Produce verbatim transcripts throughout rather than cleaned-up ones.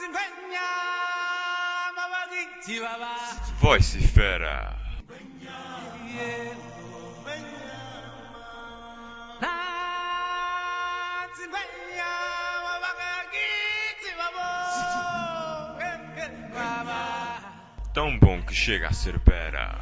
Vocifera. Tão bom que chega a ser pera.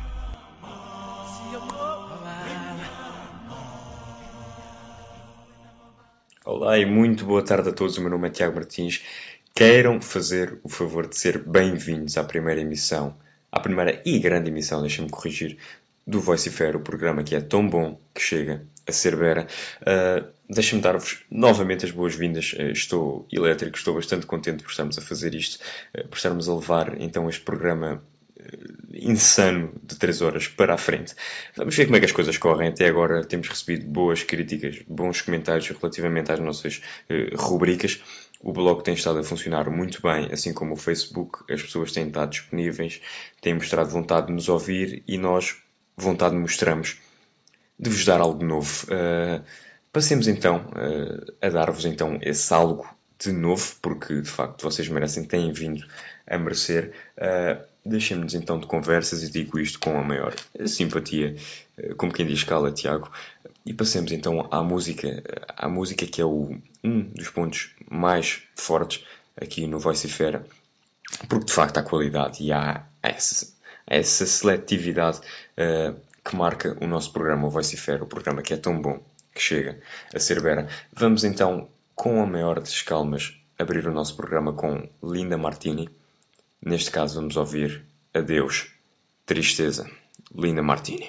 Olá e muito boa tarde a todos, o meu nome é Tiago Martins. Queiram fazer o favor de ser bem-vindos à primeira emissão, à primeira e grande emissão, deixem-me corrigir, do Vocifera, o programa que é tão bom que chega a ser vera. Uh, deixem-me dar-vos novamente as boas-vindas. Uh, estou elétrico, estou bastante contente por estarmos a fazer isto, uh, por estarmos a levar então este programa insano de três horas para a frente. Vamos ver como é que as coisas correm. Até agora temos recebido boas críticas, bons comentários relativamente às nossas uh, rubricas. O blog tem estado a funcionar muito bem, assim como o Facebook. As pessoas têm estado disponíveis, têm mostrado vontade de nos ouvir e nós vontade mostramos de vos dar algo novo. Uh, passemos então uh, a dar-vos então esse algo de novo, porque de facto vocês merecem, têm vindo a merecer. Uh, Deixem-nos então de conversas e digo isto com a maior simpatia, como quem diz cala, Tiago. E passemos então à música, à música que é o, um dos pontos mais fortes aqui no Vocifera, porque de facto há qualidade e há essa, essa seletividade uh, que marca o nosso programa, o Vocifera, o programa que é tão bom que chega a ser vera. Vamos então, com a maior das calmas, abrir o nosso programa com Linda Martini. Neste caso vamos ouvir Adeus, Tristeza, Linda Martini.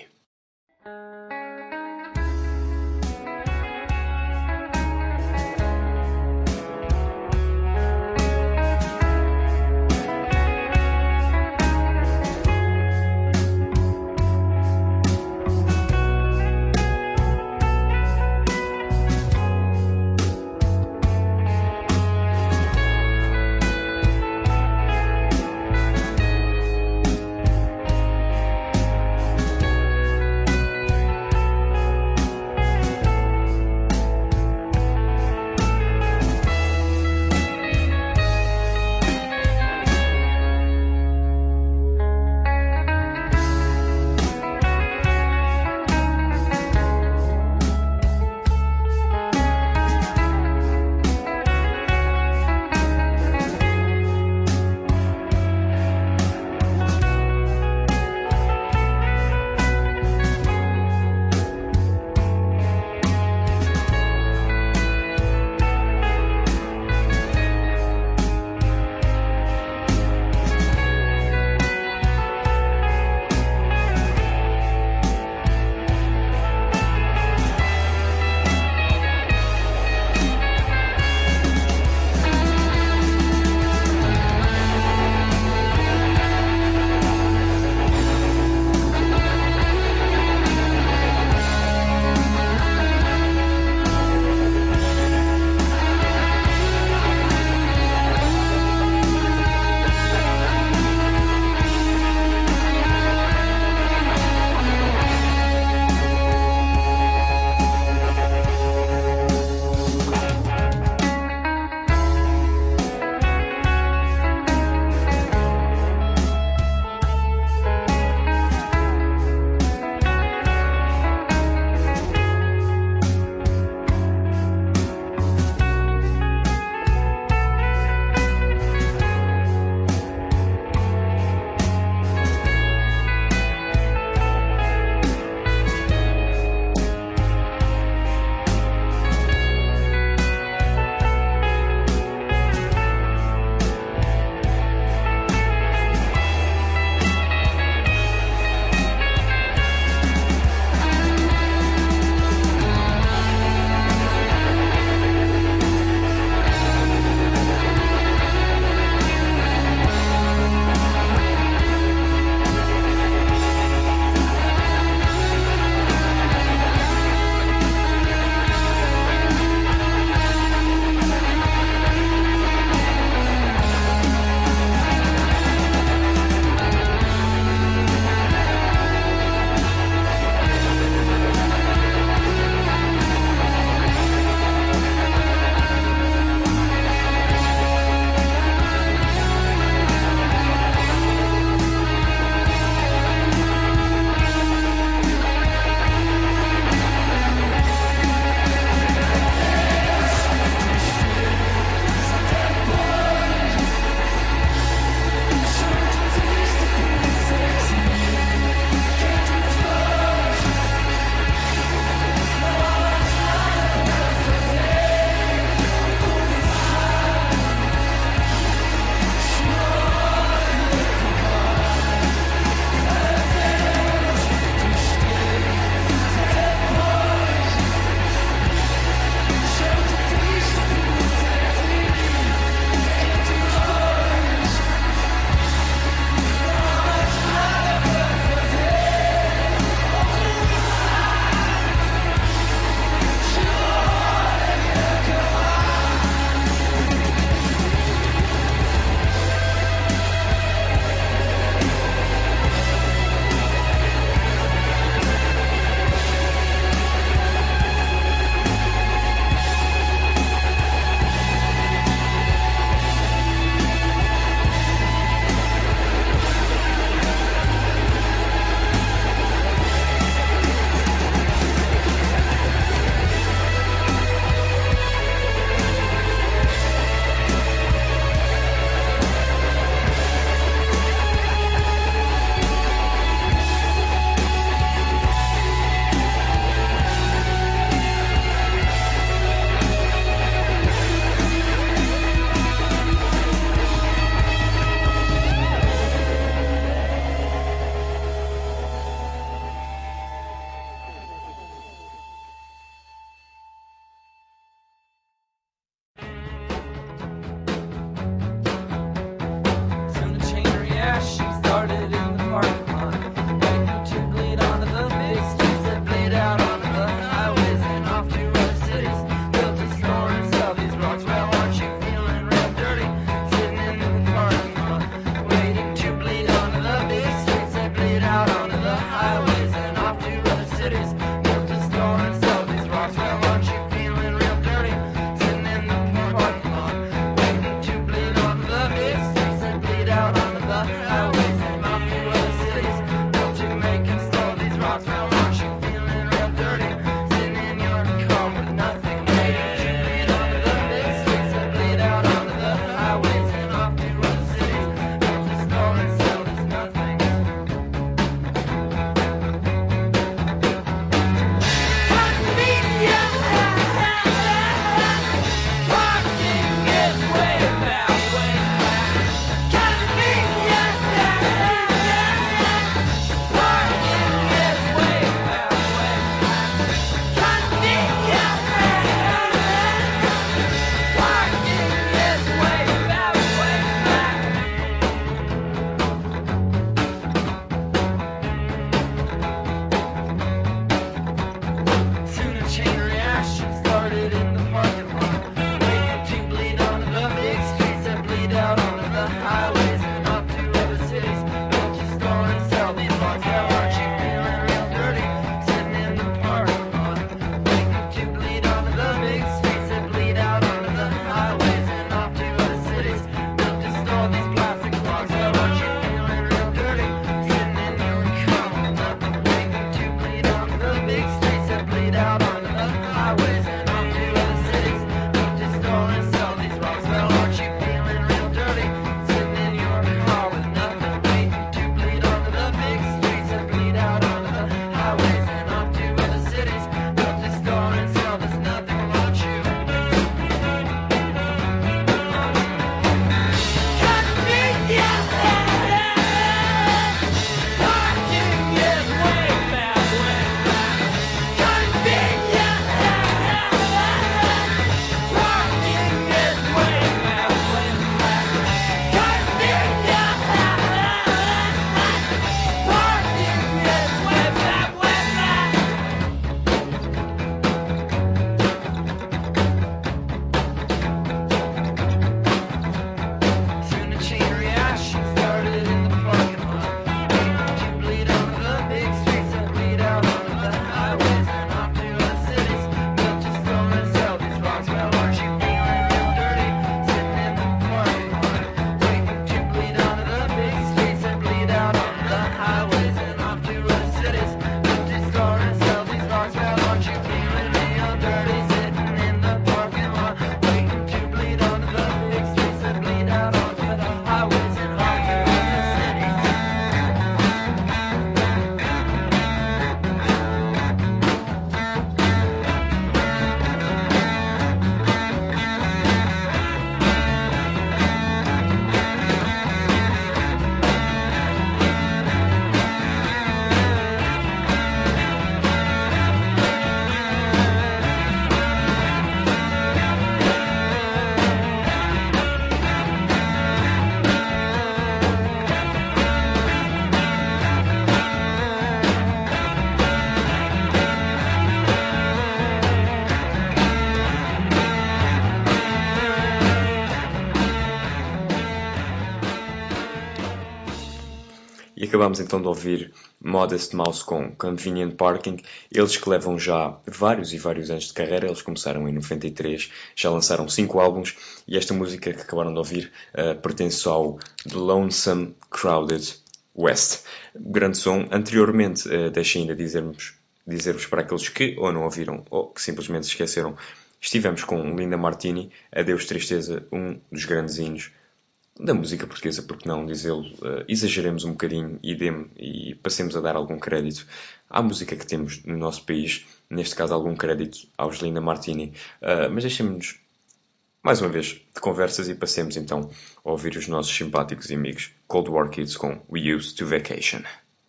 E acabámos então de ouvir Modest Mouse com Convenient Parking. Eles que levam já vários e vários anos de carreira, eles começaram em noventa e três, já lançaram cinco álbuns, e esta música que acabaram de ouvir uh, pertence ao The Lonesome Crowded West. Grande som. Anteriormente, uh, deixem ainda dizer-vos dizer-vos para aqueles que ou não ouviram ou que simplesmente se esqueceram, estivemos com Linda Martini, Adeus Tristeza, um dos grandes hinos da música portuguesa, porque não dizê-lo, uh, exageremos um bocadinho e, dê e passemos a dar algum crédito à música que temos no nosso país, neste caso algum crédito aos Linda Martini, uh, mas deixemos-nos mais uma vez de conversas e passemos então a ouvir os nossos simpáticos amigos Cold War Kids com We Used to Vacation.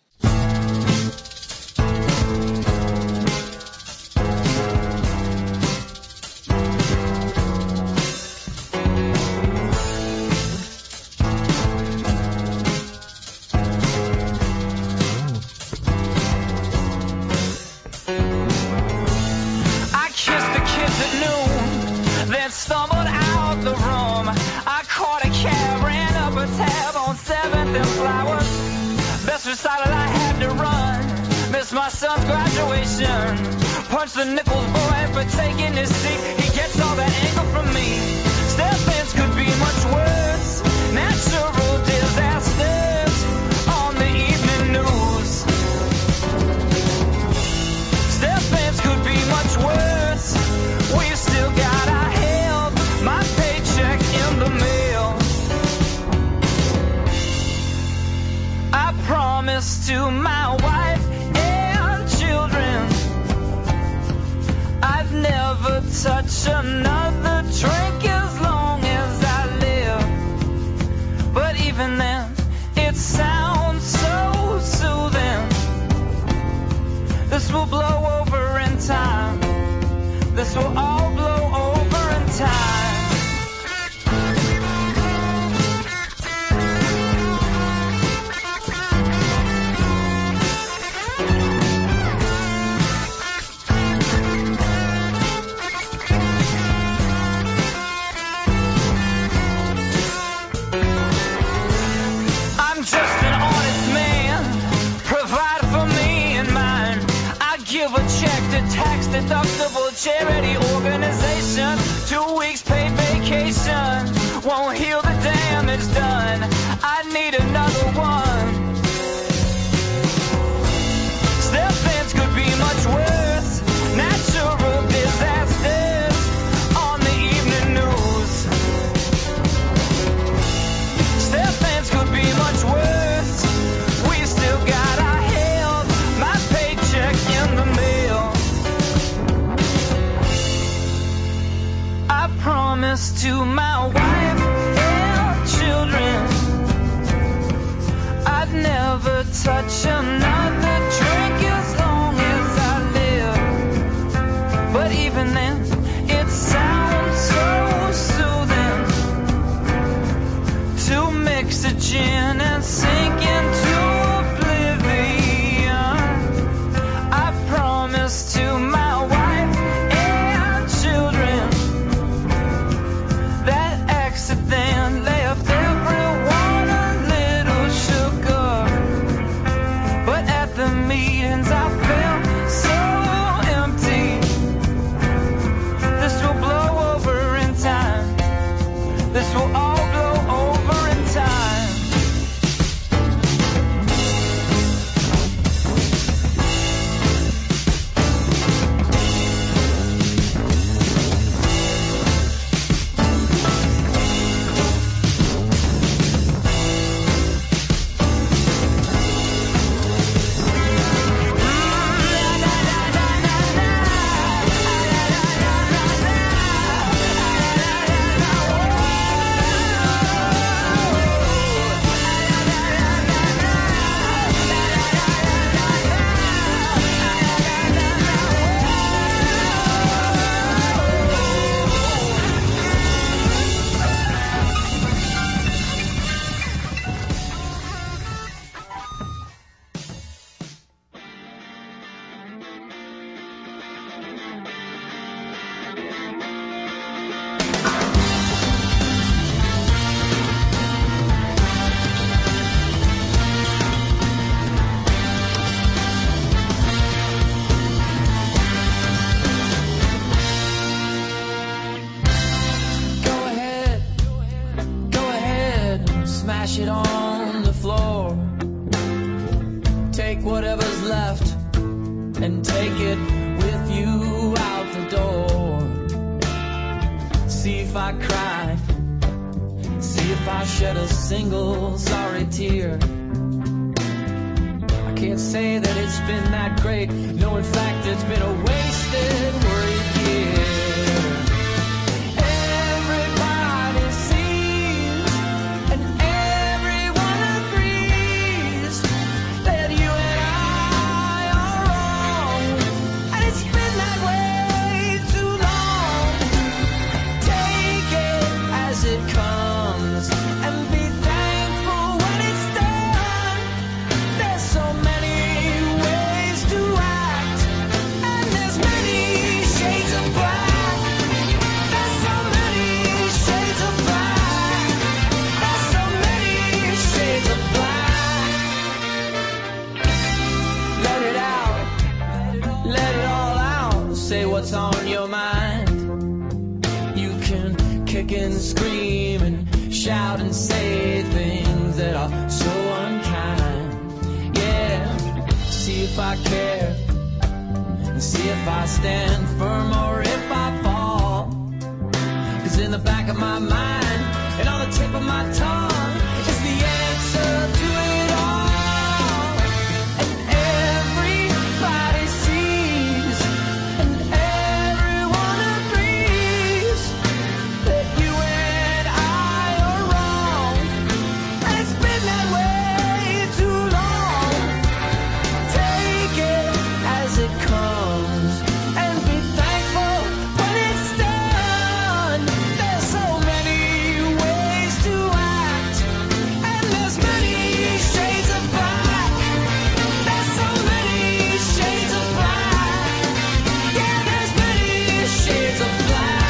Punch the nickels boy for taking his seat. He gets all that anger from me. Step-ins could be much worse. Natural disasters on the evening news. Step-ins could be much worse. We've still got our help. My paycheck in the mail. I promised to my wife and children I've never touched another drink as long as I live. But even then, it sounds so soothing. This will blow over in time. This will all blow over in time. Tax-deductible charity organization. Two weeks paid vacation won't heal the damage done. I need another one. Step-ins could be much worse. Natural disasters on the evening news. Step-ins could be much worse. We still got our help. My paycheck in the mail. I promised to my wife and children I'd never touch another drink as long as I live. But even then, it sounds so soothing to mix a gin and sink into oblivion. I promised to my wife then left everyone a little shook up. But at the smash it on the floor. Take whatever's left and take it with you out the door. See if I cry, see if I shed a single sorry tear. I can't say that it's been that great, no, in fact it's been a wasted, worried year. Everybody sees and everyone agrees that you and I are wrong, and it's been that way too long. Take it as it comes and be thankful when it's done. There's so many ways to act, and there's many shades of black. There's so many shades of black. There's so many shades of black. Let it out, let it all out. Say what's on your mind. You can kick and scream and shout and say things that are so unkind. Yeah, see if I care, and see if I stand firm or if I fall. 'Cause in the back of my mind and on the tip of my tongue is the answer to it all. And everybody sees and everyone agrees that you and I are wrong, and it's been that way too long. Take it as it comes and be thankful when it's done. There's so many ways to act, and there's many shades of black. There's so many shades of black. Yeah, there's many shades of black.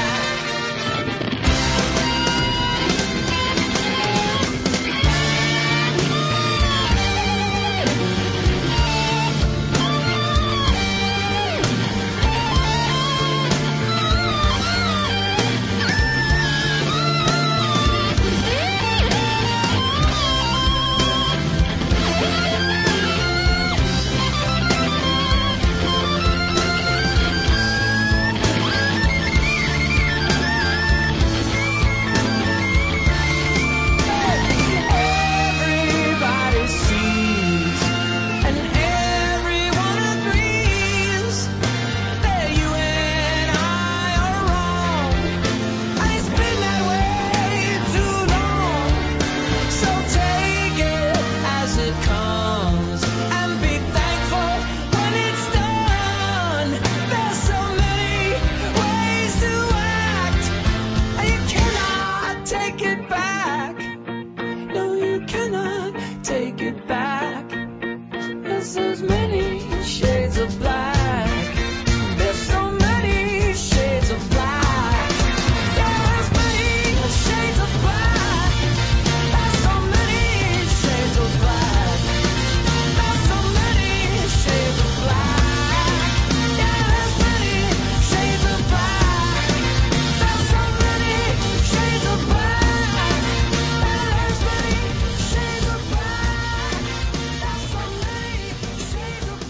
Everybody sees and everyone agrees that you and I are wrong, and it's been that way too long. So take it as it comes and be thankful when it's done. There's so many ways to act, and you cannot take it back. No, you cannot take it back. There's as many shades of black. There's so many shades of black. Yeah, there's many shades of black. There's so many shades of black. There's so many shades of black. Yeah, there's many shades of black. There's so many shades of black. There's many shades of black. There's so many shades of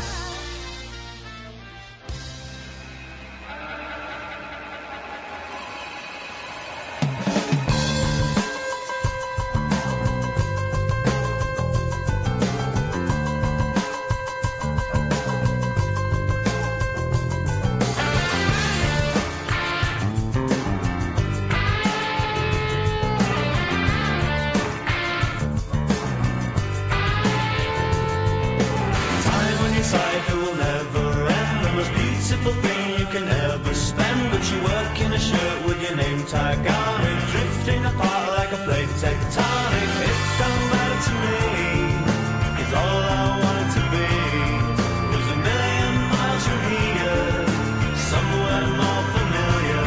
Time on your side that will never end. The most beautiful thing you can ever spend. But you work in a shirt with your name tag on it, drifting apart like a plate tectonic. It don't matter to me, it's all I wanted to be. Was a million miles from here, somewhere more familiar.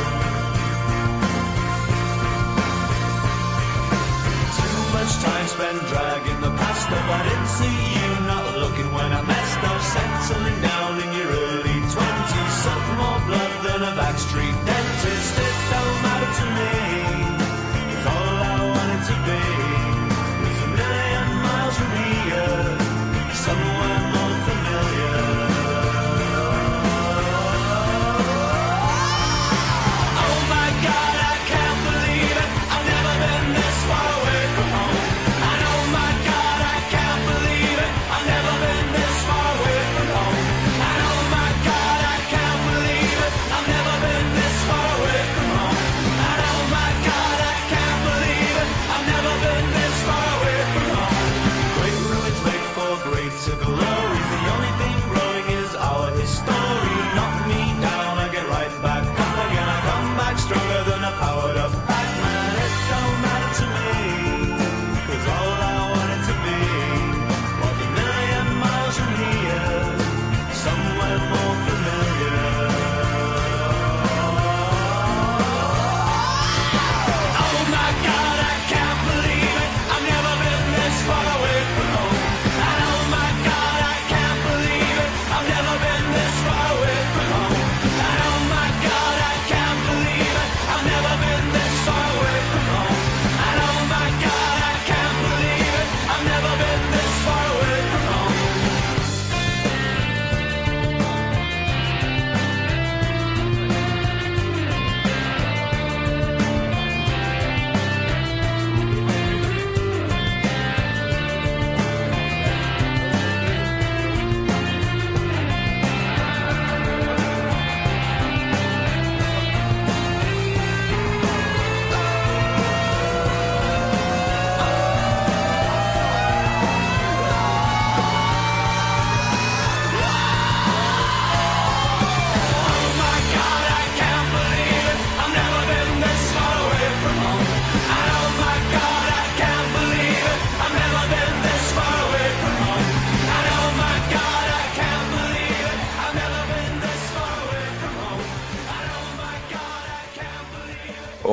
Too much time spent dragging the past up. I didn't see you not looking when I messed up. Settling down in your early twenties, sucked more blood than a backstreet dentist. It don't matter to me, it's all I wanted to be.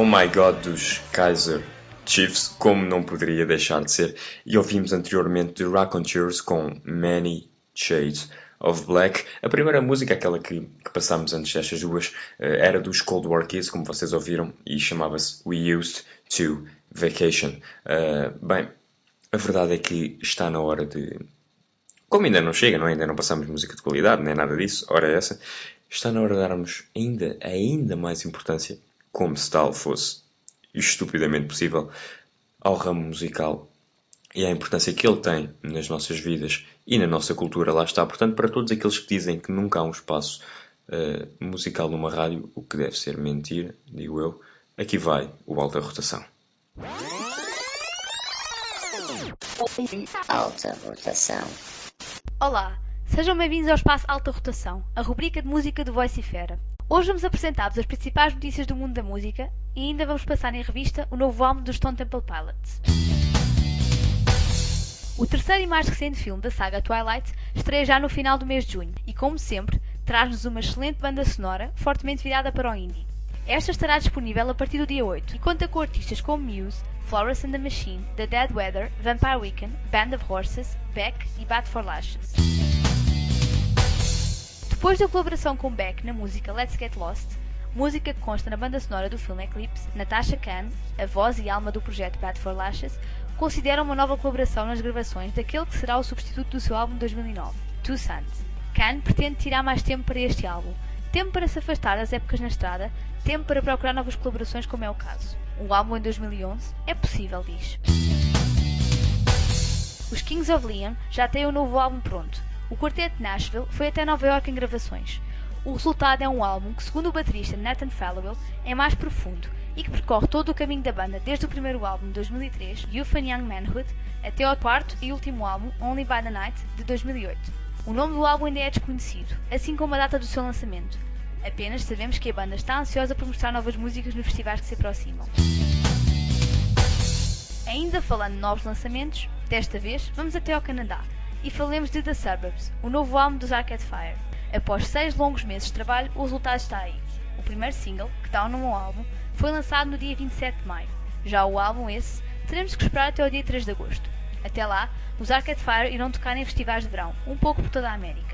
My God dos Kaiser Chiefs, como não poderia deixar de ser, e ouvimos anteriormente The Raconteurs com Many Shades of Black. A primeira música, aquela que, que passámos antes destas duas, era dos Cold War Kids, como vocês ouviram, e chamava-se We Used to Vacation. Uh, bem, a verdade é que está na hora de... Como ainda não chega, não é? Ainda não passamos música de qualidade, nem nada disso, ora é essa, está na hora de darmos ainda, ainda mais importância, como se tal fosse estupidamente possível, ao ramo musical e à importância que ele tem nas nossas vidas e na nossa cultura, lá está. Portanto, para todos aqueles que dizem que nunca há um espaço uh, musical numa rádio, o que deve ser mentira, digo eu, aqui vai o Alta Rotação. Alta Rotação. Olá, sejam bem-vindos ao Espaço Alta Rotação, a rubrica de música do Vocifera. Hoje vamos apresentar-vos as principais notícias do mundo da música e ainda vamos passar em revista o novo álbum dos Stone Temple Pilots. O terceiro e mais recente filme da saga Twilight estreia já no final do mês de junho e, como sempre, traz-nos uma excelente banda sonora fortemente virada para o indie. Esta estará disponível a partir do dia oito e conta com artistas como Muse, Florence and the Machine, The Dead Weather, Vampire Weekend, Band of Horses, Beck e Bat for Lashes. Depois da colaboração com Beck na música Let's Get Lost, música que consta na banda sonora do filme Eclipse, Natasha Khan, a voz e alma do projeto Bat for Lashes, considera uma nova colaboração nas gravações daquele que será o substituto do seu álbum de dois mil e nove, Two Sons. Khan pretende tirar mais tempo para este álbum, tempo para se afastar das épocas na estrada, tempo para procurar novas colaborações, como é o caso. Um álbum em dois mil e onze é possível, diz. Os Kings of Leon já têm um novo álbum pronto. O quarteto de Nashville foi até Nova York em gravações. O resultado é um álbum que, segundo o baterista Nathan Fallowell, é mais profundo e que percorre todo o caminho da banda desde o primeiro álbum de dois mil e três, Youth and Young Manhood, até ao quarto e último álbum, Only by the Night, de dois mil e oito. O nome do álbum ainda é desconhecido, assim como a data do seu lançamento. Apenas sabemos que a banda está ansiosa por mostrar novas músicas nos festivais que se aproximam. Ainda falando de novos lançamentos, desta vez vamos até ao Canadá e falemos de The Suburbs, o novo álbum dos Arcade Fire. Após seis longos meses de trabalho, o resultado está aí. O primeiro single, que dá o nome ao álbum, foi lançado no dia vinte e sete de maio. Já o álbum esse, teremos que esperar até o dia três de agosto. Até lá, os Arcade Fire irão tocar em festivais de verão, um pouco por toda a América.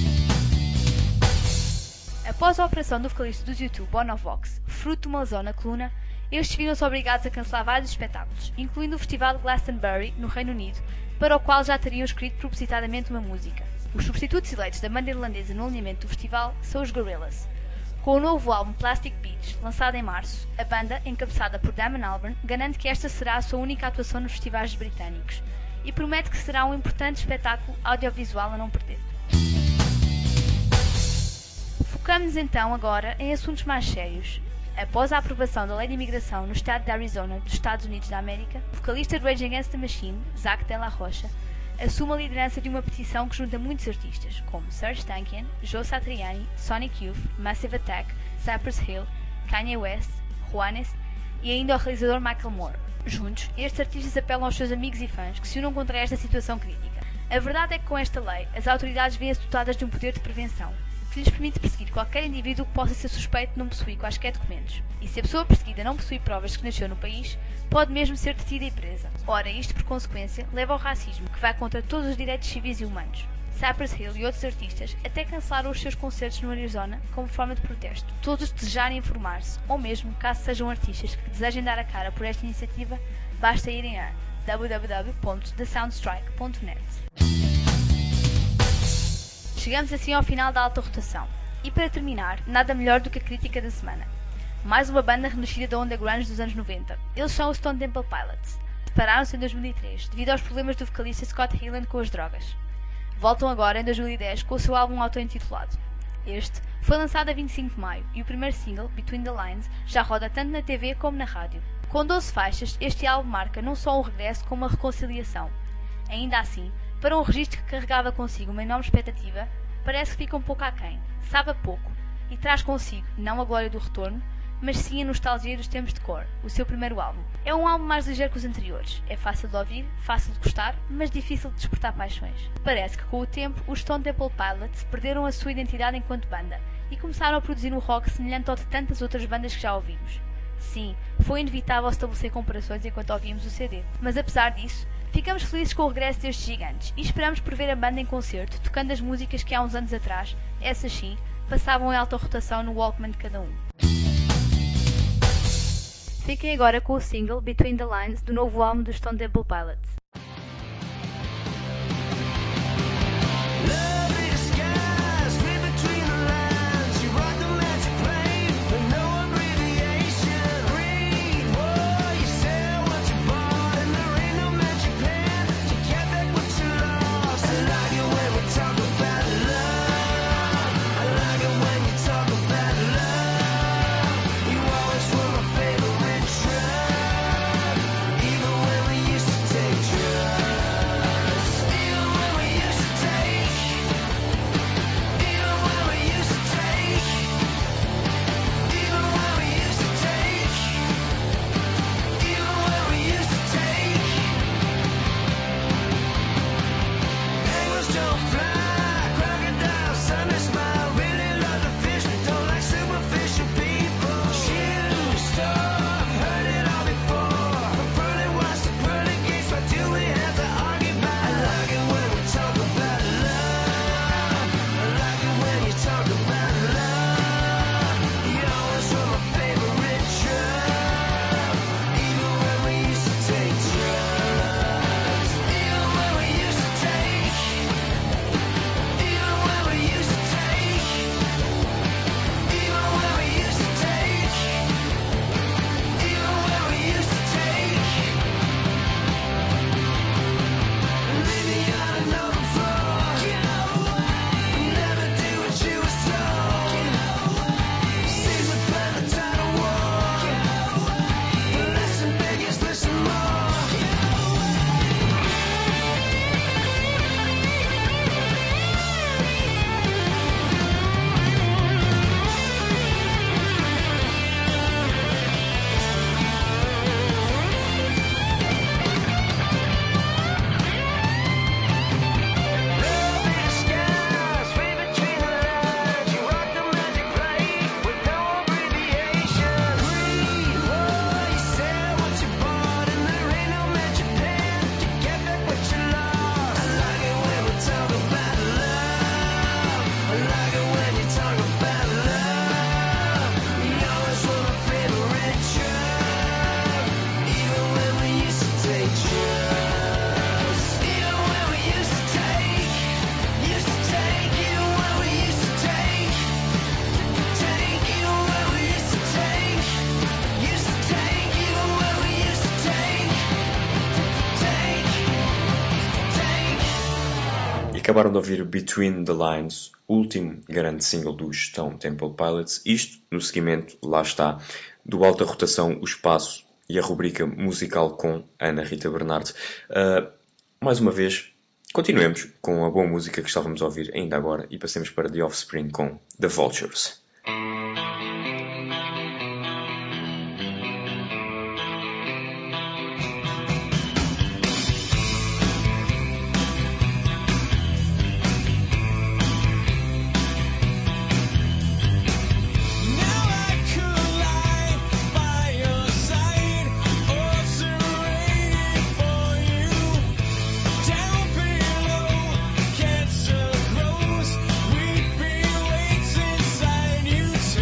Após a operação do vocalista dos U dois, Bono Vox, fruto de uma lesão na coluna, estes viram-se obrigados a cancelar vários espetáculos, incluindo o Festival de Glastonbury, no Reino Unido, para o qual já teriam escrito propositadamente uma música. Os substitutos eleitos da banda irlandesa no alinhamento do festival são os Gorillaz. Com o novo álbum Plastic Beach, lançado em março, a banda, encabeçada por Damon Albarn, garante que esta será a sua única atuação nos festivais britânicos e promete que será um importante espetáculo audiovisual a não perder. Focamos-nos então agora em assuntos mais sérios. Após a aprovação da Lei de Imigração no estado de Arizona, dos Estados Unidos da América, o vocalista de Rage Against the Machine, Zack de la Rocha, assume a liderança de uma petição que junta muitos artistas, como Serj Tankian, Joe Satriani, Sonic Youth, Massive Attack, Cypress Hill, Kanye West, Juanes e ainda o realizador Michael Moore. Juntos, estes artistas apelam aos seus amigos e fãs que se unam contra esta situação crítica. A verdade é que com esta lei, as autoridades vêem-se dotadas de um poder de prevenção, que lhes permite perseguir qualquer indivíduo que possa ser suspeito de não possuir quaisquer documentos. E se a pessoa perseguida não possui provas de que nasceu no país, pode mesmo ser detida e presa. Ora, isto por consequência leva ao racismo, que vai contra todos os direitos civis e humanos. Cypress Hill e outros artistas até cancelaram os seus concertos no Arizona como forma de protesto. Todos desejarem informar-se, ou mesmo, caso sejam artistas que desejem dar a cara por esta iniciativa, basta irem a w w w ponto the soundstrike ponto net. Chegamos assim ao final da alta rotação. E para terminar, nada melhor do que a crítica da semana. Mais uma banda renascida da onda grunge dos anos noventa. Eles são os Stone Temple Pilots. Separaram-se em dois mil e três, devido aos problemas do vocalista Scott Weiland com as drogas. Voltam agora em dois mil e dez com o seu álbum auto-intitulado. Este foi lançado a vinte e cinco de maio e o primeiro single, Between the Lines, já roda tanto na T V como na rádio. Com doze faixas, este álbum marca não só um regresso como uma reconciliação. Ainda assim, para um registro que carregava consigo uma enorme expectativa, parece que fica um pouco aquém, sabe a pouco, e traz consigo, não a glória do retorno, mas sim a nostalgia dos tempos de Core, o seu primeiro álbum. É um álbum mais ligeiro que os anteriores, é fácil de ouvir, fácil de gostar, mas difícil de despertar paixões. Parece que com o tempo, os Stone Temple Pilots perderam a sua identidade enquanto banda, e começaram a produzir um rock semelhante ao de tantas outras bandas que já ouvimos. Sim, foi inevitável estabelecer comparações enquanto ouvíamos o C D. Mas apesar disso, ficamos felizes com o regresso destes gigantes e esperamos por ver a banda em concerto, tocando as músicas que há uns anos atrás, essas sim, passavam em alta rotação no Walkman de cada um. Fiquem agora com o single Between the Lines do novo álbum dos Stone Temple Pilots. Acabaram de ouvir Between the Lines, o último grande single dos Stone Temple Pilots, isto no seguimento, lá está, do Alta Rotação, o Espaço e a rubrica musical com Ana Rita Bernardo. Uh, mais uma vez, continuemos com a boa música que estávamos a ouvir ainda agora e passemos para The Offspring com The Vultures. Cancer grows, we'd be waiting inside you.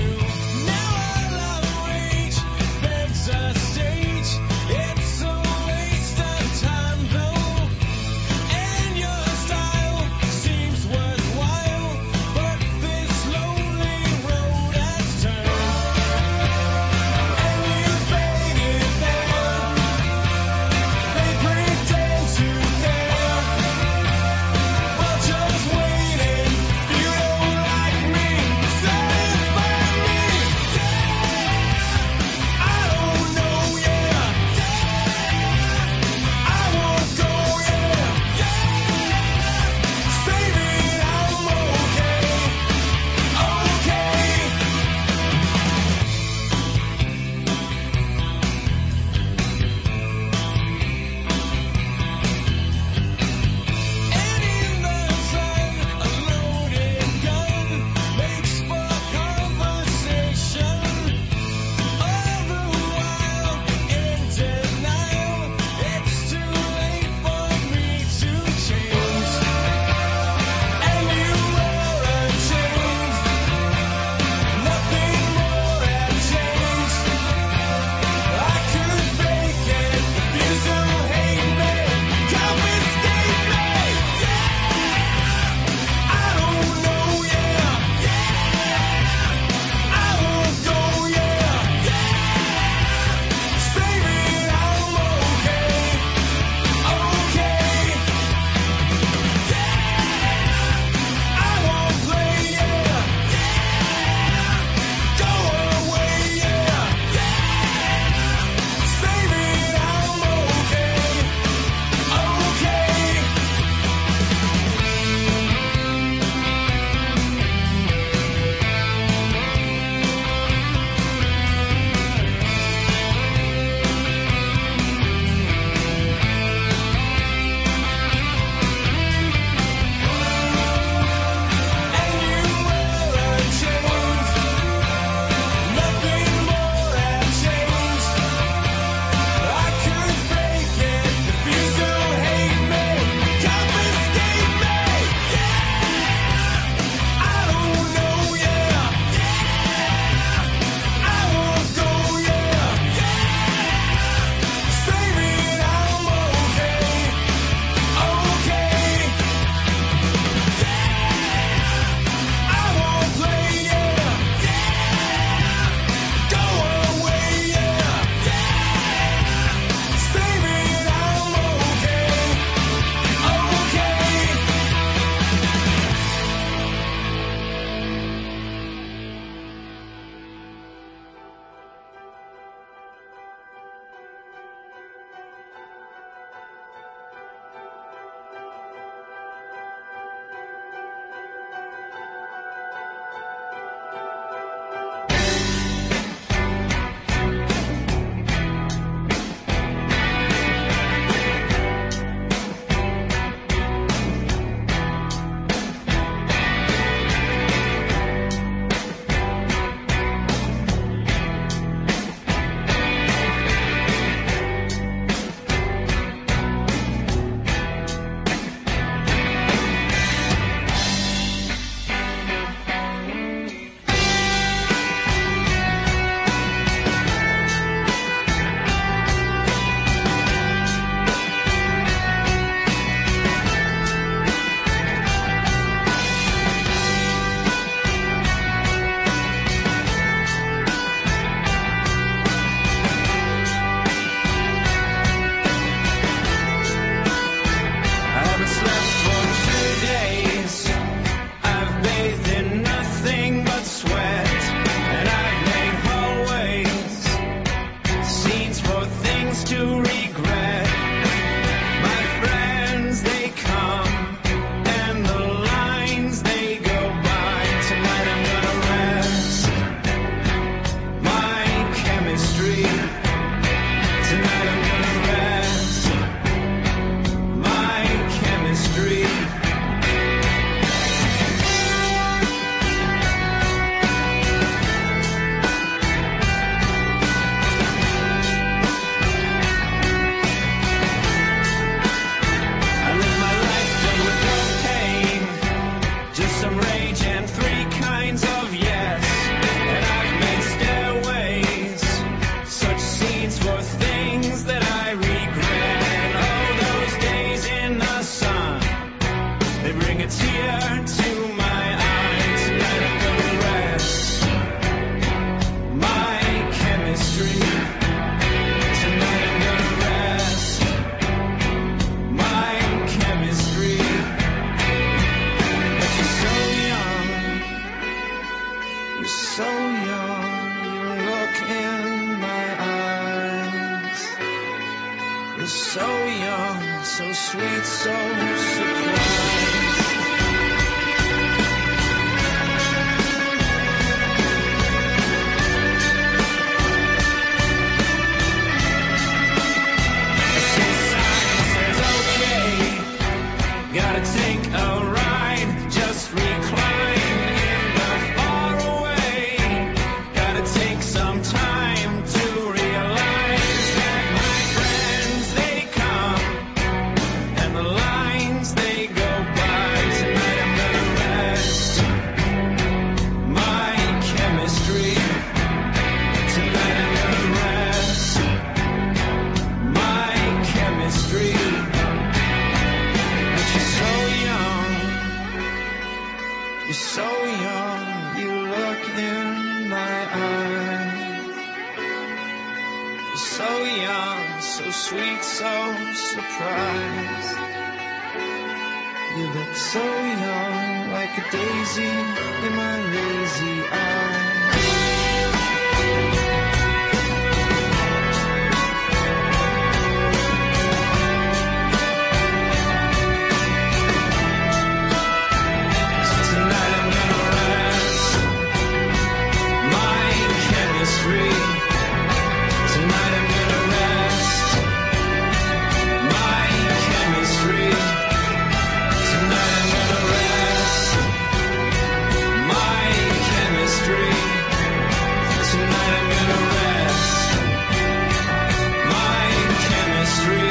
chance to regret. My friends, they come, and the lines they go by. Tonight I'm gonna rest my chemistry. Tonight I'm gonna rest my chemistry. I live my life filled with no pain, just some rage and three kinds of yes. And I've made stairways, such scenes for things that I regret. And oh, those days in the sun, they bring a tear to my eye. Tonight I'm gonna rest my chemistry. Tonight I'm gonna rest my chemistry. But you're so young, you're so young. You look in my eyes. You're so young, so sweet, so surprised. Gotta take a ride, just recline in the far away. Gotta take some time to realize that my friends, they come, and the lines they go by. Tonight I'm gonna rest my chemistry. Tonight I'm gonna rest my chemistry. You're so young, you're so young, you look in my eyes. You're so young, so sweet, so surprised. You look so young, like a daisy in my lazy eyes. Tonight I'm gonna rest my chemistry. Tonight I'm gonna rest my chemistry. Tonight I'm gonna rest my chemistry. Tonight I'm gonna rest my chemistry.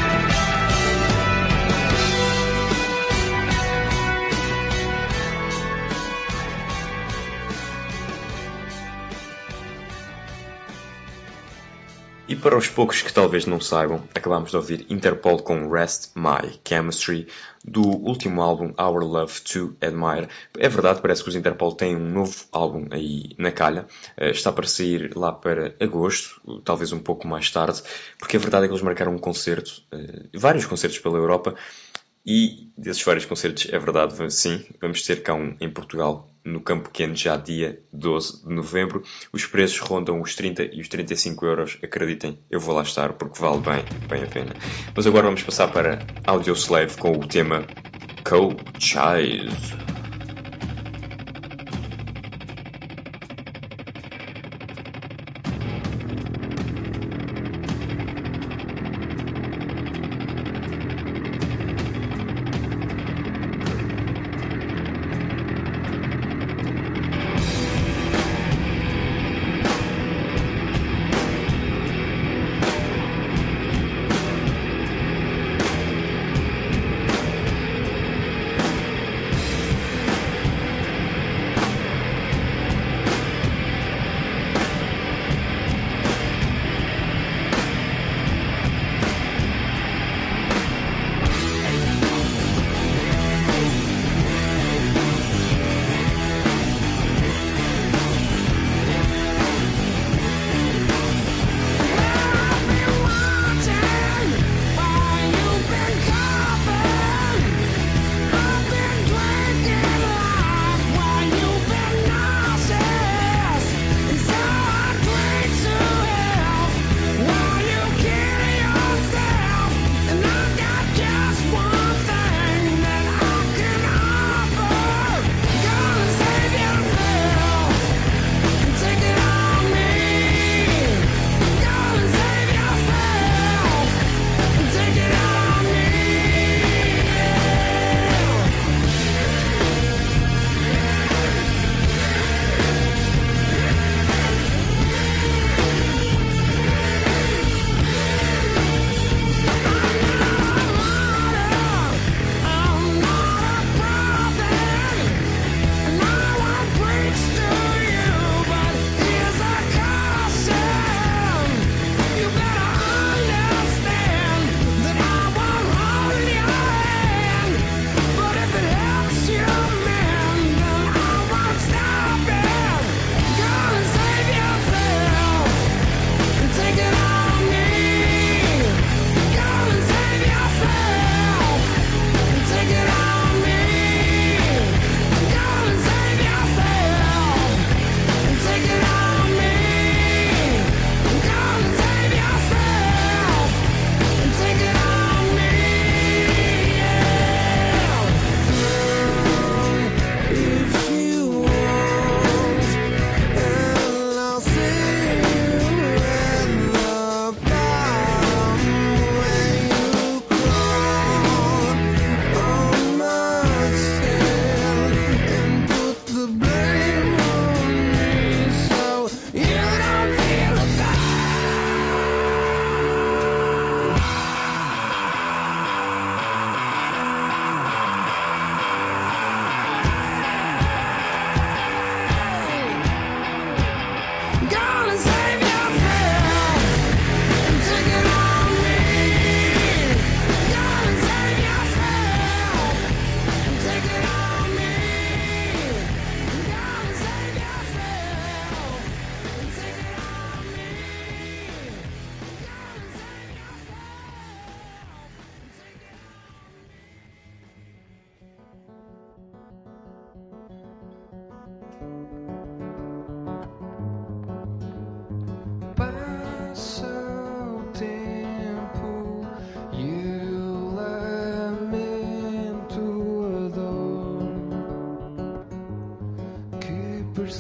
E para os poucos que talvez não saibam, acabámos de ouvir Interpol com Rest My Chemistry, do último álbum Our Love to Admire. É verdade, parece que os Interpol têm um novo álbum aí na calha. Uh, está para sair lá para agosto, talvez um pouco mais tarde, porque a verdade é que eles marcaram um concerto, uh, vários concertos pela Europa, e desses vários concertos, é verdade, sim, vamos ter cá um em Portugal, no Campo Pequeno, já dia doze de novembro. Os preços rondam os trinta e os trinta e cinco euros. Acreditem, eu vou lá estar porque vale bem, bem a pena. Mas agora vamos passar para Audioslave com o tema Cold Child.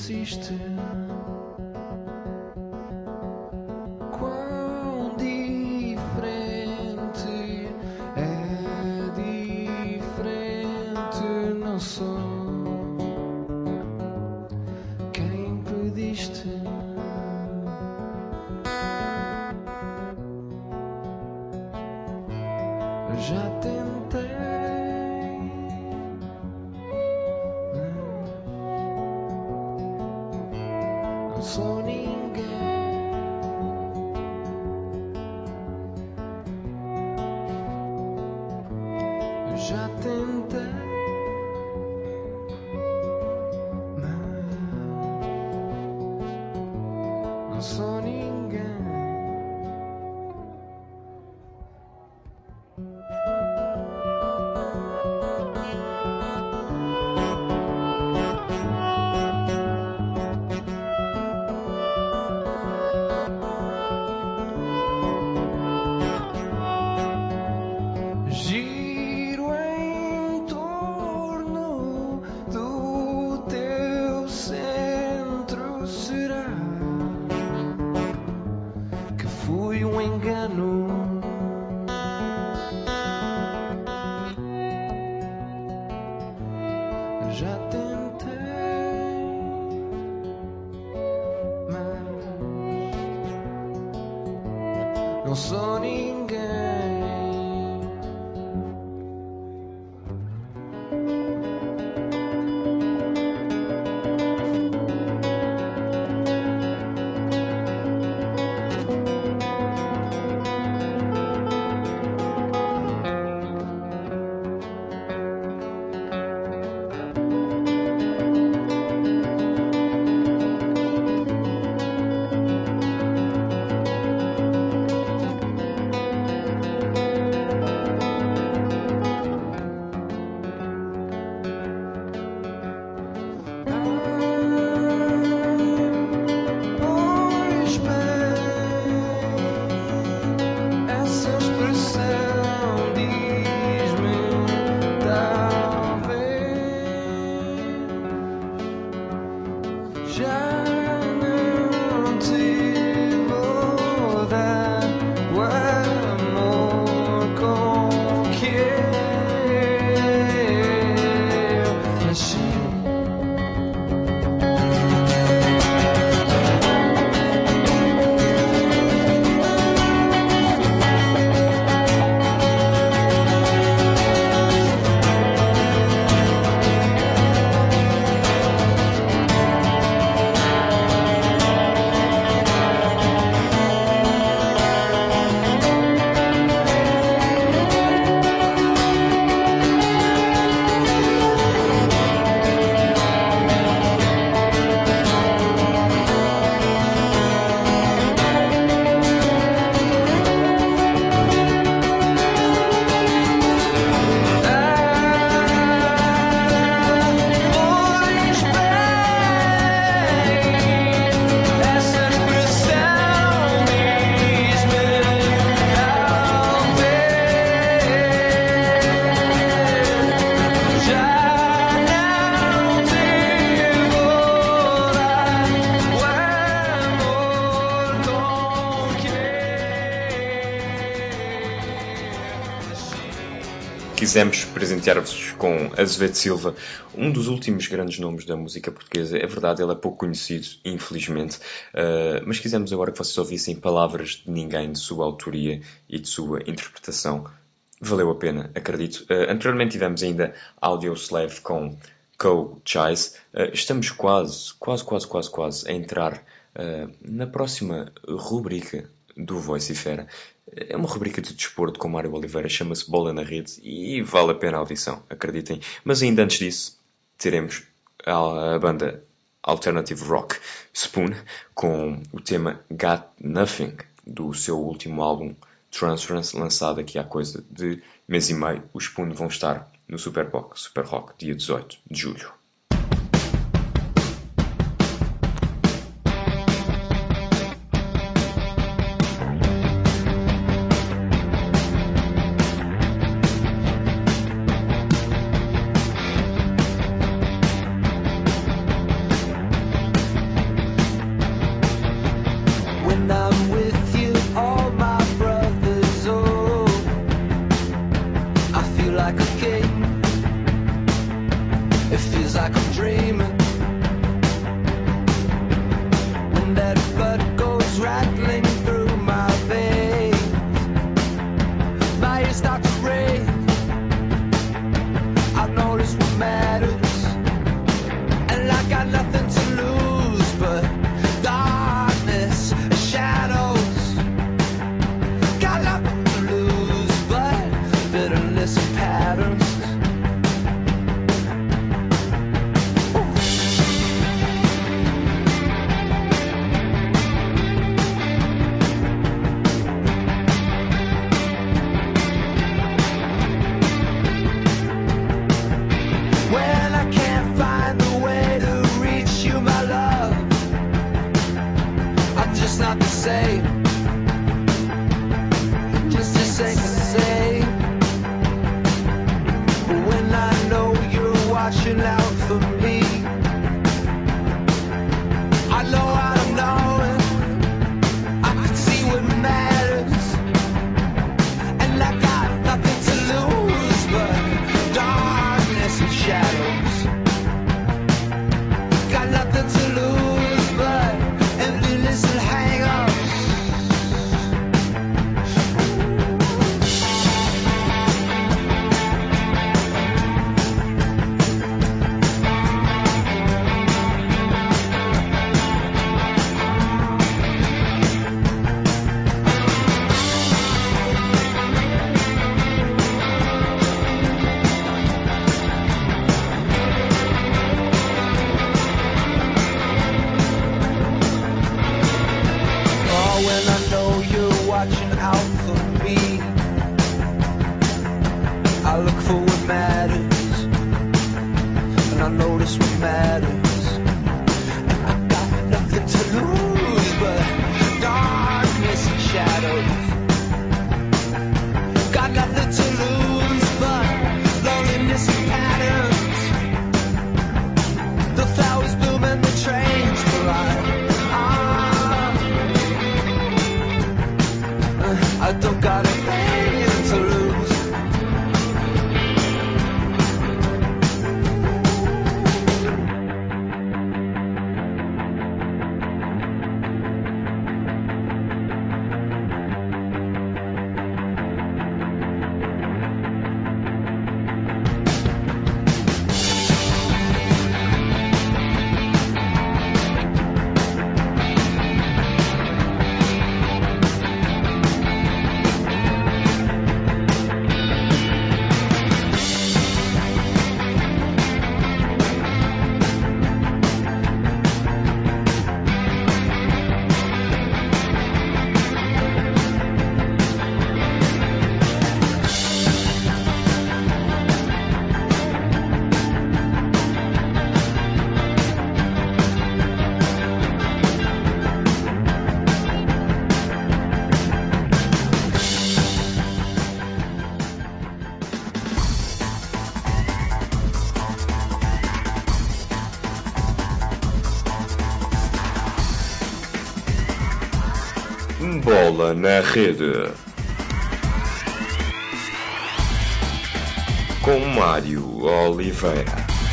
consiste? Quão diferente é diferente, não sou quem pediste. Eu já tentei, não sou ninguém. Eu já tentei, mas não sou ninguém. Giro em torno do teu centro. Será que fui um engano? Eu já tentei, mas não sou ninguém. Pois bem, essa expressão diz-me talvez já não te vou dar o amor com que eu nasci. Pois bem, essa expressão diz-me talvez já não te vou dar o amor com que nasci. Quisemos presentear-vos com Azevedo Silva, um dos últimos grandes nomes da música portuguesa. É verdade, ele é pouco conhecido, infelizmente, uh, mas quisemos agora que vocês ouvissem palavras de ninguém, de sua autoria e de sua interpretação. Valeu a pena, acredito. Uh, anteriormente tivemos ainda Audioslave com Co Chase. Uh, estamos quase, quase, quase, quase, quase a entrar uh, na próxima rubrica do Voicifera. É uma rubrica de desporto com Mário Oliveira, chama-se Bola na Rede e vale a pena a audição, acreditem. Mas ainda antes disso, teremos a, a banda Alternative Rock Spoon com o tema Got Nothing, do seu último álbum Transference, lançado aqui há coisa de mês e meio. Os Spoon vão estar no Super Rock, Super Rock, dia dezoito de julho. for me. I look for what matters, and I notice what matters. I got nothing to lose but darkness and shadows. Got nothing to lose but loneliness and patterns. The flowers bloom and the trains collide. I don't got a thing to lose. Bola na rede. Com Mário Oliveira.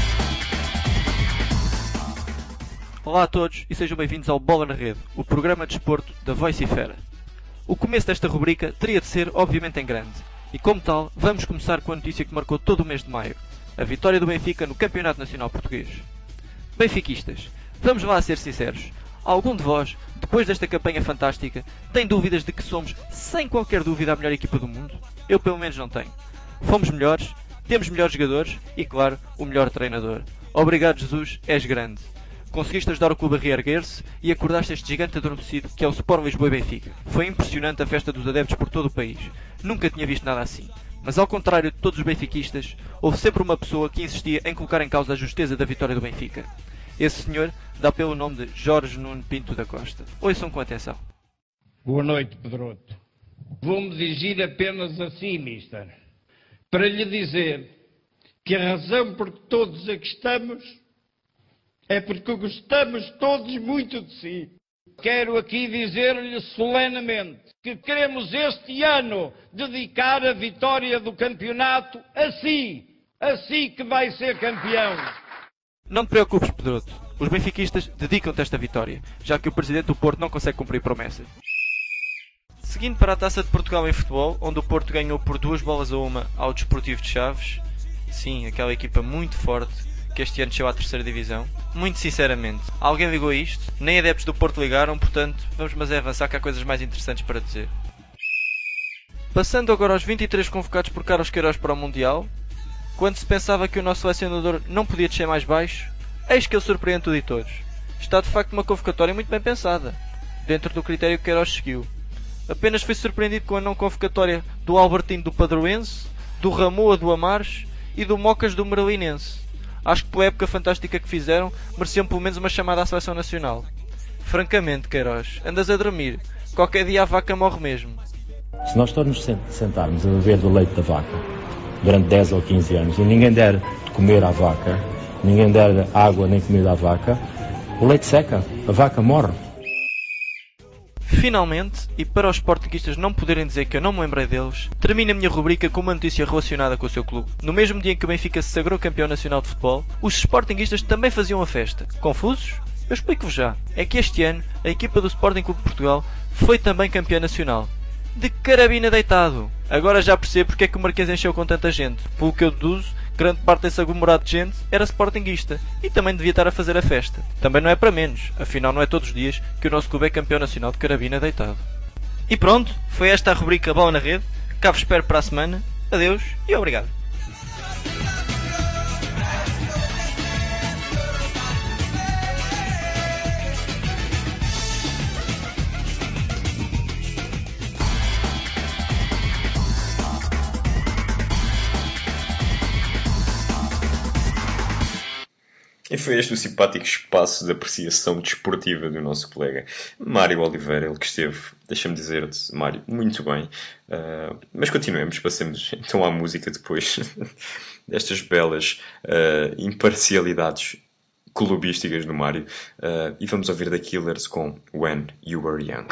Olá a todos e sejam bem-vindos ao Bola na Rede, o programa de desporto da Voicifera. O começo desta rubrica teria de ser, obviamente, em grande. E como tal, vamos começar com a notícia que marcou todo o mês de maio. A vitória do Benfica no Campeonato Nacional Português. Benfiquistas, vamos lá a ser sinceros. Algum de vós, depois desta campanha fantástica, tem dúvidas de que somos, sem qualquer dúvida, a melhor equipa do mundo? Eu pelo menos não tenho. Fomos melhores, temos melhores jogadores e, claro, o melhor treinador. Obrigado, Jesus, és grande. Conseguiste ajudar o clube a reerguer-se e acordaste este gigante adormecido que é o Sport Lisboa e Benfica. Foi impressionante a festa dos adeptos por todo o país. Nunca tinha visto nada assim. Mas ao contrário de todos os benfiquistas, houve sempre uma pessoa que insistia em colocar em causa a justeza da vitória do Benfica. Esse senhor dá pelo nome de Jorge Nuno Pinto da Costa. Ouçam com atenção. Boa noite, Pedroto. Vou-me dirigir apenas a si, mister, para lhe dizer que a razão por que todos aqui estamos é porque gostamos todos muito de si. Quero aqui dizer-lhe solenemente que queremos este ano dedicar a vitória do campeonato a si, a si que vai ser campeão. Não te preocupes, Pedroto. Os benfiquistas dedicam-te esta vitória, já que o presidente do Porto não consegue cumprir promessas. Seguindo para a Taça de Portugal em futebol, onde o Porto ganhou por duas bolas a uma ao Desportivo de Chaves. Sim, aquela equipa muito forte que este ano chegou à terceira divisão. Muito sinceramente, alguém ligou a isto? Nem adeptos do Porto ligaram, portanto, vamos mas é avançar que há coisas mais interessantes para dizer. Passando agora aos vinte e três convocados por Carlos Queiroz para o Mundial, quando se pensava que o nosso selecionador não podia descer mais baixo, eis que ele surpreende tudo e todos. Está de facto uma convocatória muito bem pensada, dentro do critério que Queiroz seguiu. Apenas foi surpreendido com a não convocatória do Albertino do Padroense, do Ramoa do Amares e do Mocas do Merlinense. Acho que pela época fantástica que fizeram, mereciam pelo menos uma chamada à seleção nacional. Francamente, Queiroz, andas a dormir. Qualquer dia a vaca morre mesmo. Se nós todos nos sentarmos a beber do leite da vaca durante dez ou quinze anos e ninguém der de comer à vaca, ninguém der água nem comida à vaca, o leite seca, a vaca morre. Finalmente, e para os sportinguistas não poderem dizer que eu não me lembrei deles, termino a minha rubrica com uma notícia relacionada com o seu clube. No mesmo dia em que o Benfica se sagrou campeão nacional de futebol, os sportinguistas também faziam a festa. Confusos? Eu explico-vos já. É que este ano, a equipa do Sporting Clube de Portugal foi também campeã nacional. De carabina deitado! Agora já percebo porque é que o Marquês encheu com tanta gente. Pelo que eu deduzo, grande parte desse aglomerado de gente era sportinguista e também devia estar a fazer a festa. Também não é para menos, afinal não é todos os dias que o nosso clube é campeão nacional de carabina deitado. E pronto, foi esta a rubrica Bola na Rede. Cá vos espero para a semana. Adeus e obrigado. E foi este o simpático espaço de apreciação desportiva do nosso colega Mário Oliveira, ele que esteve, deixa-me dizer-te, Mário, muito bem. Uh, mas continuemos, passemos então à música depois destas belas uh, imparcialidades clubísticas do Mário. Uh, e vamos ouvir The Killers com When You Were Young.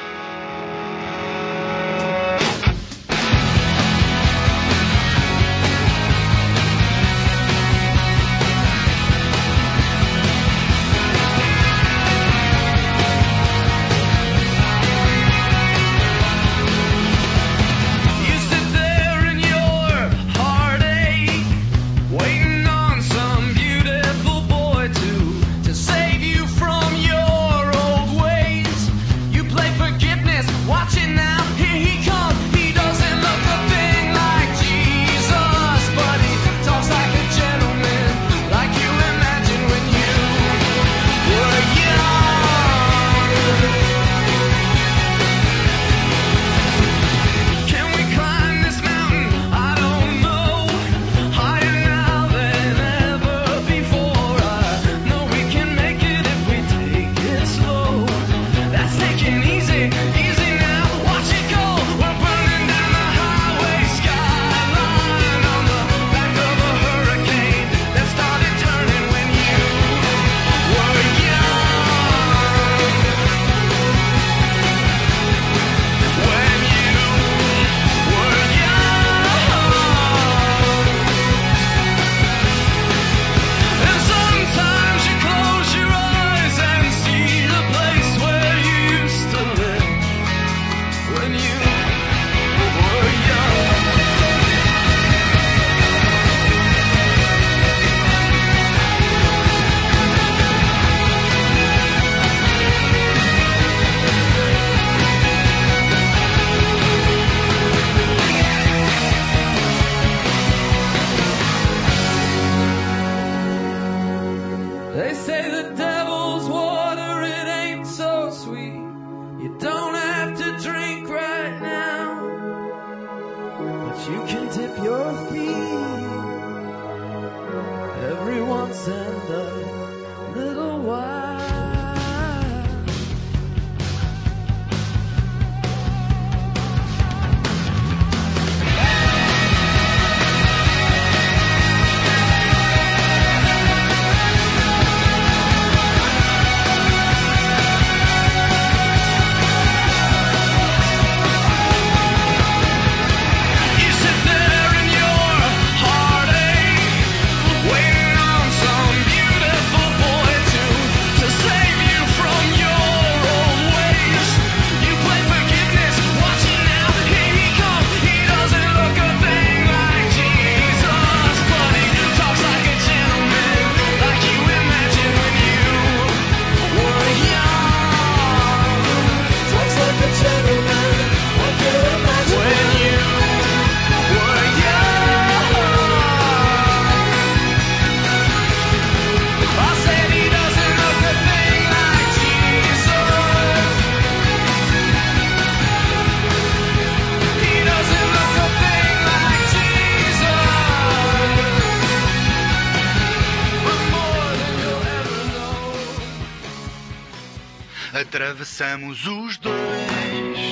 Atravessamos os dois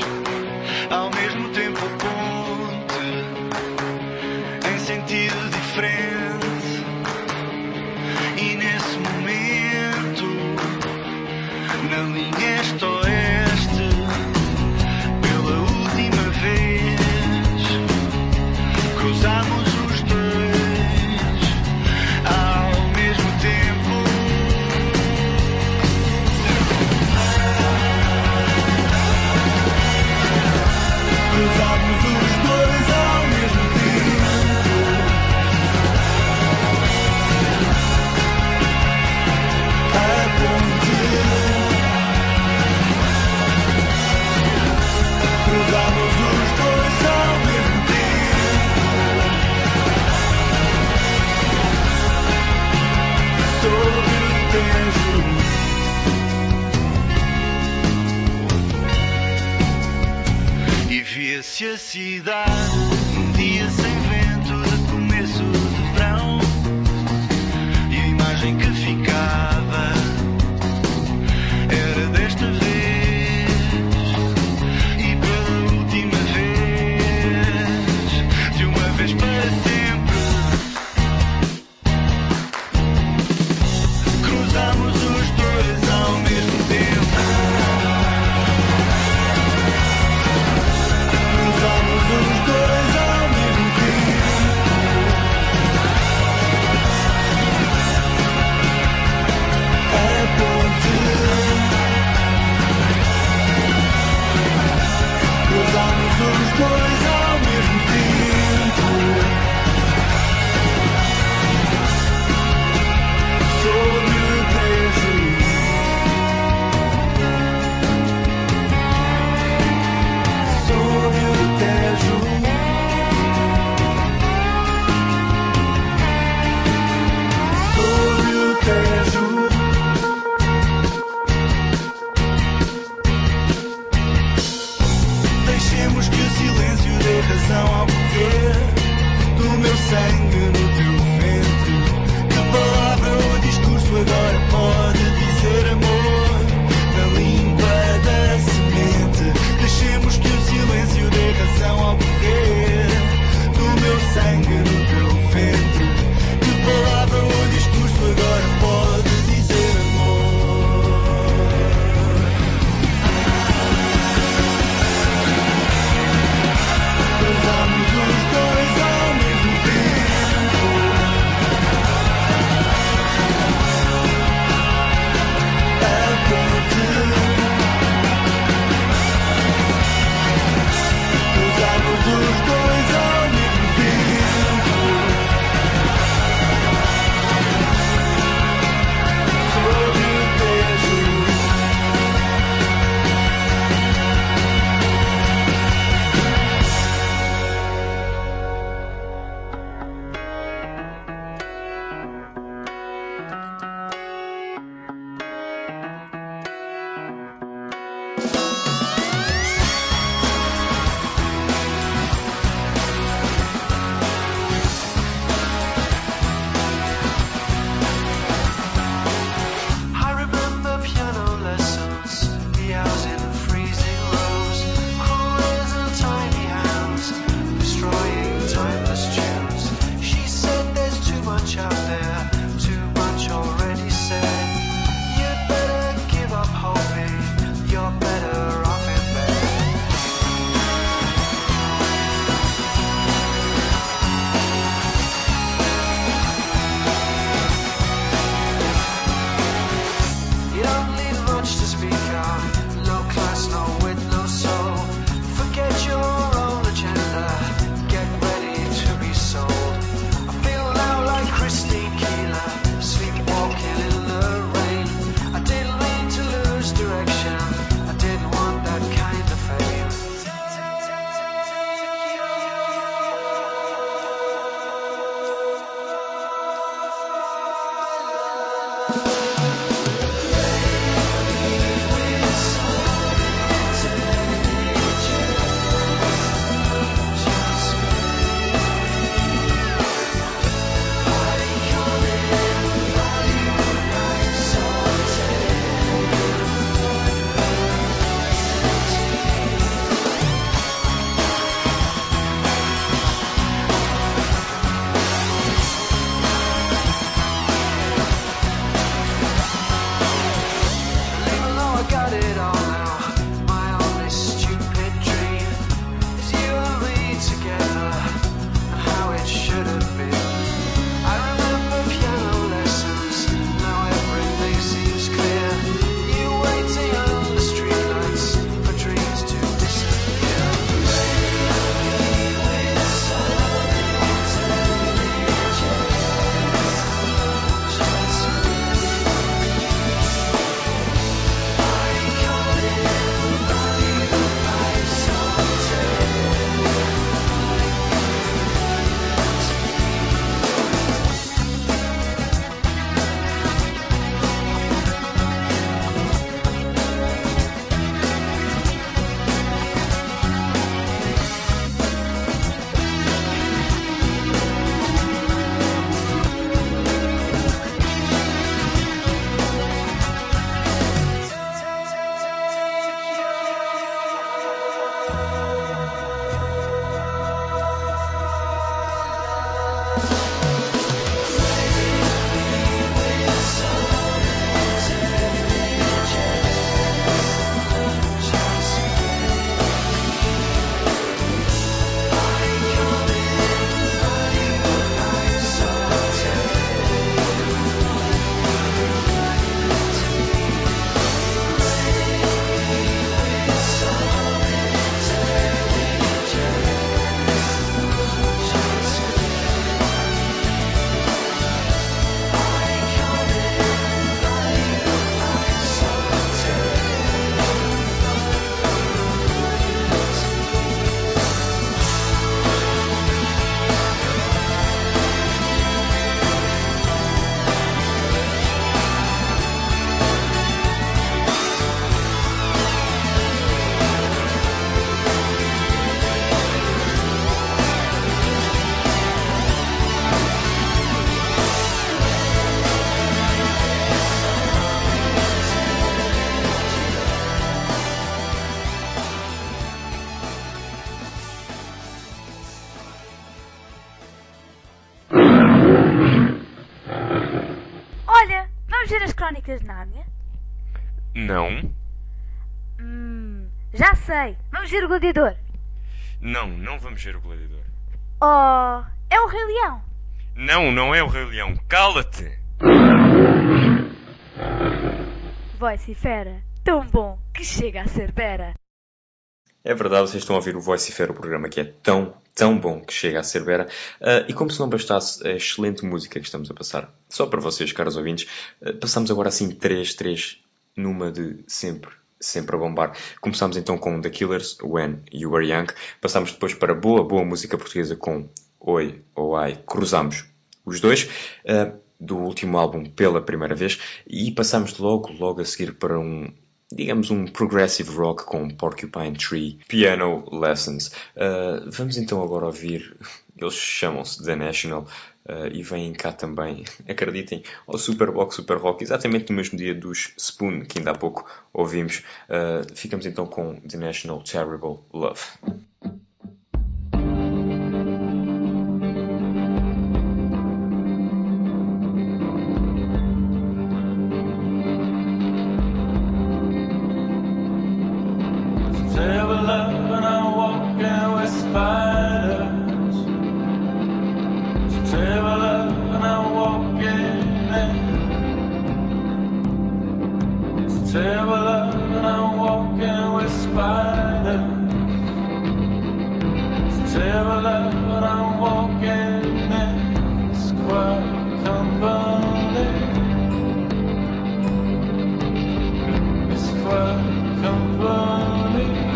ao mesmo tempo o ponte em sentido diferente, e nesse momento na linha este-oeste pela última vez cruzamos os dois ao mesmo tempo. Cruzamos os dois ao mesmo tempo. A ponte. Cruzamos os dois ao mesmo tempo. Sobre o Tejo. E via-se a cidade, um dia sem vento de começo de verão, e a imagem que fica coração ao correr do meu sangue no teu ventre. Que palavra ou discurso agora pode dizer amor? Na língua da semente, deixemos que o silêncio dê razão ao correr do meu sangue no teu ventre. Que palavra ou discurso agora pode dizer amor? Cruzamos os dois ao mesmo tempo. Crónicas de Nárnia? Não. Hum, já sei. Vamos ver o Gladiador. Não, não vamos ver o Gladiador. Oh, é o Rei Leão. Não, não é o Rei Leão. Cala-te! Voice e Fera. Tão bom que chega a ser Bera. É verdade, vocês estão a ouvir o Vocifera, o programa que é tão, tão bom que chega a ser Bera. Uh, e como se não bastasse a excelente música que estamos a passar, só para vocês, caros ouvintes, uh, passamos agora assim três, três, numa de sempre, sempre a bombar. Começamos então com The Killers, When You Were Young. Passamos depois para boa, boa música portuguesa com Oi ou Ai. Cruzamos os dois, uh, do último álbum Pela Primeira Vez. E passamos logo, logo a seguir para um... digamos um progressive rock com Porcupine Tree, Piano Lessons. Uh, vamos então agora ouvir, eles chamam-se The National uh, e vêm cá também, acreditem, ao Superbox Super Rock, exatamente no mesmo dia dos Spoon, que ainda há pouco ouvimos. Uh, ficamos então com The National, Terrible Love. Terrible love when I'm walking with spiders. It's terrible love when I'm walking in. It's terrible love when I'm walking with spiders. It's terrible love when I'm walking in. It's quite company. It's quite company.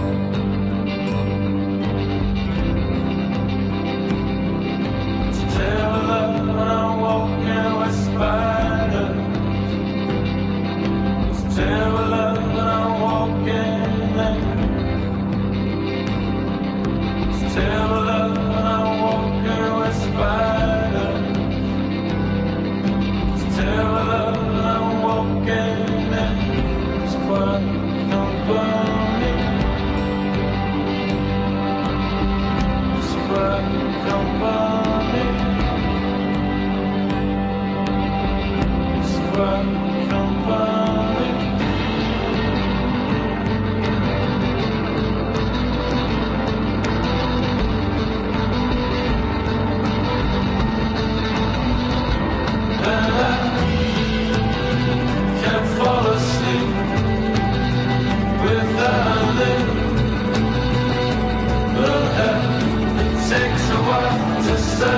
Terrible love when I'm walking with spiders. It's terrible love when I'm walking in. It's terrible love when I'm walking with spiders. It's terrible love when I'm walking in. It's quite company. It's quite company. Takes a while to say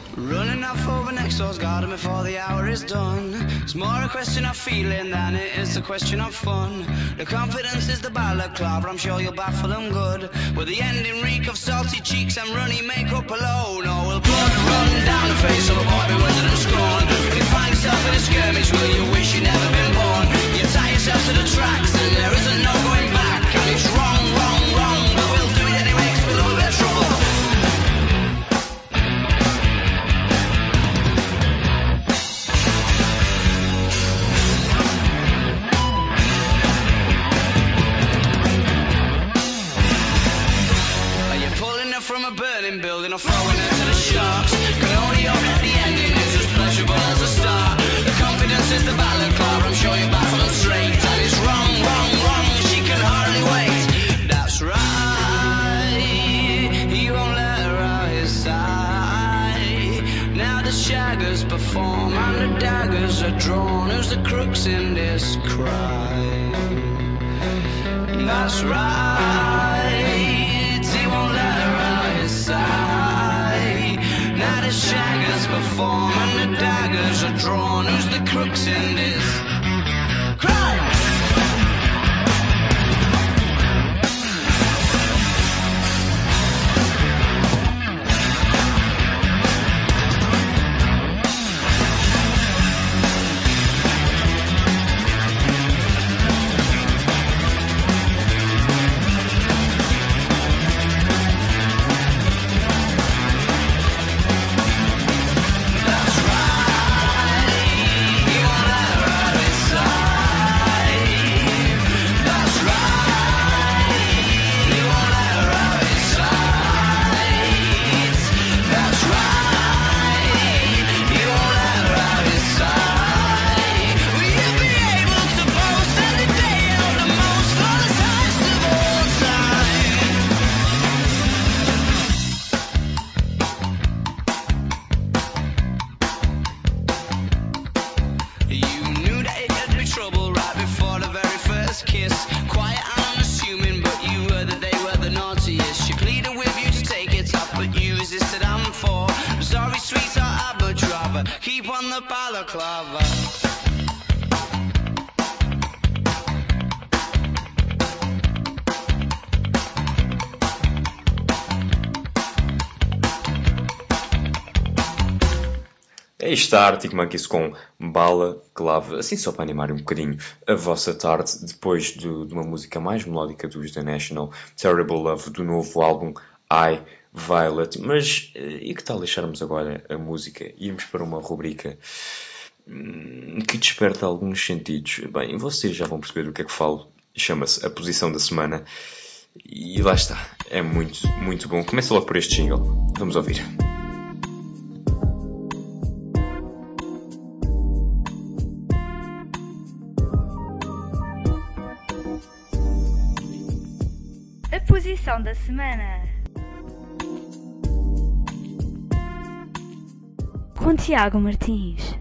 Running off over next door's garden before the hour is done. It's more a question of feeling than it is a question of fun. The confidence is the balaclava, I'm sure you'll baffle them good. With the ending reek of salty cheeks and runny makeup alone. Oh, will blood run down the face of a boy bewildered and scorned? You find yourself in a skirmish, will you wish you'd never been born? You tie yourself to the tracks and there isn't no going back. And it's wrong, wrong, wrong, but we'll do it anyway 'cause we're in a bit of trouble. From a burning building or throwing her to the sharks. Can only hope that the ending is as pleasurable as the start. The confidence is the balaclava, I'm sure you baffle them straight. And it's wrong, wrong, wrong, she can hardly wait. That's right, he won't let her out his side. Now the shaggers perform and the daggers are drawn. Who's the crooks in this crime? That's right, he won't let her out his side. Now the shaggers perform and the daggers are drawn. Who's the crooks in this crime? Aí está Arctic Monkeys com Bala Clave, assim só para animar um bocadinho a vossa tarde, depois de, de uma música mais melódica dos The National, Terrible Love, do novo álbum I, Violet. Mas e que tal deixarmos agora a música e irmos para uma rubrica hum, que desperta alguns sentidos? Bem, vocês já vão perceber do que é que falo, chama-se A Posição da Semana, e lá está, é muito, muito bom. Começa logo por este jingle, vamos ouvir. Posição da semana com Tiago Martins.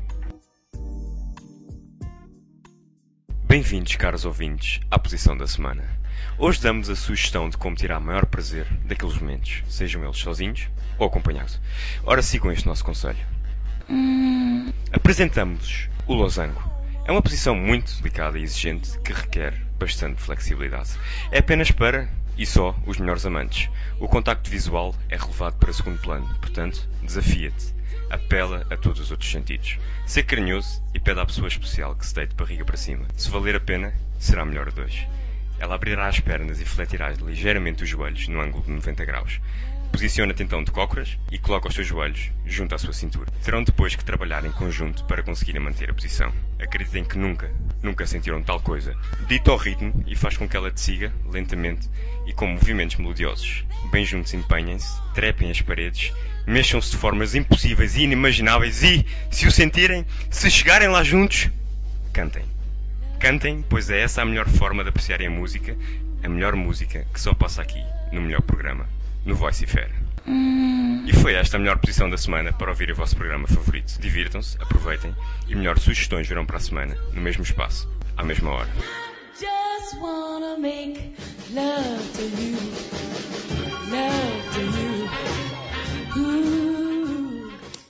Bem-vindos, caros ouvintes, à Posição da Semana. Hoje damos a sugestão de como tirar maior prazer daqueles momentos, sejam eles sozinhos ou acompanhados. Ora, sigam este nosso conselho. Hum... Apresentamos-vos o losango. É uma posição muito delicada e exigente que requer bastante flexibilidade. É apenas para, e só, os melhores amantes. O contacto visual é relevado para segundo plano, portanto, desafia-te. Apela a todos os outros sentidos. Ser carinhoso e pede à pessoa especial que se deite de barriga para cima. Se valer a pena, será melhor a dois. Ela abrirá as pernas e fletirá ligeiramente os joelhos no ângulo de noventa graus. Posiciona-te então de cócoras e coloca os teus joelhos junto à sua cintura. Terão depois que trabalhar em conjunto para conseguirem manter a posição. Acreditem que nunca, nunca sentiram tal coisa. Dito ao ritmo e faz com que ela te siga, lentamente e com movimentos melodiosos. Bem juntos empenhem-se, trepem as paredes, mexam-se de formas impossíveis e inimagináveis e, se o sentirem, se chegarem lá juntos, cantem. Cantem, pois é essa a melhor forma de apreciarem a música, a melhor música que só passa aqui, no melhor programa. No Voicifera. Hum. E foi esta a melhor posição da semana para ouvir o vosso programa favorito. Divirtam-se, aproveitem e melhores sugestões virão para a semana, no mesmo espaço, à mesma hora. Just wanna make love to you, love to you. Ooh.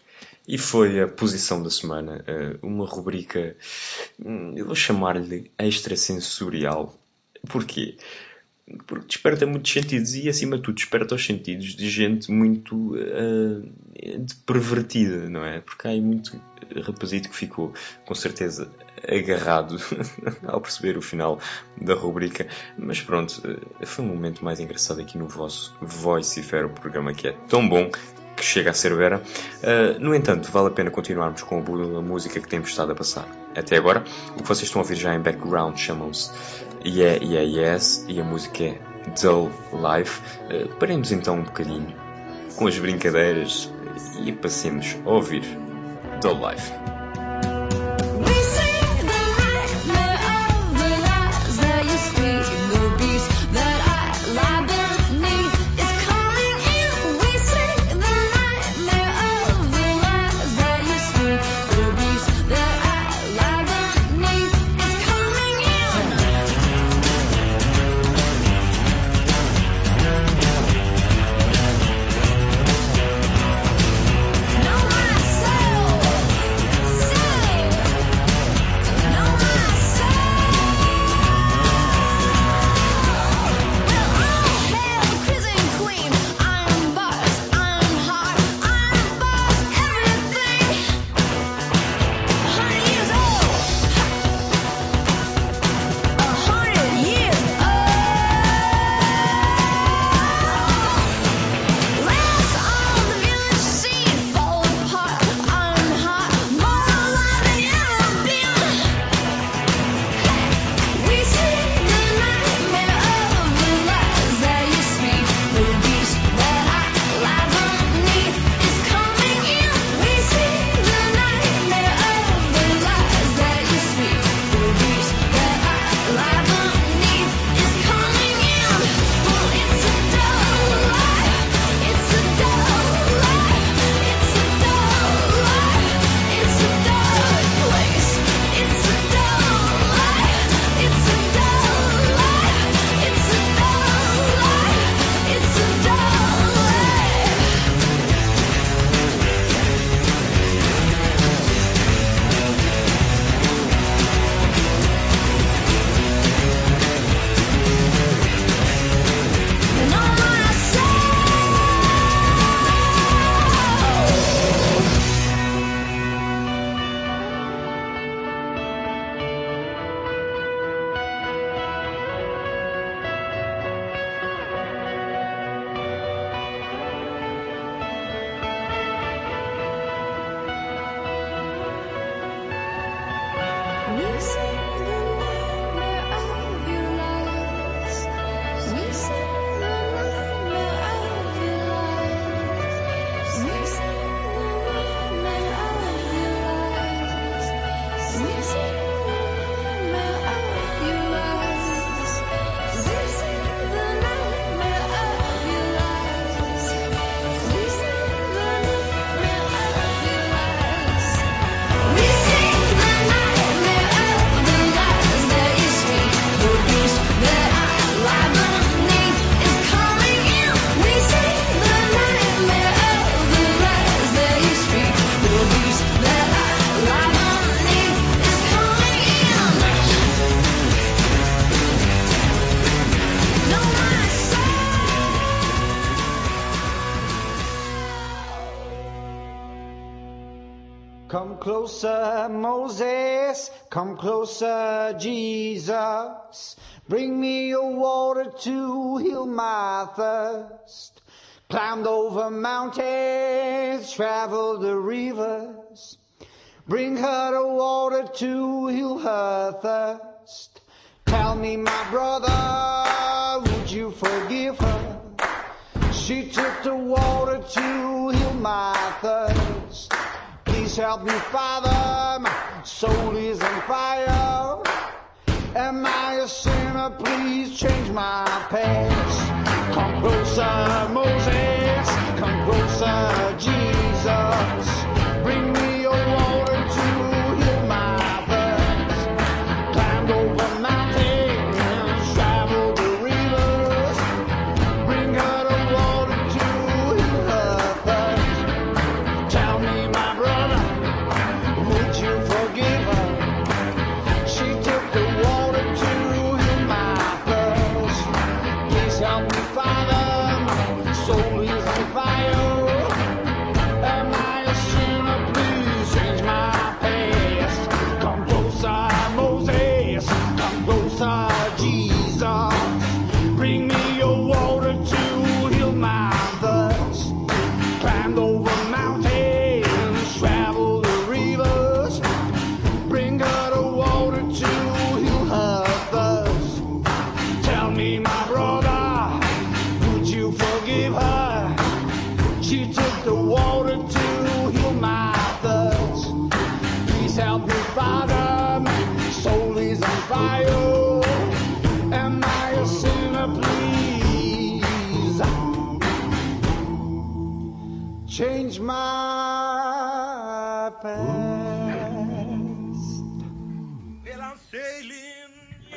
E foi a posição da semana, uma rubrica, eu vou chamar-lhe extrasensorial. Porquê? Porque desperta muitos sentidos e, acima de tudo, desperta os sentidos de gente muito uh, de pervertida, não é? Porque há aí muito rapazito que ficou, com certeza, agarrado ao perceber o final da rubrica. Mas pronto, foi um momento mais engraçado aqui no vosso Voicifero, o programa que é tão bom que chega a ser vera. Uh, no entanto, vale a pena continuarmos com a música que temos estado a passar até agora. O que vocês estão a ouvir já em background chamam-se Yeah, Yeah, Yes, e a música é Dull Life. Uh, paremos então um bocadinho com as brincadeiras e passemos a ouvir Dull Life. Come closer, Moses, come closer, Jesus. Bring me your water to heal my thirst. Climbed over mountains, traveled the rivers. Bring her the water to heal her thirst. Tell me, my brother, would you forgive her? She took the water to heal my thirst. Please help me, Father, my soul is on fire. Am I a sinner? Please change my past. Come closer, Moses, come closer, Jesus. Bring me your water to heal my thirst. Climbed over mountains, traveled the rivers. Bring her the water to heal her thirst. Tell me, my brother, She took the water to heal my thirst. Please help me, Father, my soul is on fire. Am I a sinner, please? Change my past. Well, I'm sailing.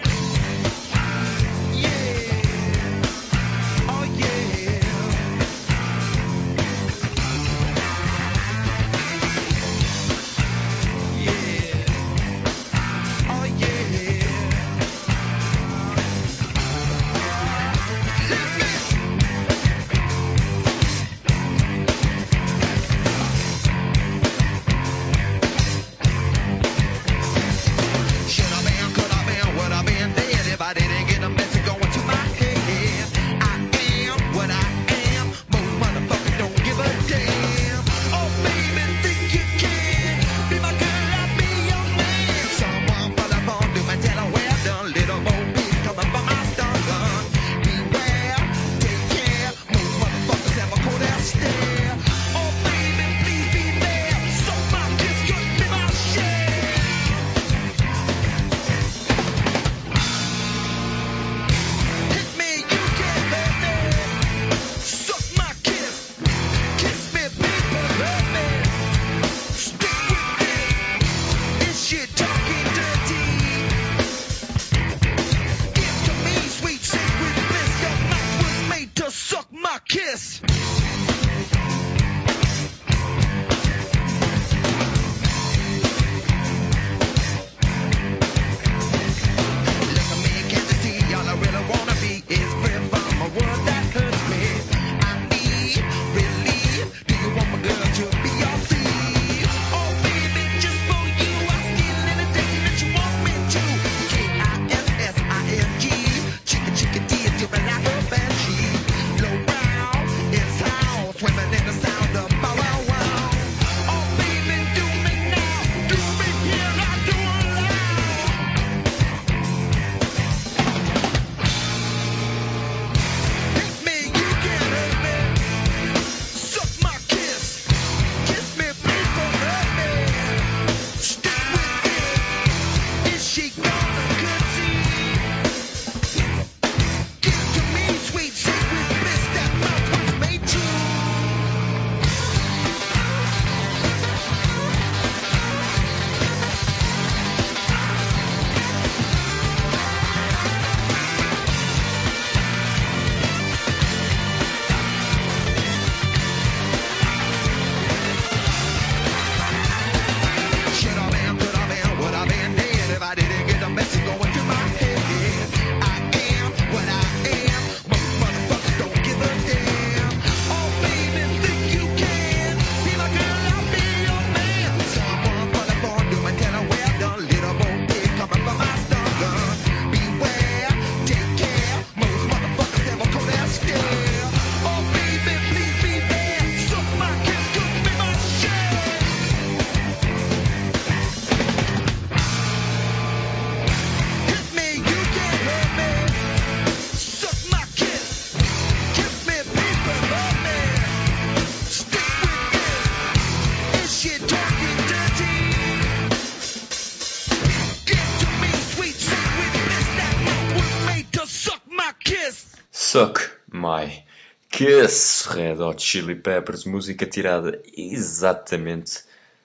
Suck My Kiss, Red Hot Chili Peppers, música tirada exatamente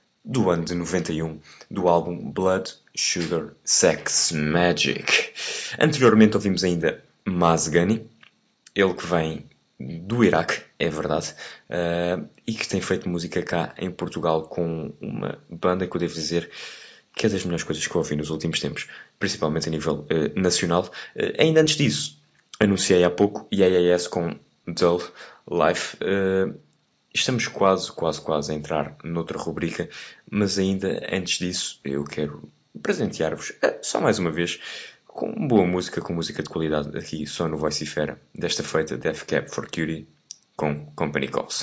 do ano de noventa e um, do álbum Blood, Sugar, Sex, Magic. Anteriormente ouvimos ainda Mazgani, ele que vem do Iraque, é verdade, uh, e que tem feito música cá em Portugal com uma banda que eu devo dizer que é das melhores coisas que eu ouvi nos últimos tempos, principalmente a nível uh, nacional. Uh, ainda antes disso, anunciei há pouco I A S com Dull Life. Uh, estamos quase, quase, quase a entrar noutra rubrica, mas ainda antes disso eu quero presentear-vos, uh, só mais uma vez, com boa música, com música de qualidade, aqui só no Vocifera, desta feita Death Cab for Cutie com Company Calls.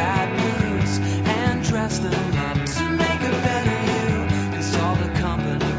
Them up to make a better you, 'cause all the company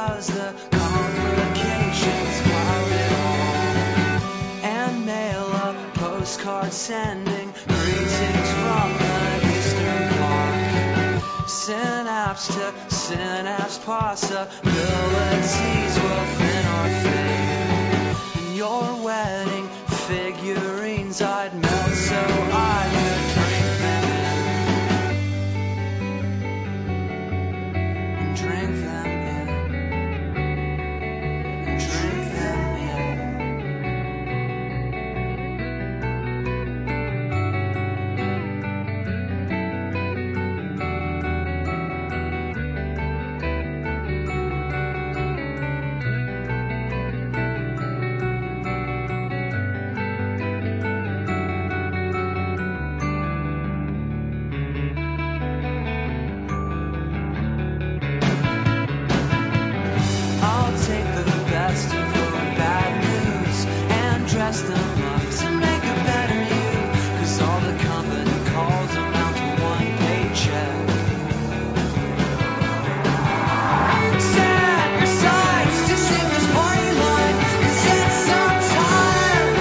'cause the complications pile it all. And mail a postcard sending greetings from the Eastern Bloc. Synapse to synapse possibilities will thin or fade. And your wedding figurines I'd melt so I could drink them in. And drink them in. And drink them in. I'll take the best of your bad news and dress them up to make a better you. 'Cause all the company calls amount to one paycheck. Set your sights to sing this party line, 'cause it's so tired.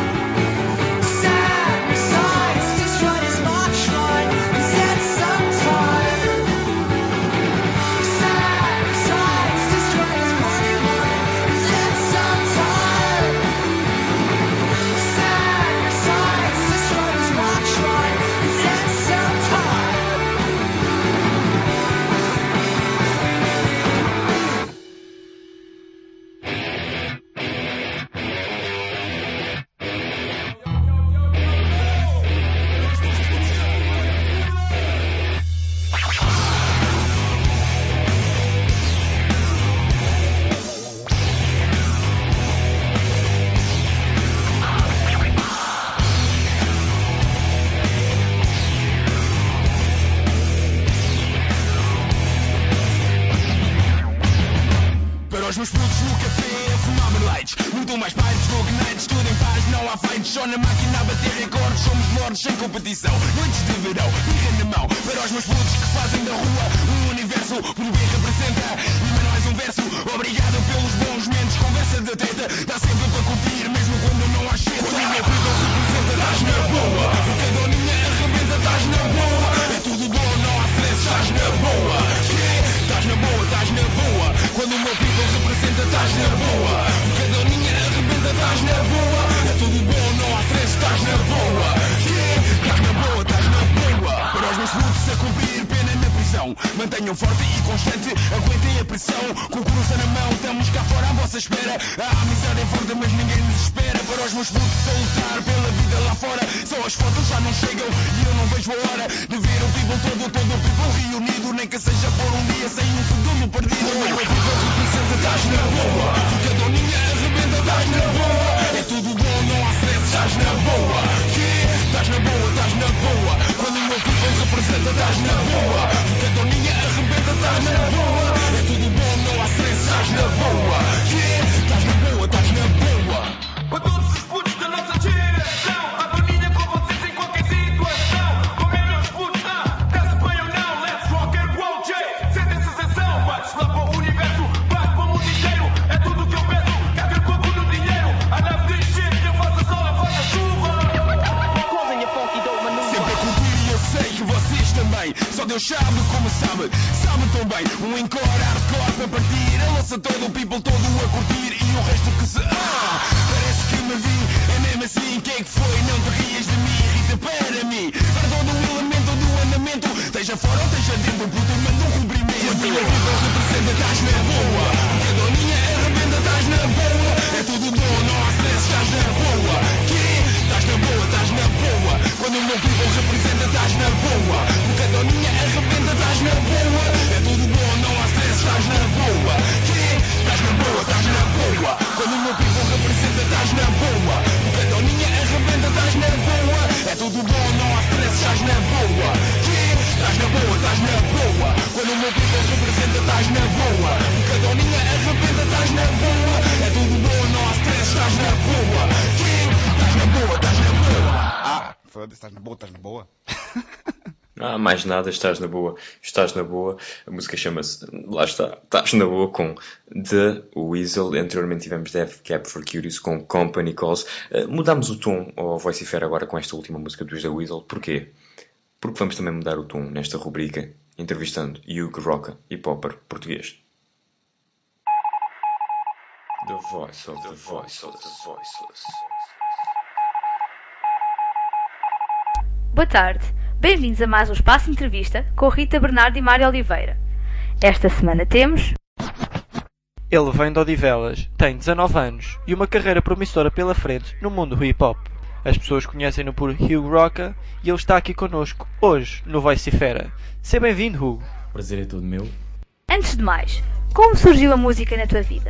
Set your sights to strut his mock shrine, 'cause it's so tired. Set your sights to strut his party line, 'cause it's so tired. Set your sights to strut his mock shrine, 'cause it's so tired. Para os meus putos no café a fumar Merleites. Muito mais pais do que nights, tudo em paz, não há feitos. Só na máquina a bater recordes, somos lordes sem competição. Noites de verão, birra na mão. Para os meus putos que fazem da rua um universo, por bem representa. E mais um verso, obrigado pelos bons momentos. Conversa de treta, dá sempre para curtir, mesmo quando não há cheiro. Quando o meu people representa, estás na boa. Porque a doninha arrebenta, estás na boa. É tudo bom, não há stress, estás na boa. Yeah, estás na boa, estás na boa. Quando o meu people representa, estás na boa. Porque a doninha arrebenta, estás na boa. É tudo bom, não há stress, estás na boa. Yeah, estás na boa, estás na boa. Para os meus putos a cumprir pena na prisão, mantenham forte e constante, aguentem a pressão. Com cruz na mão, estamos cá fora à vossa espera. A amizade é forte, mas ninguém nos espera. Para os meus putos a lutar pela vida lá fora, só as fotos já não chegam e eu não vejo a hora de ver o people todo, todo o people reunido. Nem que seja por um dia sem um segundo perdido. O meu people representa, estás na boa. Porque a doninha arrebenta, estás na boa. É tudo bom, não há stress, estás na boa. Yeah, estás na boa, estás na boa. Quando o meu people representa, estás na boa. Porque a doninha arrebenta, estás na boa. É tudo bom, não há stress, estás na boa. Yeah, estás na boa, estás na boa. Para todos os putos da nossa geração, a doninha com vocês em qualquer situação. Com menos putos, ah, está-se bem ou não? Let's rock and roll, J. Sentem sensação, bates lá para o universo, bate para o mundo inteiro. É tudo o que eu peço, caga pouco no dinheiro. I love this shit, eu faço sol, eu faço a chuva. Sempre a curtir e eu sei que vocês também. Só Deus sabe como sabe, sabe tão bem. Um encore hardcore para partir, a lança todo, o people todo a curtir. E o resto que se... Ah, parece que me vi, é mesmo assim. Que é que foi? Não te rias de mim, irrita para mim. Para todo o elemento do andamento, esteja fora ou esteja dentro, puto, manda um cumprimento. Quando o people representa, estás na boa. Porque a doninha arrebenta, estás na boa. É tudo bom, não há stress, estás na boa. Que? Estás na boa, estás na boa. Quando o meu people representa, estás na boa. Porque a doninha arrebenta, estás na boa. É tudo bom, não há stress, estás na boa. Que? Estás na boa, estás na boa. Quando o meu people representa, estás na boa. Porque a doninha arrebenta, estás na boa. É tudo bom, não há stress, estás na boa. Que? Estás na boa, estás na boa. Quando o meu people representa, estás na boa. Porque a doninha arrebenta, estás na boa. É tudo bom, não há stress, estás na boa. Que? Estás na boa, estás na boa. Ah, foda-se, estás na boa, estás na boa. Não há mais nada, estás na boa, estás na boa. A música chama-se, lá está, estás na boa, com The Weasel. Anteriormente tivemos Death Cab for Cuties com Company Calls. Uh, mudámos o tom ao Voicifer agora com esta última música dos The Weasel. Porquê? Porque vamos também mudar o tom nesta rubrica, entrevistando Hugh Roca e Popper português. The Voice of the Voice of the Voiceless. Boa tarde, bem-vindos a mais um Espaço Entrevista com Rita Bernardo e Mário Oliveira. Esta semana temos... Ele vem de Odivelas, tem dezanove anos e uma carreira promissora pela frente no mundo do hip-hop. As pessoas conhecem-no por Hugh Roca e ele está aqui connosco hoje no Voicifera. Seja bem-vindo, Hugo. O prazer é todo meu. Antes de mais, como surgiu a música na tua vida?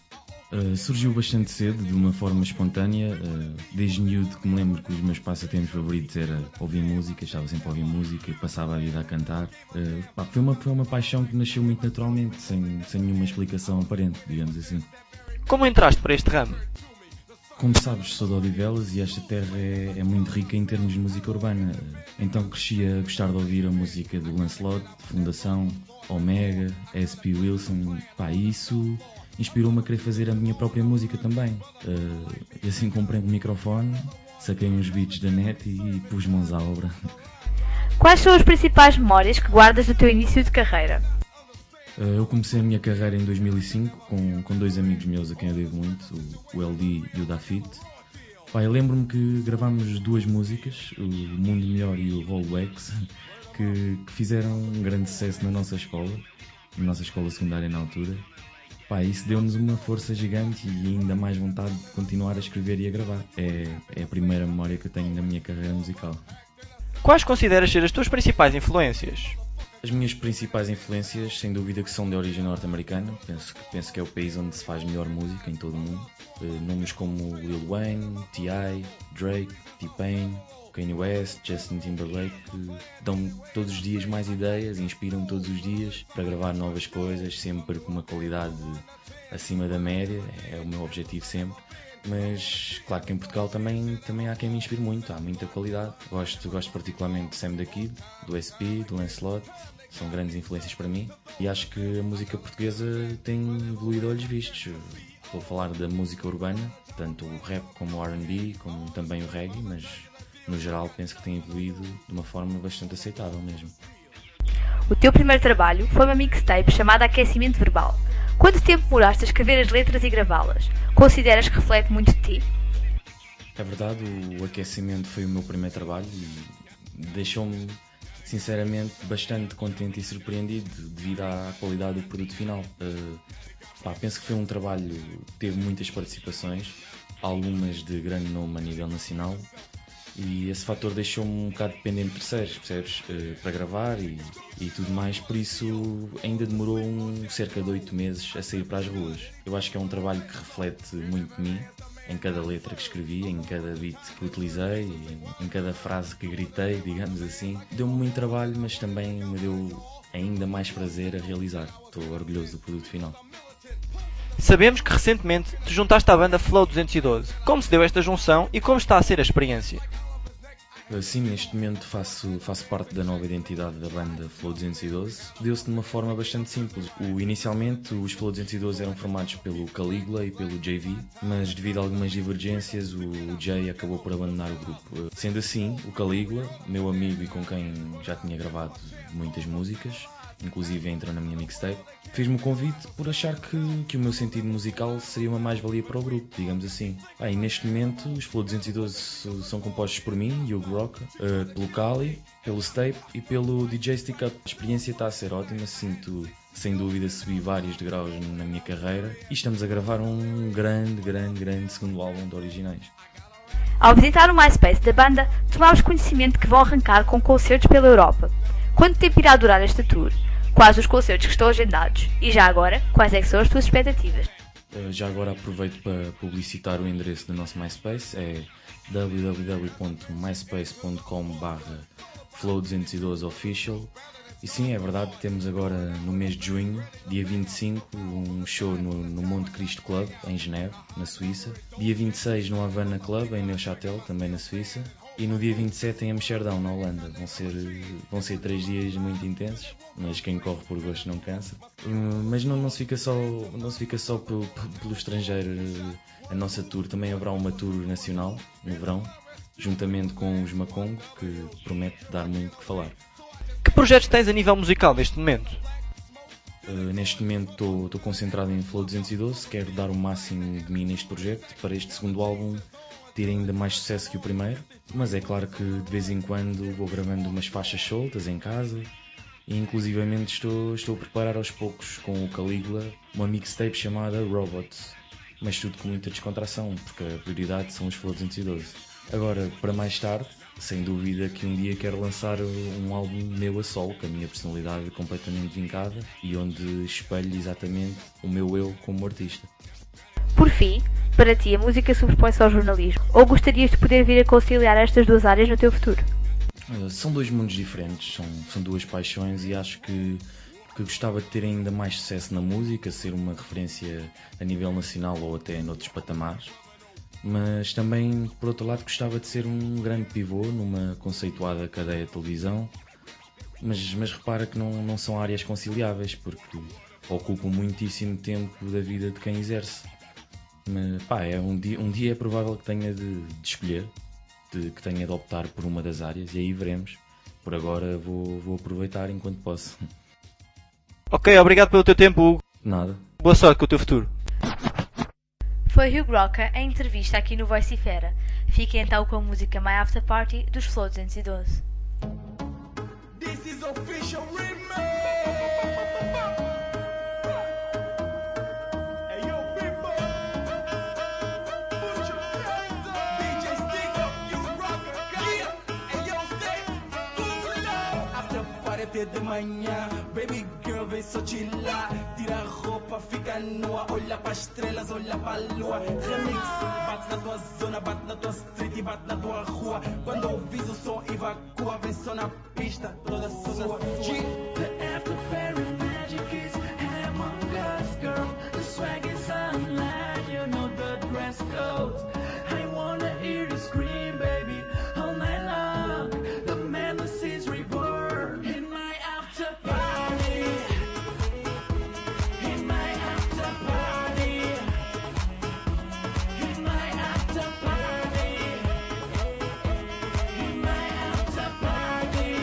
Uh, surgiu bastante cedo, de uma forma espontânea. Uh, desde miúdo que me lembro que os meus passatempos favoritos era ouvir música, estava sempre a ouvir música e passava a vida a cantar. Uh, pá, foi, uma, foi uma paixão que nasceu muito naturalmente, sem, sem nenhuma explicação aparente, digamos assim. Como entraste para este ramo? Como sabes, sou de Odivelas e esta terra é, é muito rica em termos de música urbana. Então cresci a gostar de ouvir a música do Lancelot, Fundação, Omega, S P Wilson. Pá, isso inspirou-me a querer fazer a minha própria música também. Uh, e assim comprei um microfone, saquei uns beats da net e, e pus mãos à obra. Quais são as principais memórias que guardas do teu início de carreira? Uh, eu comecei a minha carreira em dois mil e cinco com, com dois amigos meus a quem eu devo muito, o, o L D e o Dafit. Pá, eu lembro-me que gravámos duas músicas, o Mundo Melhor e o Volwex, que, que fizeram um grande sucesso na nossa escola, na nossa escola secundária na altura. Pá, isso deu-nos uma força gigante e ainda mais vontade de continuar a escrever e a gravar. É, é a primeira memória que eu tenho da minha carreira musical. Quais consideras ser as tuas principais influências? As minhas principais influências, sem dúvida, que são de origem norte-americana. Penso, penso que é o país onde se faz melhor música em todo o mundo. Uh, nomes como Lil Wayne, T I, Drake, T-Pain, Kanye West, Justin Timberlake, que dão todos os dias mais ideias, inspiram todos os dias para gravar novas coisas, sempre com uma qualidade acima da média, é o meu objetivo sempre. Mas claro que em Portugal também, também há quem me inspire muito, há muita qualidade. Gosto, gosto particularmente de Sam da Kid, do S P, do Lancelot, são grandes influências para mim. E acho que a música portuguesa tem evoluído a olhos vistos. Estou a falar da música urbana, tanto o rap como o R and B, como também o reggae, mas no geral penso que tem evoluído de uma forma bastante aceitável mesmo. O teu primeiro trabalho foi uma mixtape chamada Aquecimento Verbal. Quanto tempo demoraste a escrever as letras e gravá-las? Consideras que reflete muito de ti? É verdade, o Aquecimento foi o meu primeiro trabalho e deixou-me sinceramente bastante contente e surpreendido devido à qualidade do produto final. Uh, pá, penso que foi um trabalho que teve muitas participações, algumas de grande nome a nível nacional. E esse fator deixou-me um bocado dependente de terceiros, percebes? Uh, para gravar e, e tudo mais, por isso ainda demorou um, cerca de oito meses a sair para as ruas. Eu acho que é um trabalho que reflete muito de mim, em cada letra que escrevi, em cada beat que utilizei, em, em cada frase que gritei, digamos assim. Deu-me muito trabalho, mas também me deu ainda mais prazer a realizar. Estou orgulhoso do produto final. Sabemos que recentemente te juntaste à banda Flow duzentos e doze. Como se deu esta junção e como está a ser a experiência? Sim, neste momento faço, faço parte da nova identidade da banda Flow duzentos e doze. Deu-se de uma forma bastante simples. O, inicialmente, os Flow duzentos e doze eram formados pelo Calígula e pelo J V, mas devido a algumas divergências, o, o Jay acabou por abandonar o grupo. Sendo assim, o Calígula, meu amigo e com quem já tinha gravado muitas músicas, inclusive entra na minha mixtape, fez-me o convite por achar que, que o meu sentido musical seria uma mais-valia para o grupo, digamos assim. Ah, e neste momento os Flow duzentos e doze são compostos por mim, Hugh Roca, uh, pelo Cali, pelo Stape e pelo D J Stick Up. A experiência está a ser ótima, sinto sem dúvida subi vários degraus na minha carreira e estamos a gravar um grande, grande, grande segundo álbum de originais. Ao visitar o MySpace da banda, tomámos conhecimento que vão arrancar com concertos pela Europa. Quanto tempo irá durar esta tour? Quais os concertos que estão agendados? E já agora, quais é que são as tuas expectativas? Já agora aproveito para publicitar o endereço do nosso MySpace, é w w w ponto myspace ponto com barra flow duzentos e doze official. E sim, é verdade, temos agora no mês de junho, dia vinte e cinco, um show no, no Monte Cristo Club, em Geneve, na Suíça. Dia vinte e seis no Havana Club, em Neuchâtel, também na Suíça. e no dia vinte e sete em Amsterdão, na Holanda. Vão ser, vão ser três dias muito intensos, mas quem corre por gosto não cansa. Uh, mas não, não se fica só, não se fica só pelo, pelo estrangeiro. A nossa tour também haverá uma tour nacional no verão, juntamente com os Macongo, que promete dar muito que falar. Que projetos tens a nível musical neste momento? Uh, neste momento estou concentrado em Flow duzentos e doze, quero dar o máximo de mim neste projeto para este segundo álbum ter ainda mais sucesso que o primeiro, mas é claro que de vez em quando vou gravando umas faixas soltas em casa e inclusivamente estou, estou a preparar aos poucos com o Calígula uma mixtape chamada Robots, mas tudo com muita descontração, porque a prioridade são os Flow duzentos e doze. Agora, para mais tarde, sem dúvida que um dia quero lançar um álbum meu a solo, com a minha personalidade completamente vincada e onde espelho exatamente o meu eu como artista. Por fim, para ti a música sobrepõe-se ao jornalismo, ou gostarias de poder vir a conciliar estas duas áreas no teu futuro? Uh, são dois mundos diferentes, são, são duas paixões e acho que, que gostava de ter ainda mais sucesso na música, ser uma referência a nível nacional ou até noutros patamares. Mas também, por outro lado, gostava de ser um grande pivô numa conceituada cadeia de televisão. Mas, mas repara que não, não são áreas conciliáveis, porque ocupam muitíssimo tempo da vida de quem exerce. Mas, pá, é um, dia, um dia é provável que tenha de, de escolher, de, que tenha de optar por uma das áreas, e aí veremos. Por agora vou, vou aproveitar enquanto posso. Ok, obrigado pelo teu tempo, Hugo. Nada. Boa sorte com o teu futuro. Foi Hugh Roca em entrevista aqui no Vocifera. Fique então com a música My After Party dos Flow duzentos e doze. This is official remix. Hey yo people, put your hands up. D J Stick up, you rocker, yeah. Hey yo Stick, pull it up. After party até de manhã, baby girl vem só chilar. Tira a roupa, fica nua, olha para estrelas, olha para a lua. Remix, bate na tua zona, bate na tua street e bate na tua rua. Quando ouvis o som, evacua, vem só na pista, toda sua. The after party magic is among us, girl. The swag is online, you know the dress code. I wanna hear you scream, baby, all night long. The madness is reborn in my after party. In my after party. In my after party. In my after party.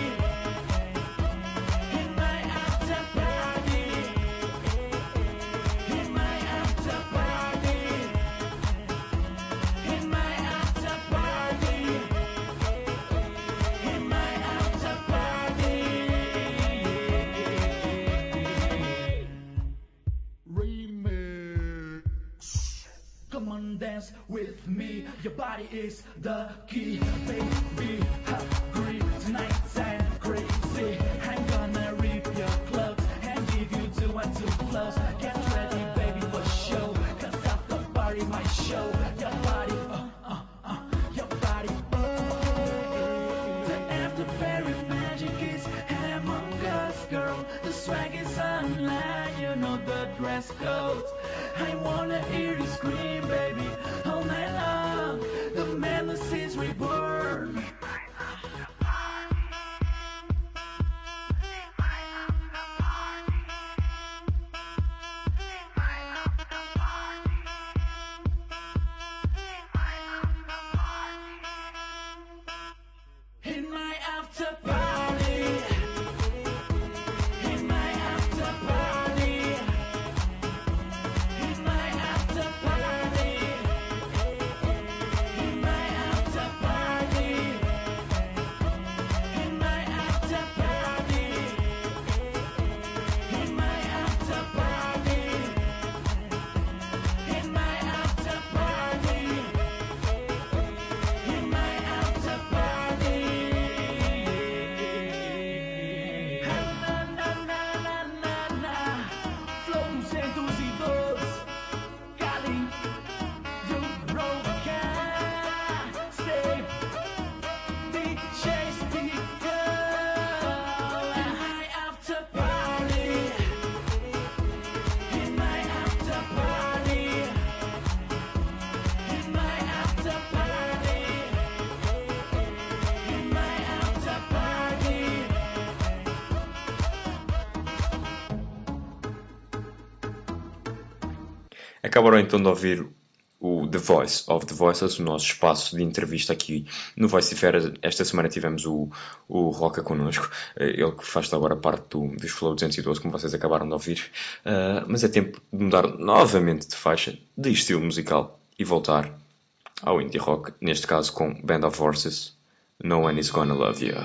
In my after party. In my after party. In my after party. In my after party. Remix. Come on, dance with me. Your body is the key, baby. Hungry tonight's and crazy. I'm gonna rip your clothes and give you two and two flows. Get ready, baby, for show. Cause after party, my show. Your body, uh, uh, uh, your body, uh. The after party magic is among us, girl. The swag is online, you know the dress code. I wanna hear you scream, baby, all night long. The madness is reborn. In my after party. In my after party. In my after party. Acabaram então de ouvir o The Voice of the Voices, o nosso espaço de entrevista aqui no Voicifera. Esta semana tivemos o, o Roca connosco, ele que faz agora parte do, dos Flow duzentos e doze, como vocês acabaram de ouvir. Uh, mas é tempo de mudar novamente de faixa, de estilo musical, e voltar ao indie rock, neste caso com Band of Horses, No One Is Gonna Love You.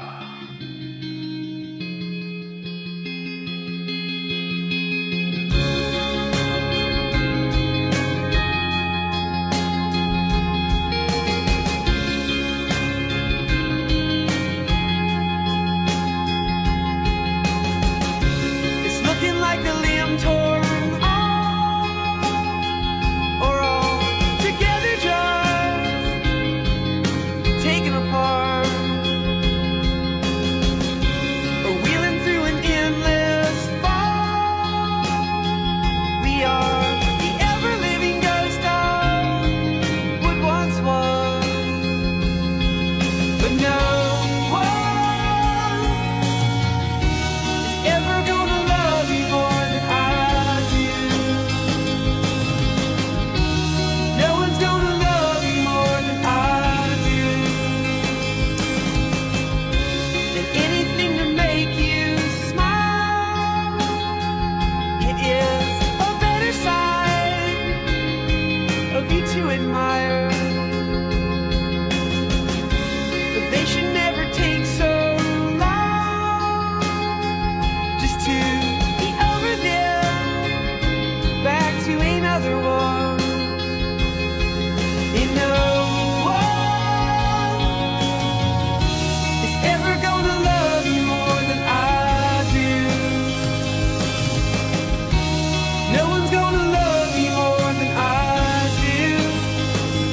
No one's gonna love you more than I do.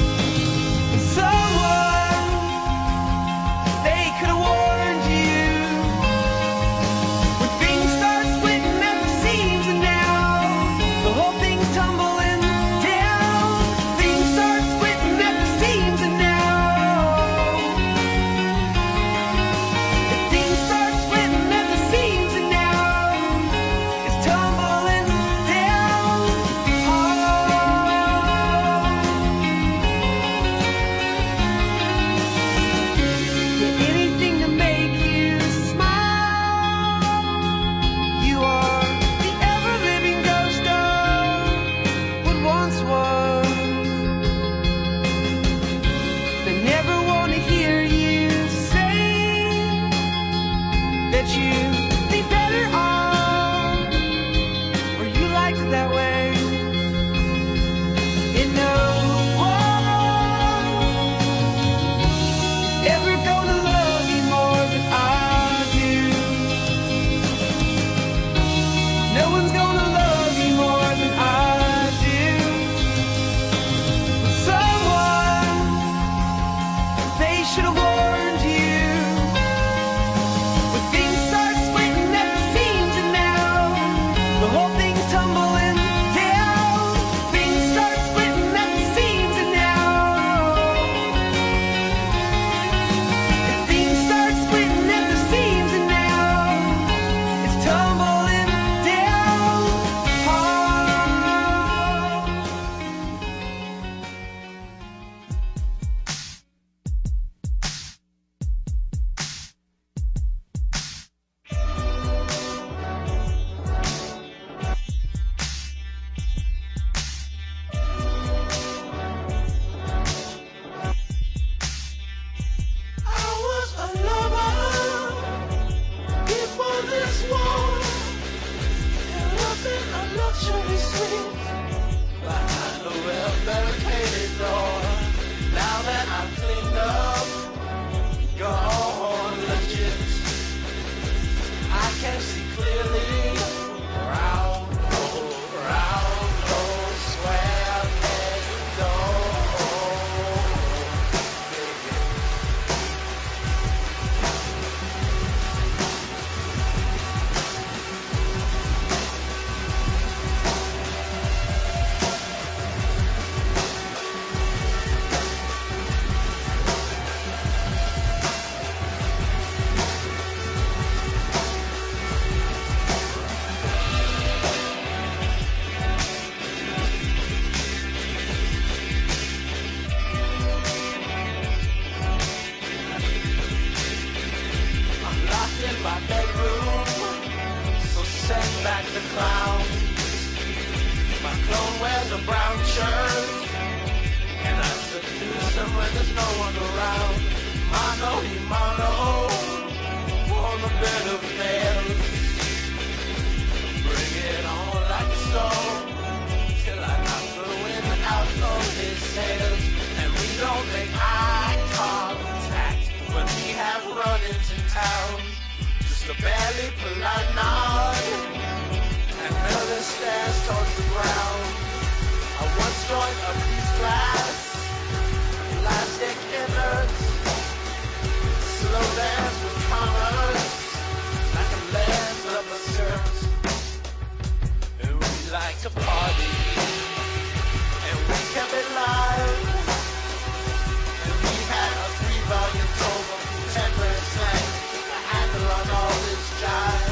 a brown shirt, and I seduce him when there's no one around. Mano y mano, on the bed of nails. Bring it on like a storm, till I knock the wind out of his sails. And we don't make eye contact when we have run-ins in town. Just a barely polite nod, and Miller stares towards the ground. I once joined a peace class, plastic innards, slow dance with commas, like a lens of a skirt. And we like to party, and we kept it live. And we had a three-volume tome of contemporary slang, a handle on all this jive.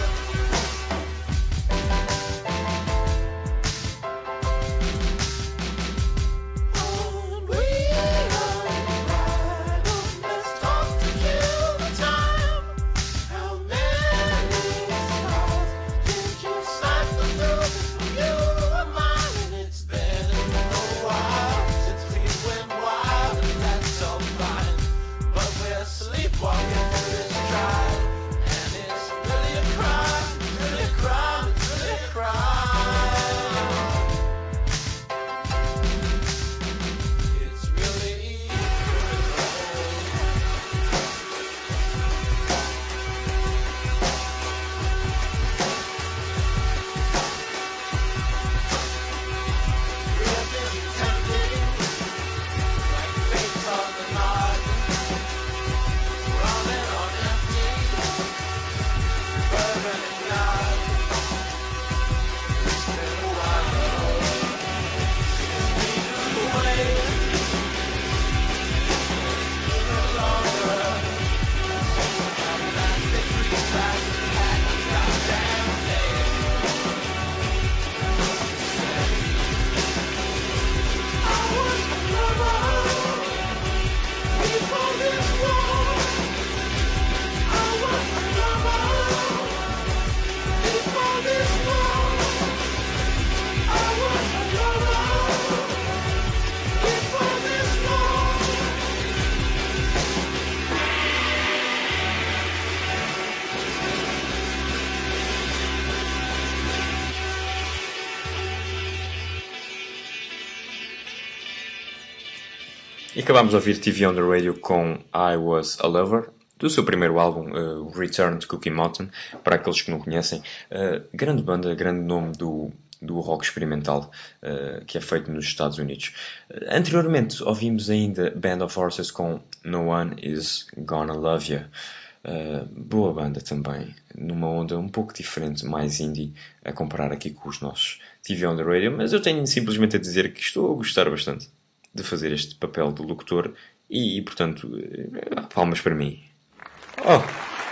E acabámos de ouvir T V on the Radio com I Was a Lover, do seu primeiro álbum, uh, Return to Cookie Mountain, para aqueles que não conhecem. Uh, grande banda, grande nome do, do rock experimental, uh, que é feito nos Estados Unidos. Uh, anteriormente ouvimos ainda Band of Horses com No One Is Gonna Love You. Uh, boa banda também, numa onda um pouco diferente, mais indie, a comparar aqui com os nossos T V on the Radio, mas eu tenho simplesmente a dizer que estou a gostar bastante de fazer este papel de locutor e, portanto, palmas para mim. Oh!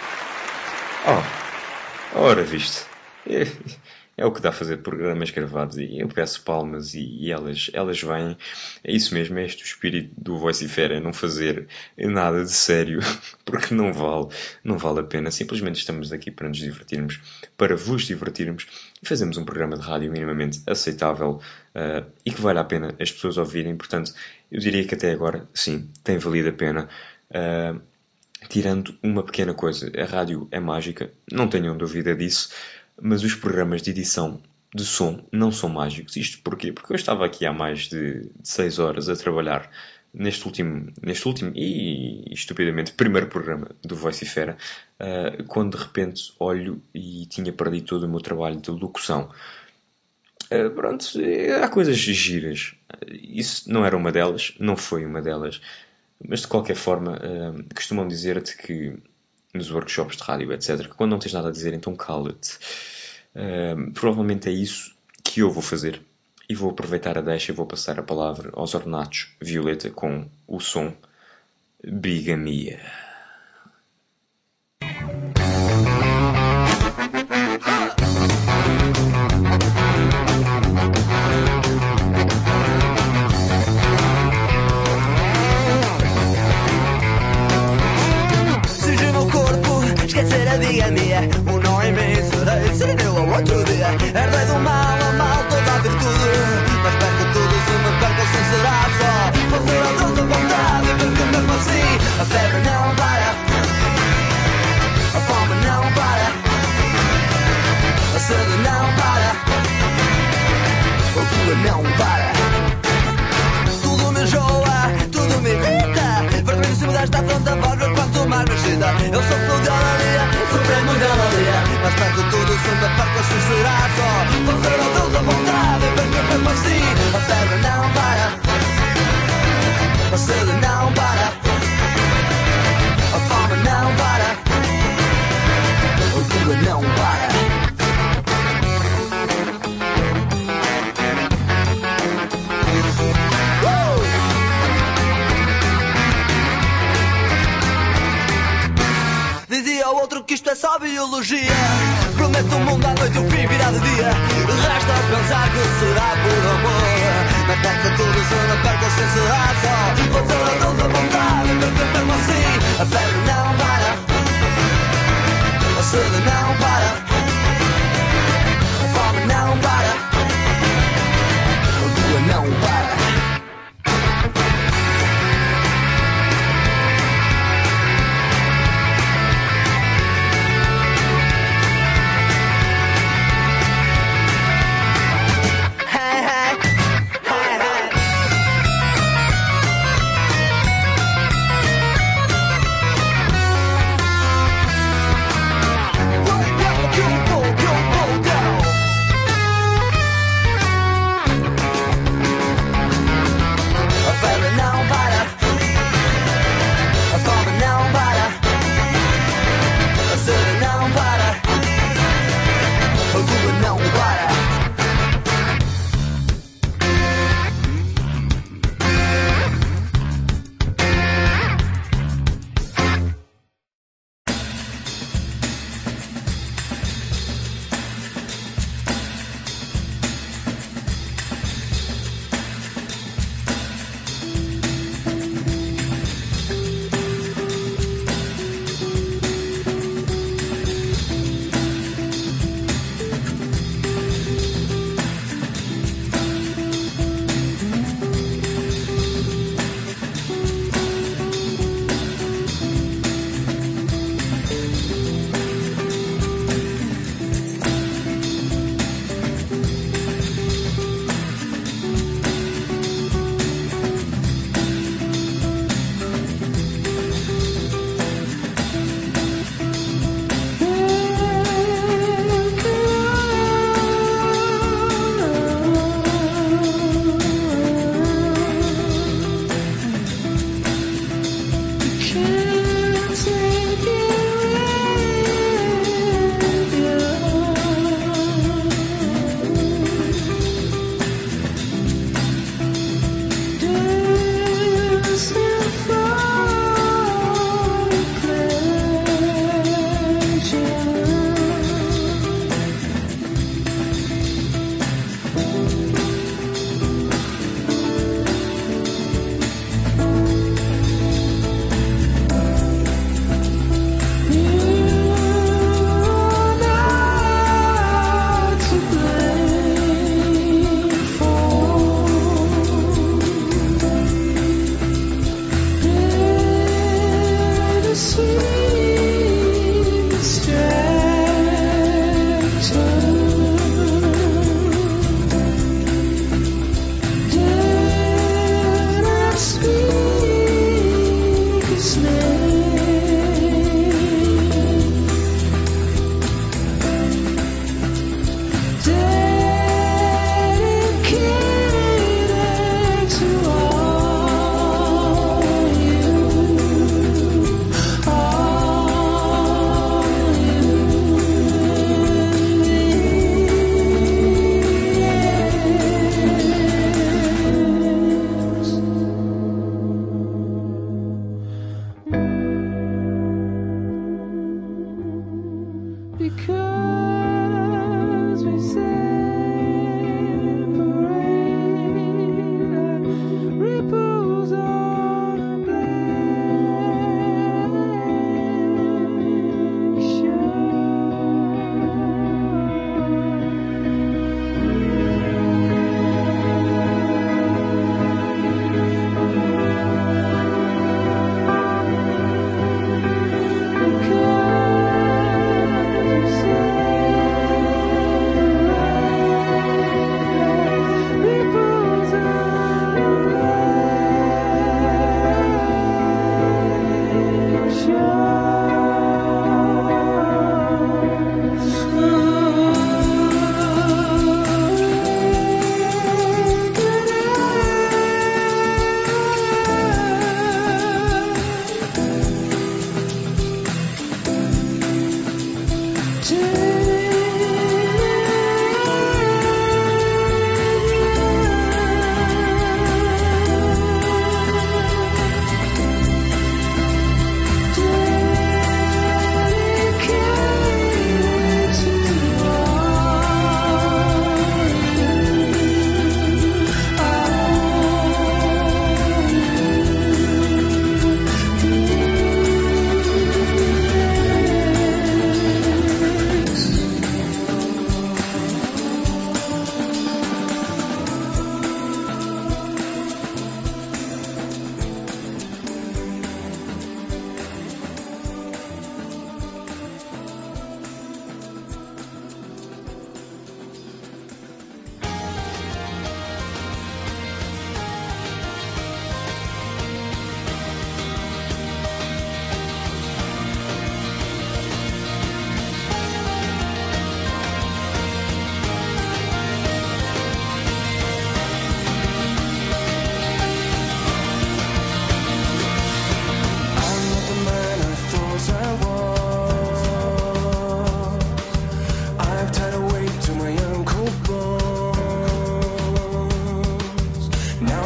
Oh! Ora, visto. É, é o que dá a fazer programas gravados e eu peço palmas e, e elas, elas vêm. É isso mesmo, é este o espírito do Voicifera, é não fazer nada de sério, porque não vale, não vale a pena. Simplesmente estamos aqui para nos divertirmos, para vos divertirmos e fazemos um programa de rádio minimamente aceitável uh, e que vale a pena as pessoas ouvirem. Portanto, eu diria que até agora, sim, tem valido a pena. Uh, tirando uma pequena coisa, a rádio é mágica, não tenham dúvida disso, mas os programas de edição de som não são mágicos. Isto porquê? Porque eu estava aqui há mais de seis horas a trabalhar neste último, neste último e, estupidamente, primeiro programa do Voicifera, uh, quando de repente olho e tinha perdido todo o meu trabalho de locução. Uh, pronto, há coisas giras. Isso não era uma delas, não foi uma delas, mas de qualquer forma, uh, costumam dizer-te que nos workshops de rádio, etcétera, que quando não tens nada a dizer, então cala-te. Uh, provavelmente é isso que eu vou fazer. E vou aproveitar a deixa e vou passar a palavra aos ornatos Violeta com o som Bigamia. Surge no corpo, esquecer a bigamia. Um nó imenso, deve ser meu ou outro dia. Herdei do mal a mal toda a virtude, mas perco tudo para. Tudo me enjoa, tudo me irrita. Vermelho se mudar está pronta para ver quanto mais me excita. Eu sofro de alegria, supremo de alegria. Mas perto tudo sempre perto assim será só. Fazer a Deus a vontade, porque mesmo assim a febre não para. A sede não para. A fome não para. A fuga não para. Dizia ao outro que isto é só biologia. Prometo o mundo à noite e o fim virá de dia. Resta pensar que será por amor. Mas perto tudo se não perca sem será só. Vou ter a dor da vontade, porque mesmo assim a febre não para. A sede não para. A fome não para. A rua não para. Cool.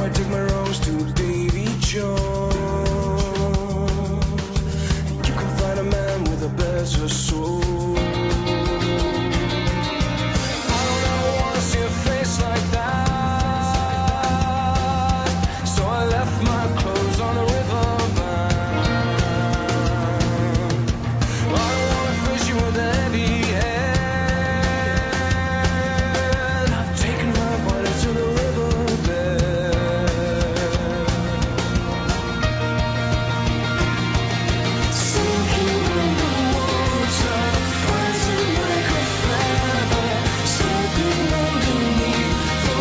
I took my rose to Davy Jones. You can find a man with a better soul. I don't ever wanna see a face like that, so I left my clothes on the riverbank. I don't wanna face you with a heavy head. I've taken my body to the riverbed. Sinking in the water, rising like a feather, slipping underneath the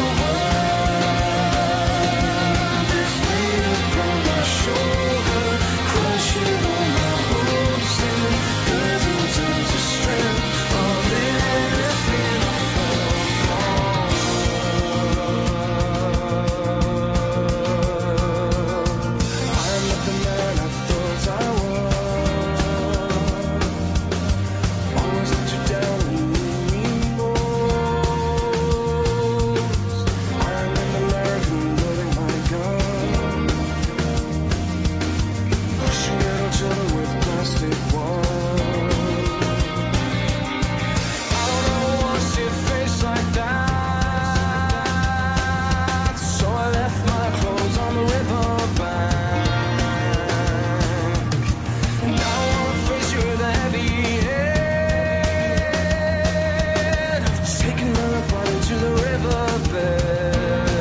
world. This weight upon my shoulder, crushing all my hopes and dozens of the strength of anything I fell I'm not the man I thought I was. Always let you down and leave me most. I'm an American loading my gun, pushing little children with plastic ones. I don't ever wanna see a face like that, so I left my clothes on the riverbank. Now I wanna face you with a heavy head. I've taken my body to the riverbed.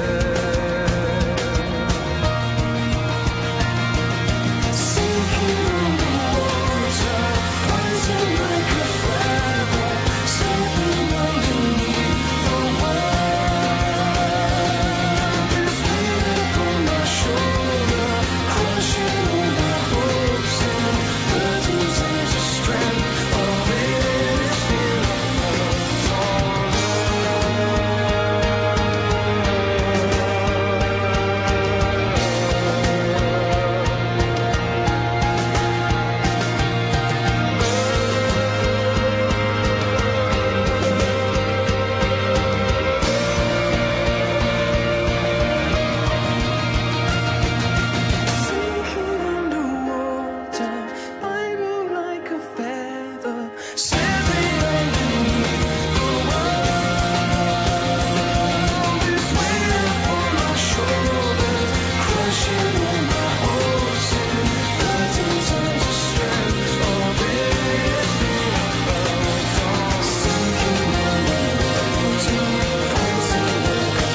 Sinking in the water, rising like a feather, slipping underneath the world. This weight upon my shoulder, crushing all my hopes and burdens of the strength of anything I Sinking underwater, rising like a feather, slipping underneath the world. This weight upon my shoulders, crushing all my hopes and burdens of the strength of anything I felt on. Sinking underwater, rising like a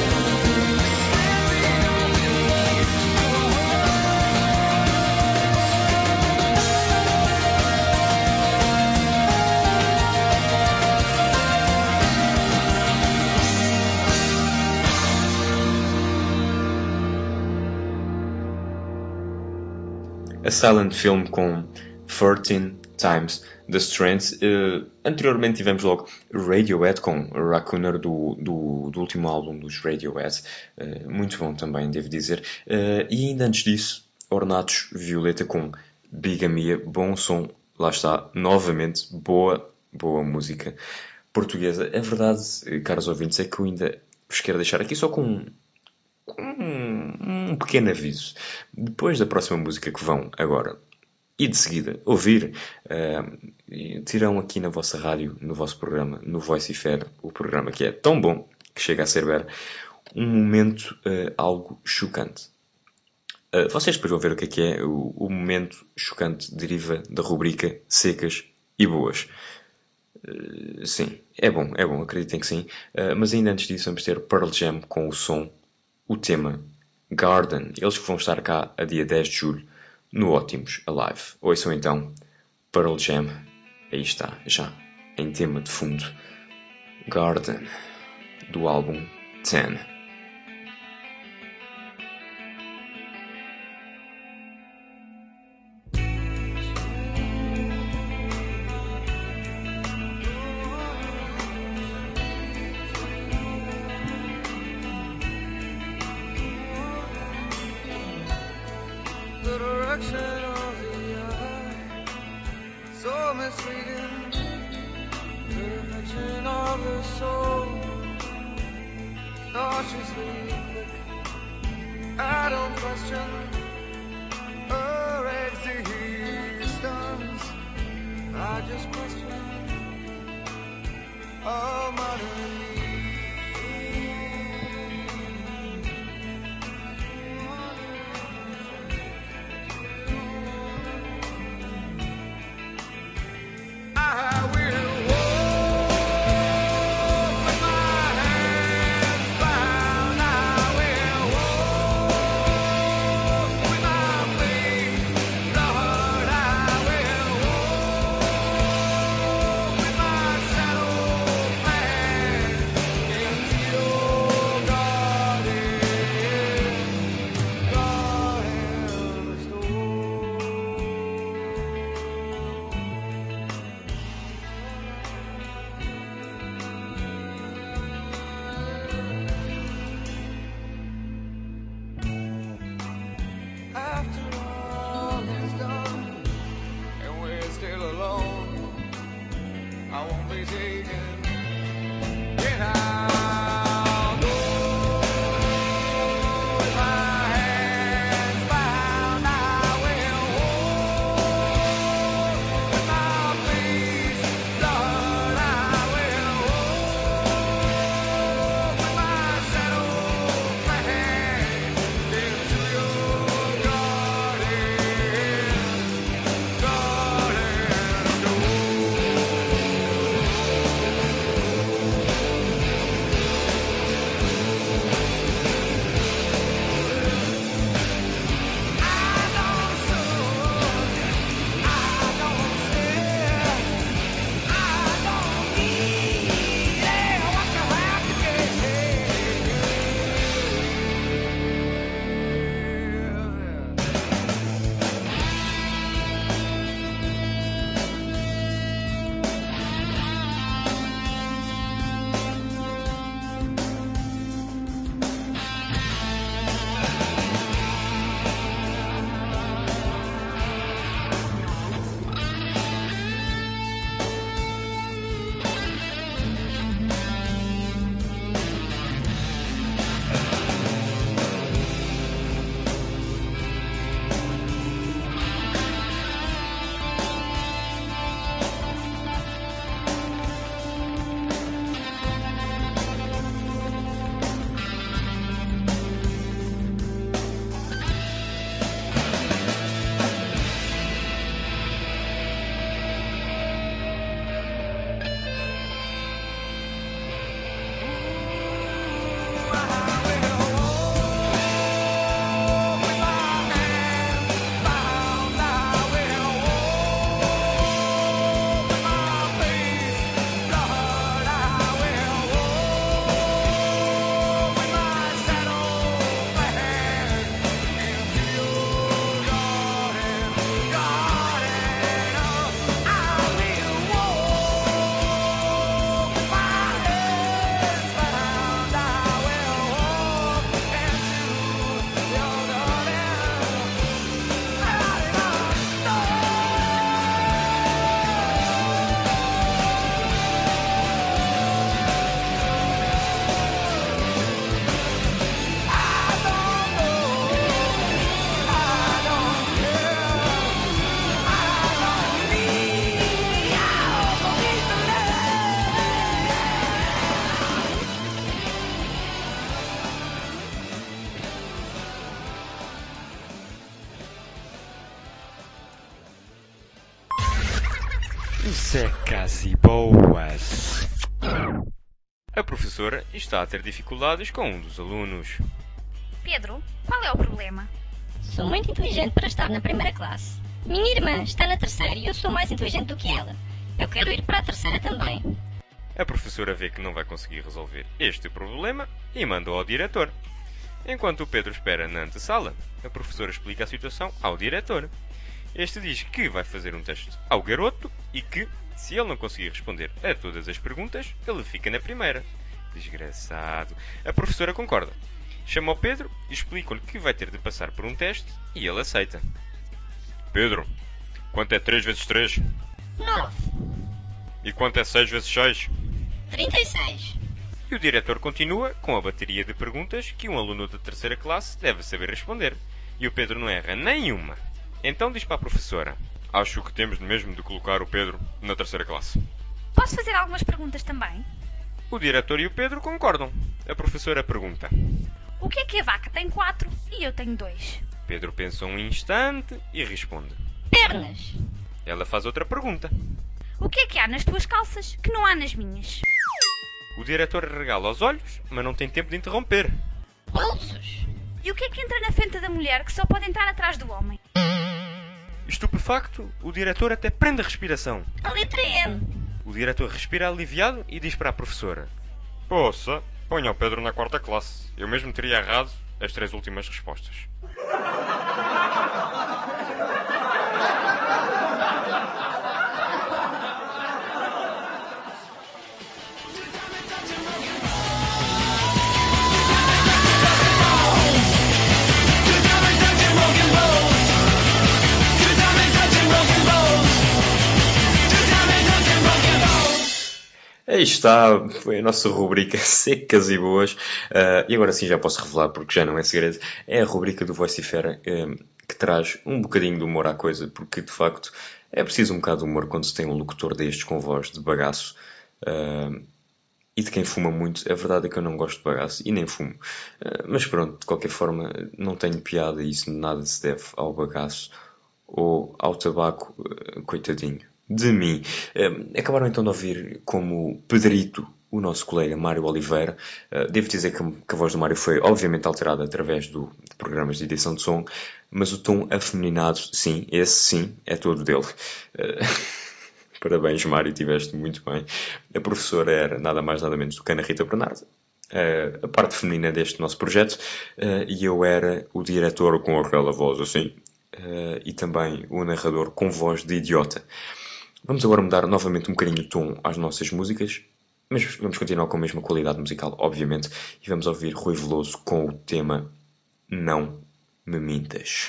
A Silent Film com fourteen Times the Strength. Eh, anteriormente tivemos logo Radiohead com Raccoon do, do, do último álbum dos Radiohead. Eh, muito bom também, devo dizer. Eh, e ainda antes disso, Ornatos Violeta com Bigamia. Bom som, lá está, novamente, boa, boa música portuguesa. É verdade, eh, caros ouvintes, é que eu ainda vos quero deixar aqui só com um, um, um pequeno aviso. Depois da próxima música que vão agora e de seguida ouvir, uh, terão aqui na vossa rádio, no vosso programa, no Voicifer, o programa que é tão bom que chega a ser ver, um momento uh, algo chocante. Uh, vocês depois vão ver o que é que é. O, o momento chocante deriva da rubrica Secas e Boas. Uh, sim, é bom, é bom, acreditem que sim. Uh, mas ainda antes disso vamos ter Pearl Jam com o som, o tema Garden. Eles que vão estar cá a dia dez de julho no Ótimos Alive. Ouçam então Pearl Jam. Aí está, já em tema de fundo, Garden, do álbum Ten. The direction of the eye, so misleading. The reflection of the soul, cautiously quick, question her existence. I just question her money. I will walk with my hands bound. I will walk with my feet, Lord. I will walk with my shadow man into your garden, garden store. After all is done and we're still alone, I won't be taken. And I'll go with my hands bound. I will walk with my feet, Lord. I will walk with my shadow man into your garden, garden door. Secas e boas. A professora está a ter dificuldades com um dos alunos. Pedro, qual é o problema? Sou muito inteligente para estar na primeira classe. Minha irmã está na terceira e eu sou mais inteligente do que ela. Eu quero ir para a terceira também. A professora vê que não vai conseguir resolver este problema e manda-o ao diretor. Enquanto o Pedro espera na antessala, a professora explica a situação ao diretor. Este diz que vai fazer um teste ao garoto e que, se ele não conseguir responder a todas as perguntas, ele fica na primeira. Desgraçado. A professora concorda. Chama o Pedro e explica-lhe que vai ter de passar por um teste e ele aceita. Pedro, quanto é três vezes três? nove. E quanto é seis vezes seis? trinta e seis. E o diretor continua com a bateria de perguntas que um aluno da terceira classe deve saber responder. E o Pedro não erra nenhuma. Então diz para a professora: acho que temos mesmo de colocar o Pedro na terceira classe. Posso fazer algumas perguntas também? O diretor e o Pedro concordam. A professora pergunta: O que é que a vaca tem quatro e eu tenho dois? Pedro pensa um instante e responde: Pernas. Ela faz outra pergunta: O que é que há nas tuas calças que não há nas minhas? O diretor regala os olhos, mas não tem tempo de interromper. Bolsos. E o que é que entra na fenda da mulher que só pode entrar atrás do homem? Estupefacto, o diretor até prende a respiração. A letra N. O diretor respira aliviado e diz para a professora: Poça, ponha o Pedro na quarta classe. Eu mesmo teria errado as três últimas respostas. Aí está, foi a nossa rubrica Secas e Boas. Uh, e agora sim já posso revelar, porque já não é segredo. É a rubrica do Vocifera uh, que traz um bocadinho de humor à coisa, porque de facto é preciso um bocado de humor quando se tem um locutor destes com voz de bagaço. Uh, e de quem fuma muito. A verdade é que eu não gosto de bagaço e nem fumo. Uh, mas pronto, de qualquer forma, não tenho piada e isso nada se deve ao bagaço ou ao tabaco, uh, coitadinho de mim. Uh, acabaram então de ouvir como Pedrito, o nosso colega Mário Oliveira. Uh, devo dizer que, que a voz do Mário foi obviamente alterada através do, de programas de edição de som, mas o tom afeminado, sim, esse sim, é todo dele. Uh, parabéns, Mário, tiveste muito bem. A professora era nada mais nada menos do que Ana Rita Bernardo, uh, a parte feminina deste nosso projeto, uh, e eu era o diretor com aquela voz assim, uh, e também o narrador com voz de idiota. Vamos agora mudar novamente um bocadinho o tom às nossas músicas, mas vamos continuar com a mesma qualidade musical, obviamente, e vamos ouvir Rui Veloso com o tema Não Me Mintas.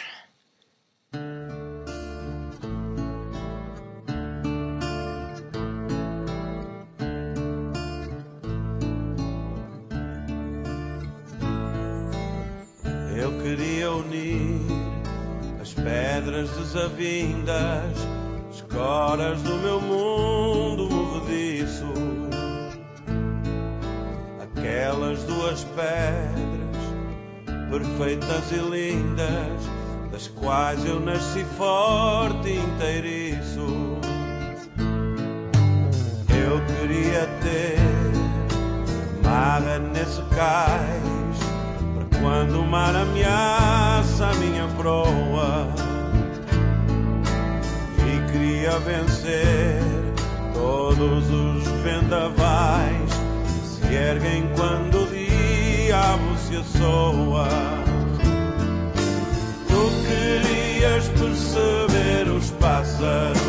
Eu queria unir as pedras desavindas, escoras do meu mundo movediço, aquelas duas pedras perfeitas e lindas, das quais eu nasci forte e inteiriço. Eu queria ter marra nesse cais, para quando o mar ameaça a minha proa. Queria vencer todos os vendavais que se erguem quando o diabo se assoa. Tu querias perceber os pássaros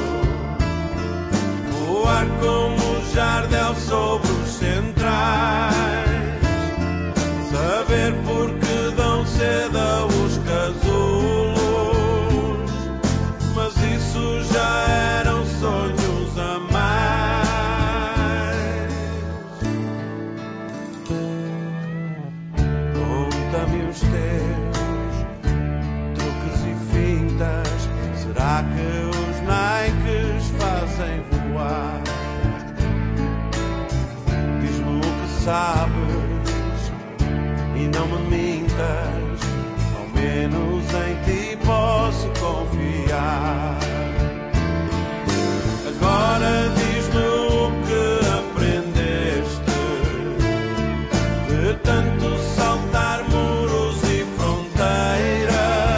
voar como o jardel sobre os centrais, saber por que dão seda os casulos, mas isso já eram sonhos a mais. Conta-me os teus truques e fintas, será que os Nikes fazem voar? Diz-me o que sabes e não me mintas, ao menos em ti posso confiar. Agora diz-me o que aprendeste de tanto saltar muros e fronteiras.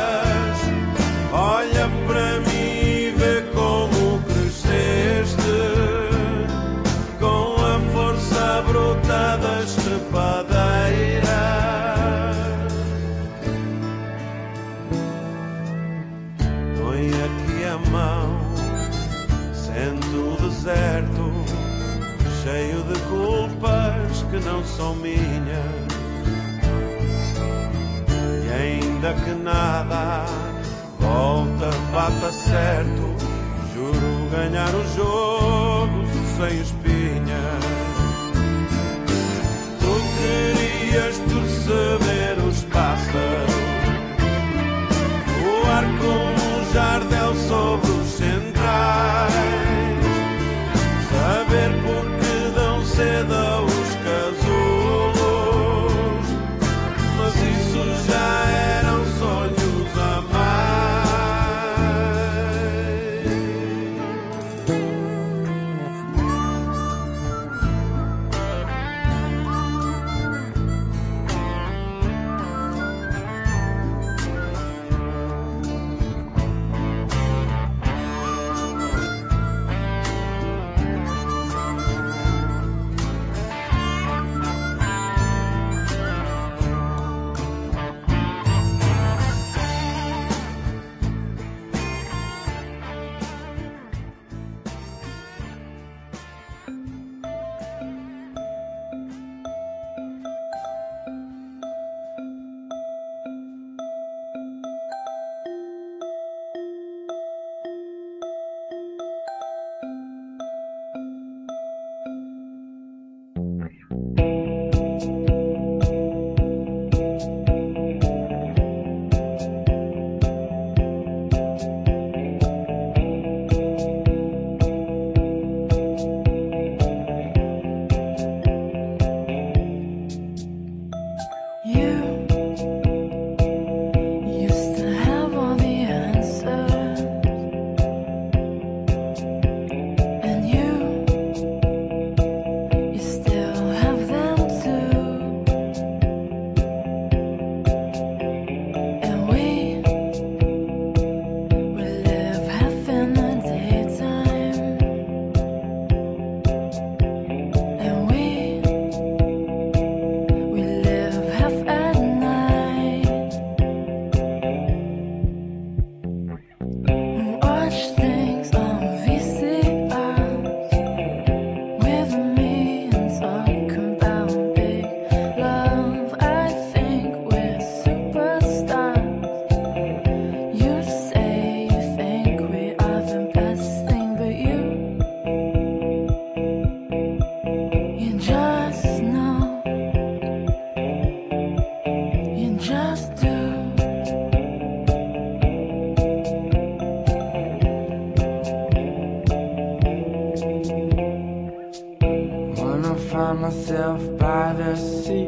Olha para mim e vê como cresceste com a força bruta das trepadeiras. Põe aqui a mão, sendo o deserto cheio de culpas que não são minhas, e ainda que nada volta, bata certo, juro ganhar o jogo sem espinhas. Tu dias perceber os pássaros voar como um jardel sobre os centrais, saber por que dão seda os casulos, mas isso já eram sonhos a mais. find myself by the sea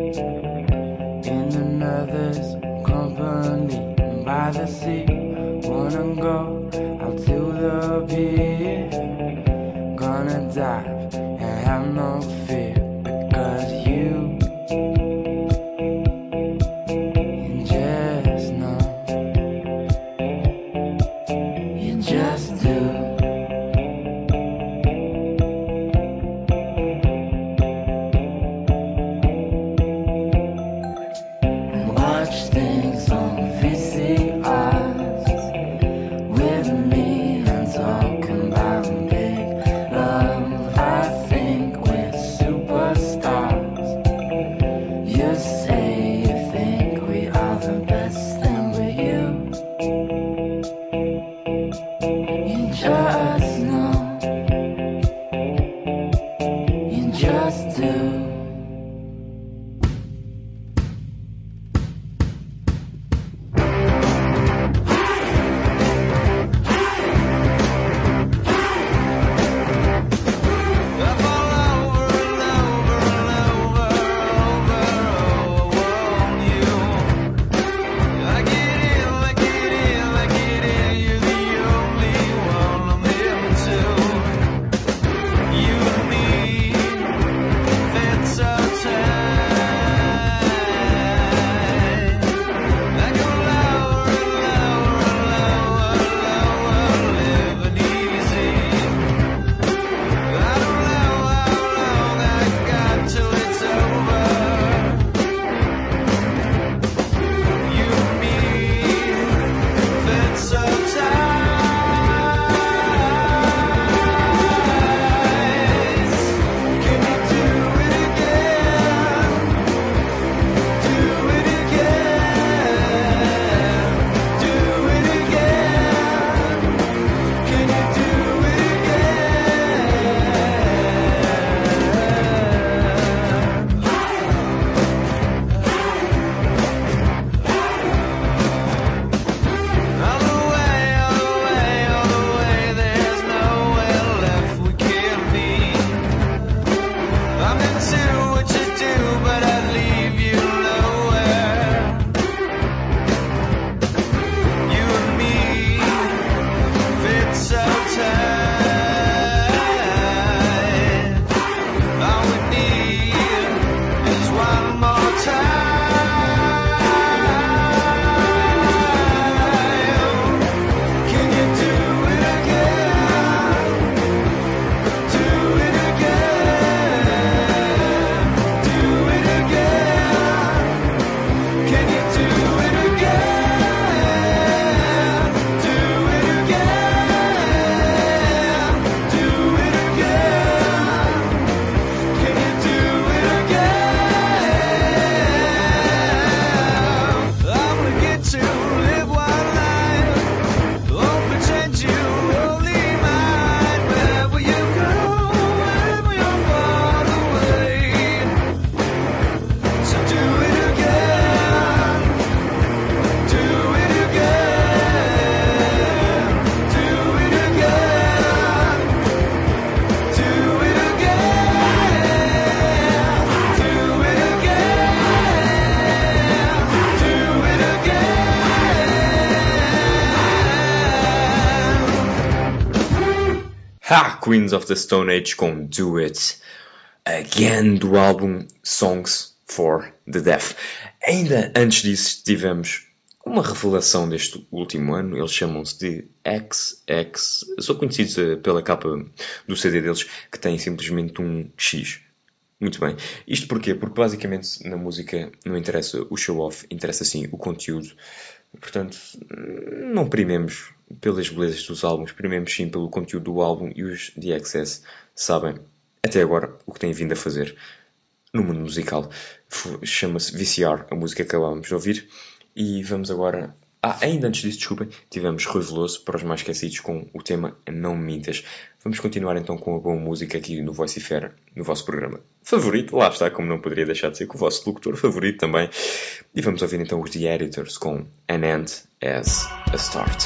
in another's company. By the sea, wanna go out to the pier. Gonna dive and have no fear because you, you just know, you just do. Watch things on V C Rs with me and talking about big love. I think we're superstars. You say you think we are the best thing, but you, you just know, you just do. Ha! Queens of the Stone Age com Do It Again, do álbum Songs for the Deaf. Ainda antes disso tivemos uma revelação deste último ano. Eles chamam-se de X X. São conhecidos pela capa do C D deles, que tem simplesmente um X. Muito bem. Isto porquê? Porque basicamente na música não interessa o show-off, interessa sim o conteúdo. Portanto, não primemos pelas belezas dos álbuns, primemos sim pelo conteúdo do álbum, e os D X S sabem, até agora, o que têm vindo a fazer no mundo musical. Chama-se V C R, a música que acabámos de ouvir, e vamos agora... Ah, ainda antes disso, desculpem, tivemos Rui Veloso, para os mais esquecidos, com o tema Não Me Mintas. Vamos continuar então com a boa música aqui no Voicifera, no vosso programa favorito, lá está, como não poderia deixar de ser, com o vosso locutor favorito também. E vamos ouvir então os The Editors com An End as a Start.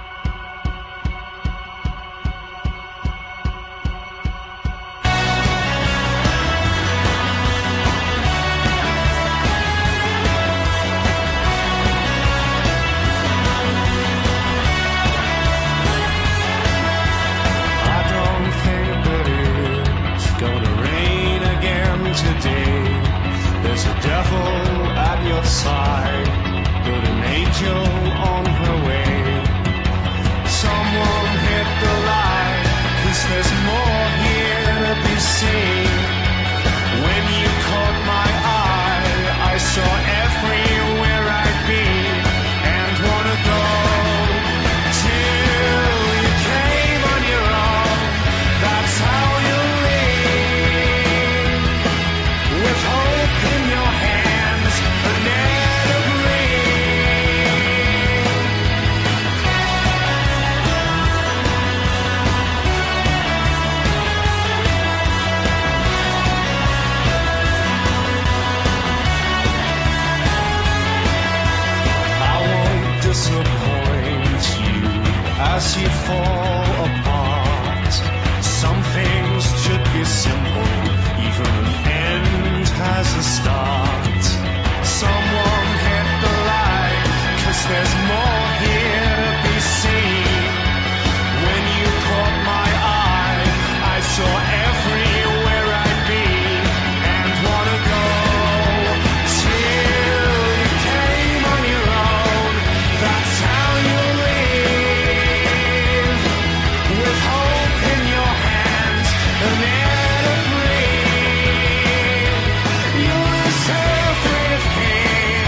As you fall apart, some things should be simple, even an end has a start. Someone hit the light, 'cause there's more here to be seen. When you caught my eye, I saw everywhere I'd be and wanna go till you came on your own. That's how you live, with hope in your hands and air to breathe. You lose everything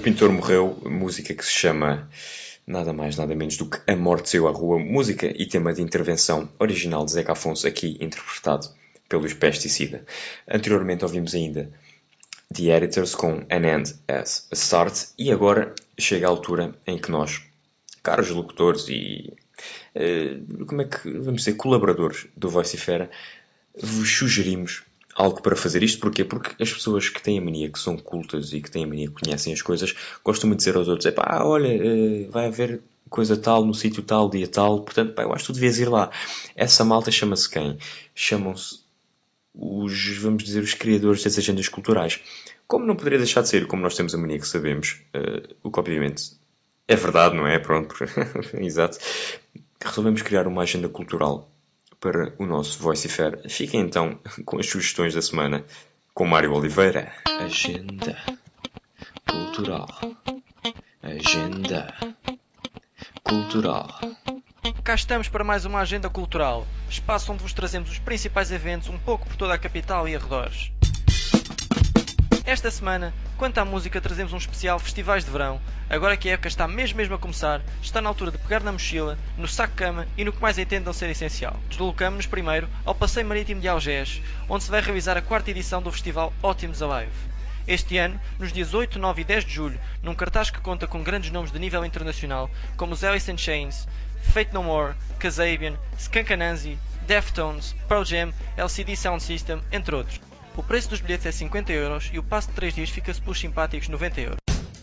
Pintor Morreu, música que se chama nada mais, nada menos do que A Morte Saiu à Rua, música e tema de intervenção original de Zeca Afonso, aqui interpretado pelos Pesticida. Anteriormente ouvimos ainda The Editors com An End as a Start, e agora chega a altura em que nós, caros locutores e, uh, como é que vamos dizer, colaboradores do Vocifera, vos sugerimos algo para fazer isto. Porquê? Porque as pessoas que têm a mania, que são cultas e que têm a mania, que conhecem as coisas, gostam de dizer aos outros, epá, olha, uh, vai haver coisa tal, no sítio tal, dia tal, portanto, pá, eu acho que tu devias ir lá. Essa malta chama-se quem? Chamam-se os, vamos dizer, os criadores das agendas culturais. Como não poderia deixar de ser, como nós temos a mania que sabemos, uh, o que obviamente é verdade, não é? Pronto, exato. Resolvemos criar uma agenda cultural para o nosso Vocifera. Fiquem então com as sugestões da semana com Mário Oliveira. Agenda cultural. Agenda cultural. Cá estamos para mais uma agenda cultural, espaço onde vos trazemos os principais eventos um pouco por toda a capital e arredores. Esta semana, quanto à música, trazemos um especial Festivais de Verão. Agora que a época está mesmo mesmo a começar, está na altura de pegar na mochila, no saco-cama e no que mais entendam ser essencial. Deslocamos-nos primeiro ao Passeio Marítimo de Algés, onde se vai realizar a quarta edição do Festival Ótimos Alive. Este ano, nos dias oito, nove e dez de julho, num cartaz que conta com grandes nomes de nível internacional, como os Alice in Chains, Fate No More, Kasabian, Skunk Anansi, Deftones, Pearl Jam, L C D Sound System, entre outros. O preço dos bilhetes é cinquenta euros e o passe de três dias fica-se pelos simpáticos noventa euros.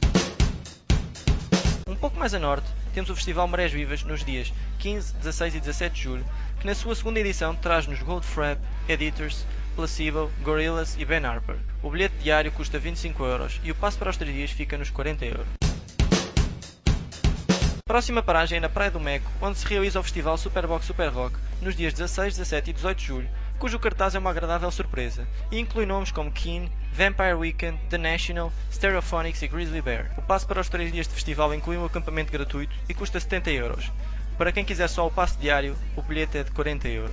Um pouco mais a norte, temos o Festival Marés Vivas nos dias quinze, dezasseis e dezassete de julho, que na sua segunda edição traz-nos Goldfrapp, Editors, Placebo, Gorillaz e Ben Harper. O bilhete diário custa vinte e cinco euros e o passe para os três dias fica nos quarenta euros. Próxima paragem é na Praia do Meco, onde se realiza o Festival Superbox Super Rock nos dias dezasseis, dezassete e dezoito de julho, cujo cartaz é uma agradável surpresa e inclui nomes como Keane, Vampire Weekend, The National, Stereophonics e Grizzly Bear. O passe para os três dias de festival inclui um acampamento gratuito e custa setenta euros. Para quem quiser só o passe diário, o bilhete é de quarenta euros.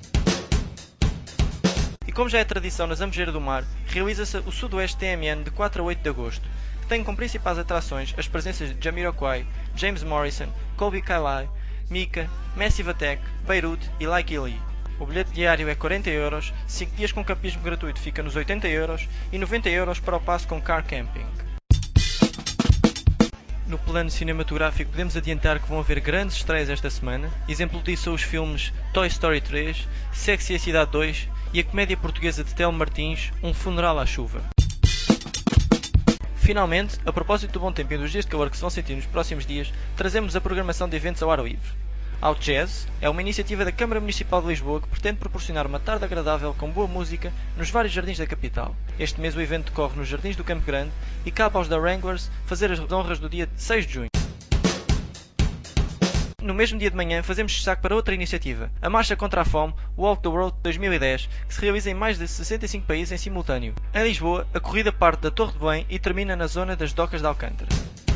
E como já é tradição na Zambujeira do Mar, realiza-se o Sudoeste T M N de quatro a oito de agosto, que tem como principais atrações as presenças de Jamiroquai, James Morrison, Colby Kylie, Mika, Massive Attack, Beirut e Like Ely. O bilhete diário é quarenta euros, cinco dias com campismo gratuito fica nos oitenta euros e noventa euros para o passe com car camping. No plano cinematográfico podemos adiantar que vão haver grandes estreias esta semana. Exemplo disso são os filmes Toy Story três, Sexy e a Cidade dois e a comédia portuguesa de Telmo Martins, Um Funeral à Chuva. Finalmente, a propósito do bom tempo e dos dias de calor que se vão sentir nos próximos dias, trazemos a programação de eventos ao ar livre. Out Jazz é uma iniciativa da Câmara Municipal de Lisboa que pretende proporcionar uma tarde agradável com boa música nos vários jardins da capital. Este mês o evento decorre nos Jardins do Campo Grande e cabe aos da Wranglers fazer as honras do dia seis de junho. No mesmo dia de manhã fazemos destaque para outra iniciativa, a Marcha contra a Fome Walk the World dois mil e dez, que se realiza em mais de sessenta e cinco países em simultâneo. Em Lisboa, a corrida parte da Torre de Belém e termina na zona das Docas de Alcântara.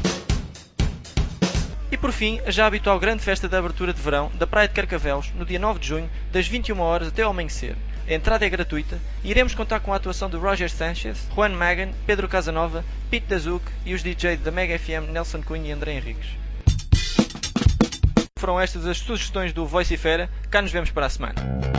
E por fim, a já habitual grande festa de abertura de verão da Praia de Carcavelos, no dia nove de junho, das vinte e uma horas até ao amanhecer. A entrada é gratuita e iremos contar com a atuação de Roger Sanchez, Juan Magan, Pedro Casanova, Pete Dazuc e os D Js da Mega F M Nelson Cunha e André Henriques. Foram estas as sugestões do Vocifera. Cá nos vemos para a semana.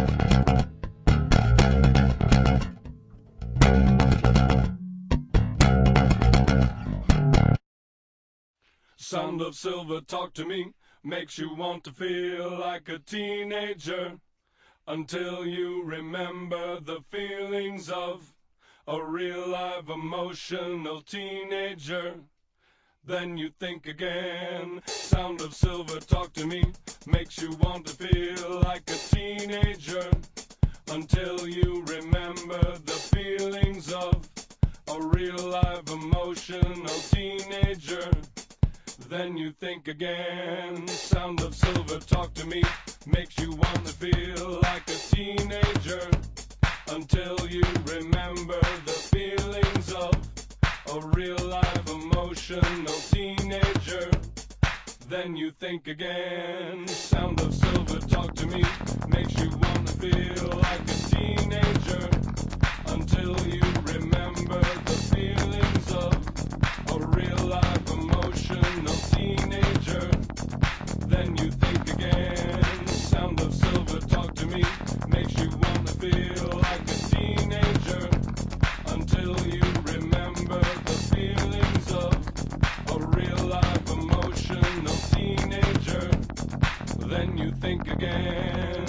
Sound of silver talk to me makes you want to feel like a teenager until you remember the feelings of a real live emotional teenager. Then you think again. Sound of silver talk to me makes you want to feel like a teenager until you remember the feelings of a real live emotional teenager. Then you think again. Sound of silver talk to me makes you want to feel like a teenager until you remember the feelings of a real live emotional teenager. Then you think again. Sound of silver talk to me makes you want to feel like a teenager until you remember the feelings of a a real life emotional teenager. Then you think again. The sound of silver talk to me makes you wanna feel like a teenager until you remember the feelings of a real life emotional teenager. Then you think again.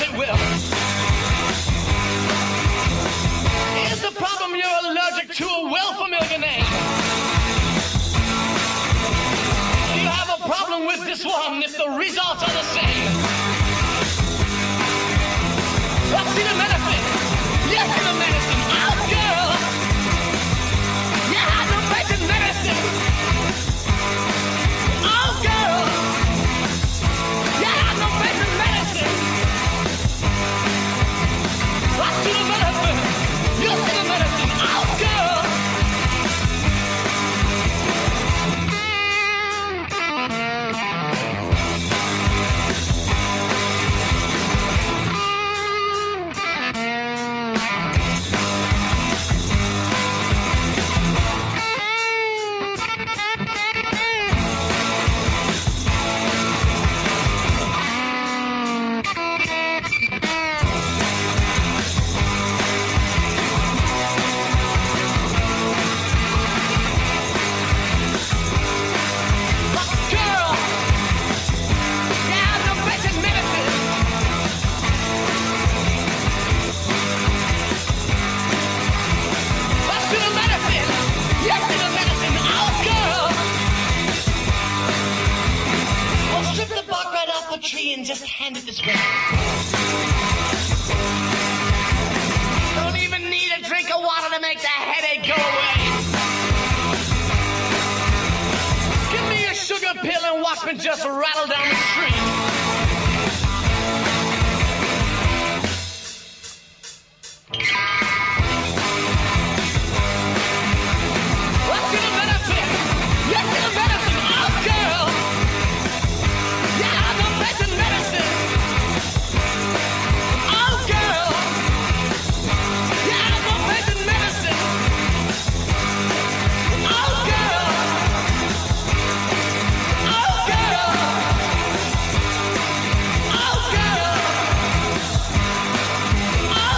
they will. Is the problem you're allergic to a well-familiar name? Do you have a problem with this one if the results are the same? Acetaminophen, yes, acetaminophen, out girl. You had no basic medicine. Oh girl, you had no basic medicine. Acetaminophen, yes, acetaminophen, out girl. Tree and just hand it this way. Don't even need a drink of water to make the headache go away. Give me a sugar pill and watch me just rattle down the street. What's in the benefit? Yes, in the benefit. Oh, girl. Yeah, I'm a medicine. Oh, girl. Yeah, I'm a medicine. Oh, girl. Oh, girl. Oh, girl. Oh,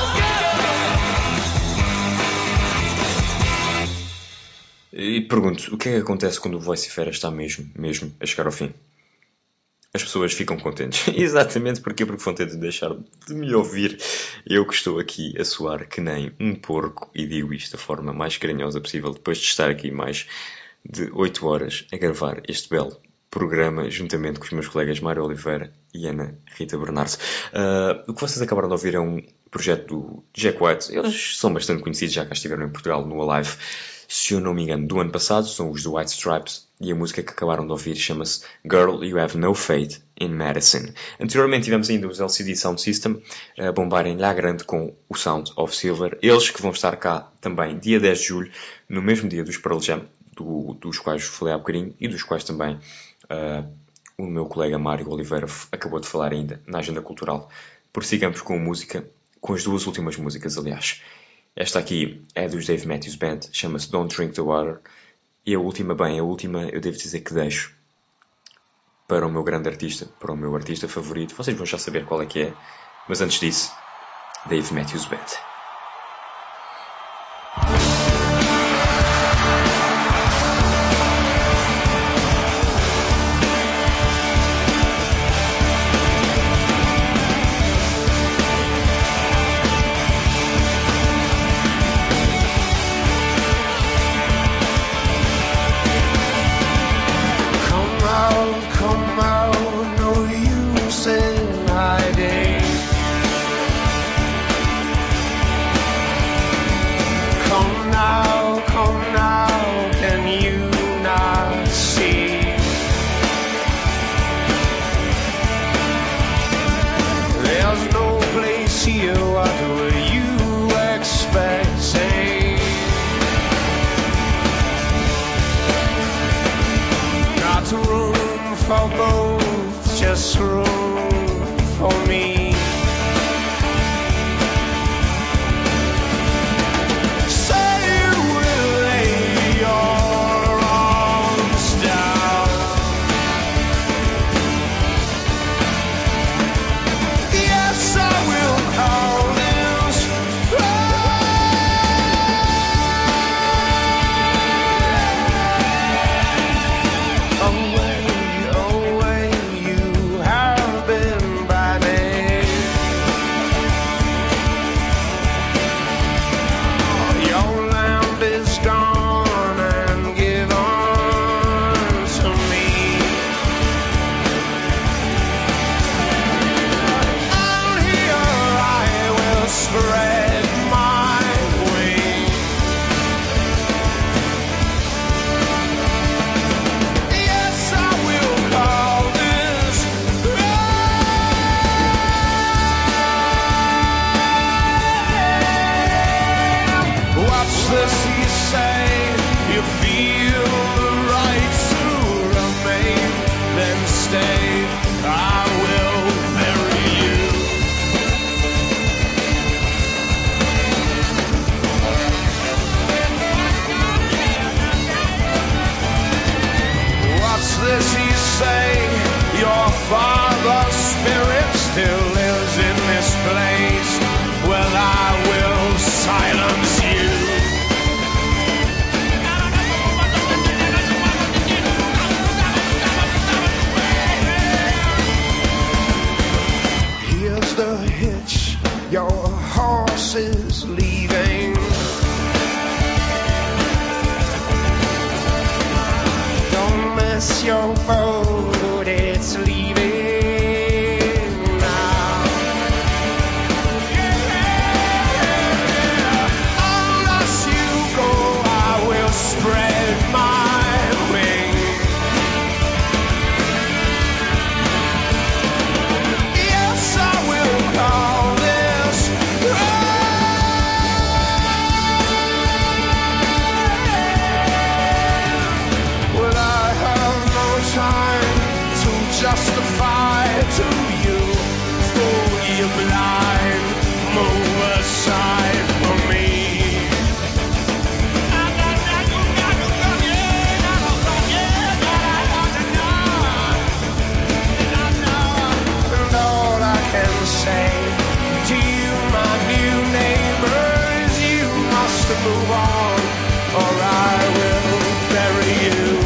girl. E pergunto, o que é que acontece quando o Vocifera está mesmo, mesmo a chegar ao fim? As pessoas ficam contentes. Exatamente porque porque vão ter de deixar de me ouvir. Eu que estou aqui a soar que nem um porco, e digo isto da forma mais carinhosa possível, depois de estar aqui mais de oito horas a gravar este belo programa, juntamente com os meus colegas Mário Oliveira e Ana Rita Bernardo. Uh, o que vocês acabaram de ouvir é um projeto do Jack White. Eles são bastante conhecidos, já cá estiveram em Portugal no Alive, se eu não me engano, do ano passado. São os do White Stripes, e a música que acabaram de ouvir chama-se Girl, You Have No Fate in Medicine. Anteriormente tivemos ainda os L C D Sound System a bombarem lá grande com o Sound of Silver. Eles que vão estar cá também dia dez de julho, no mesmo dia dos Pearl Jam, do, dos quais falei há bocadinho, e dos quais também uh, o meu colega Mário Oliveira acabou de falar ainda na agenda cultural. Prossigamos com a música, com as duas últimas músicas, aliás. Esta aqui é dos Dave Matthews Band, chama-se Don't Drink the Water. E a última, bem, a última eu devo dizer que deixo para o meu grande artista, para o meu artista favorito. Vocês vão já saber qual é que é, mas antes disso, Dave Matthews Band. spread my wings. Yes, I will call this love. What's this you say? You feel the right to remain, then stay. I will marry you. What's this you say? Your father's spirit still lives in this place. Well, I will silence you. Here's the hitch, your horse is leaving. Don't miss your boat, it's leaving now. Unless you go, I will spread my wings. Yes, I will call this love. Well, I have no time to justify to you, fool you blind, move aside from me. And all I can say to you, my new neighbors, you must move on, or I will bury you.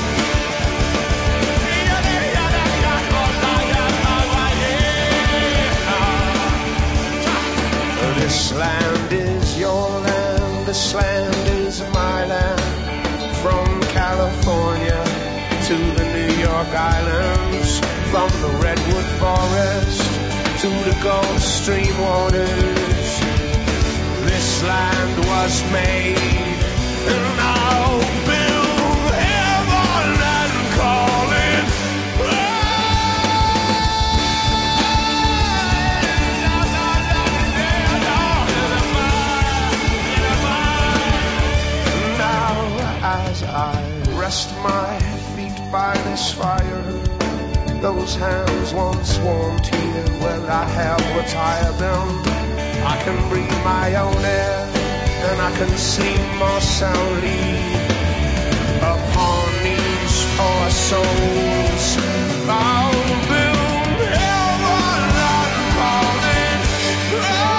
This land is your land, this land is my land. From California to the New York Islands, from the Redwood Forest to the Gulf Stream waters, this land was made, and I'll build heaven and call it as I rest my feet by this fire. Those hands once warmed here, well, I have retired them. I can breathe my own air, and I can sleep more soundly upon these poor souls. I'll build heaven and call it love.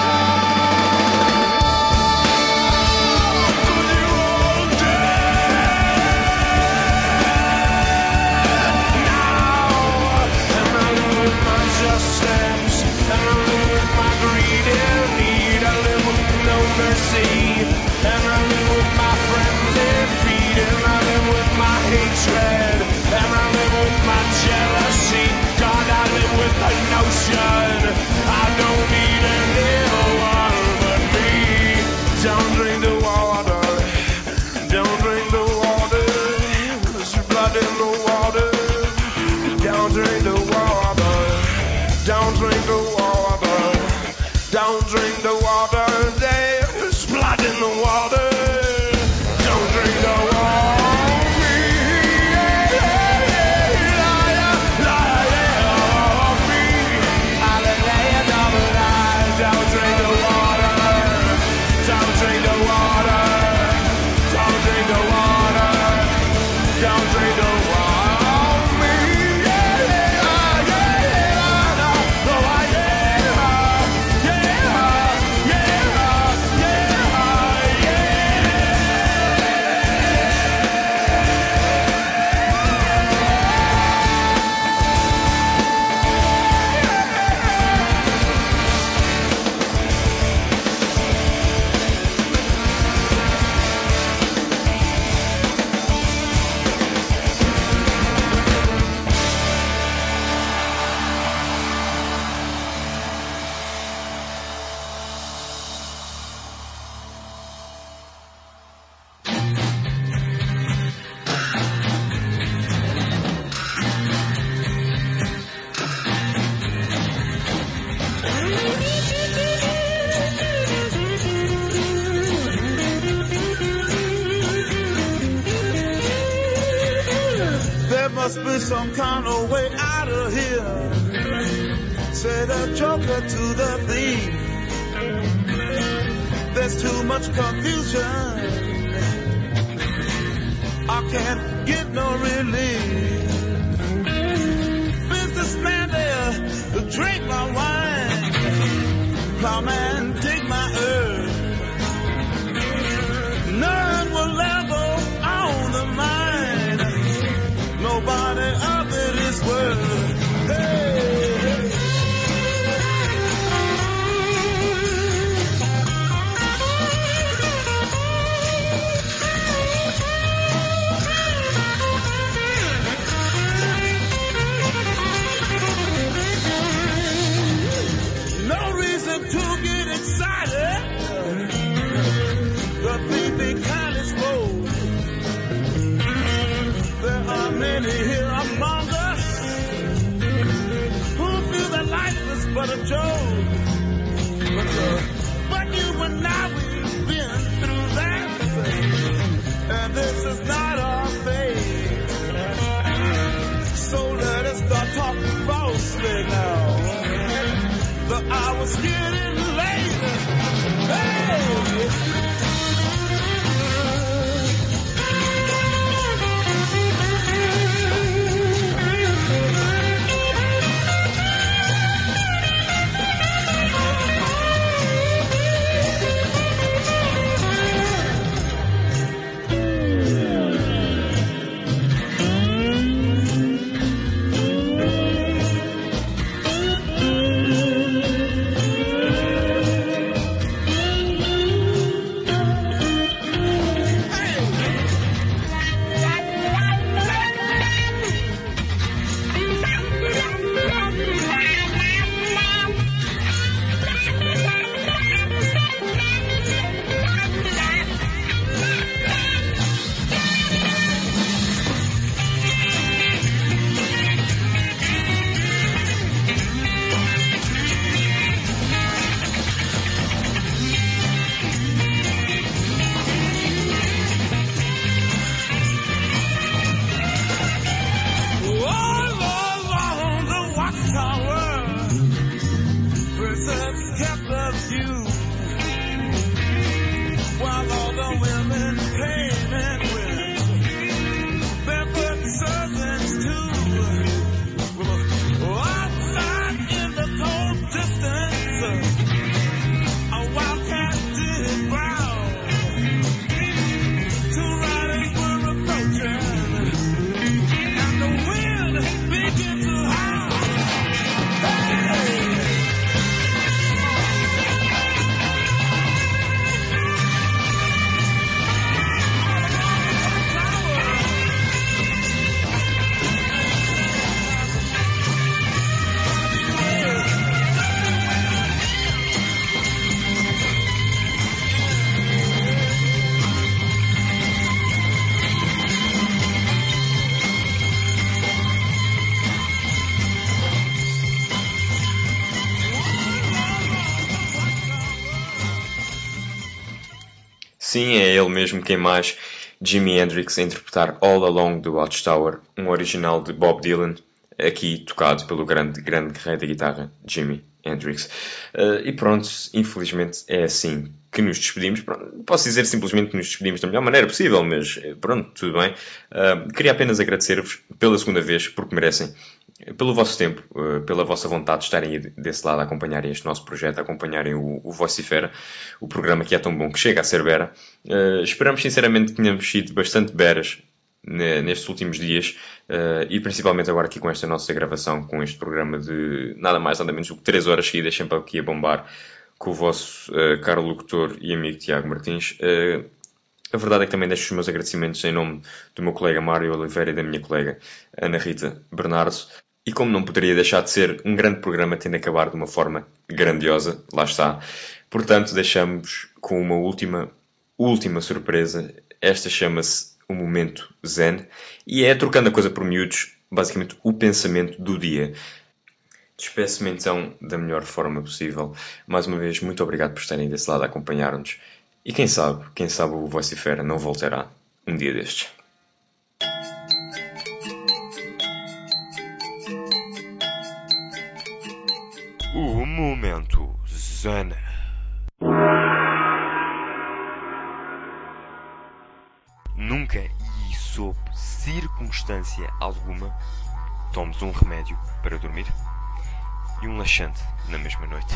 Steps, and I live with my greed and need. I live with no mercy, and I live with my friends in feet, and I live with my hatred, and I live with my jealousy. God, I live with the notion I don't need anyone but me. Don't drink the water, don't drink the water, there's blood in the water. Don't drink the water. Don't drink the water, don't drink the water, there's blood in the water. Don't drink the water, yeah, yeah, yeah, liar, liar, me. Hallelujah, double lie. Don't drink the water, don't drink the water, don't drink the water, don't drink the water. Yeah. must be some kind of way out of here. Say the joker to the thief. There's too much confusion. I can't get no relief. Businessman there, drink my wine. Plowman, take my earth. None will ever own the mine. Nobody of it is worth. Hey. But a joke. But, uh, but you and I, we've been through that. And this is not our fate. So let us start talking falsely now. The hour's getting late. Hey! Sim, é ele mesmo quem mais, Jimi Hendrix, a interpretar All Along the Watchtower, um original de Bob Dylan, aqui tocado pelo grande, grande rei da guitarra, Jimi Hendrix. Uh, e pronto, infelizmente é assim que nos despedimos. Pronto, posso dizer simplesmente que nos despedimos da melhor maneira possível, mas pronto, tudo bem. Uh, queria apenas agradecer-vos pela segunda vez, porque merecem, pelo vosso tempo, uh, pela vossa vontade de estarem aí desse lado a acompanharem este nosso projeto, a acompanharem o, o Vocifera, o programa que é tão bom que chega a ser bera. Uh, esperamos sinceramente que tenhamos sido bastante beras nestes últimos dias, uh, e principalmente agora aqui com esta nossa gravação, com este programa de nada mais nada menos do que três horas seguidas, sempre aqui a bombar, com o vosso uh, caro locutor e amigo Tiago Martins. Uh, a verdade é que também deixo os meus agradecimentos em nome do meu colega Mário Oliveira e da minha colega Ana Rita Bernardo. E como não poderia deixar de ser, um grande programa tende a acabar de uma forma grandiosa, lá está. Portanto, deixamos com uma última, última surpresa. Esta chama-se o Momento Zen, e é, trocando a coisa por miúdos, basicamente o pensamento do dia. Despeço-me então da melhor forma possível. Mais uma vez, muito obrigado por estarem desse lado a acompanhar-nos. E quem sabe, quem sabe o Vocifera não voltará um dia destes. Momento Zana. Nunca e sob circunstância alguma tomes um remédio para dormir e um laxante na mesma noite.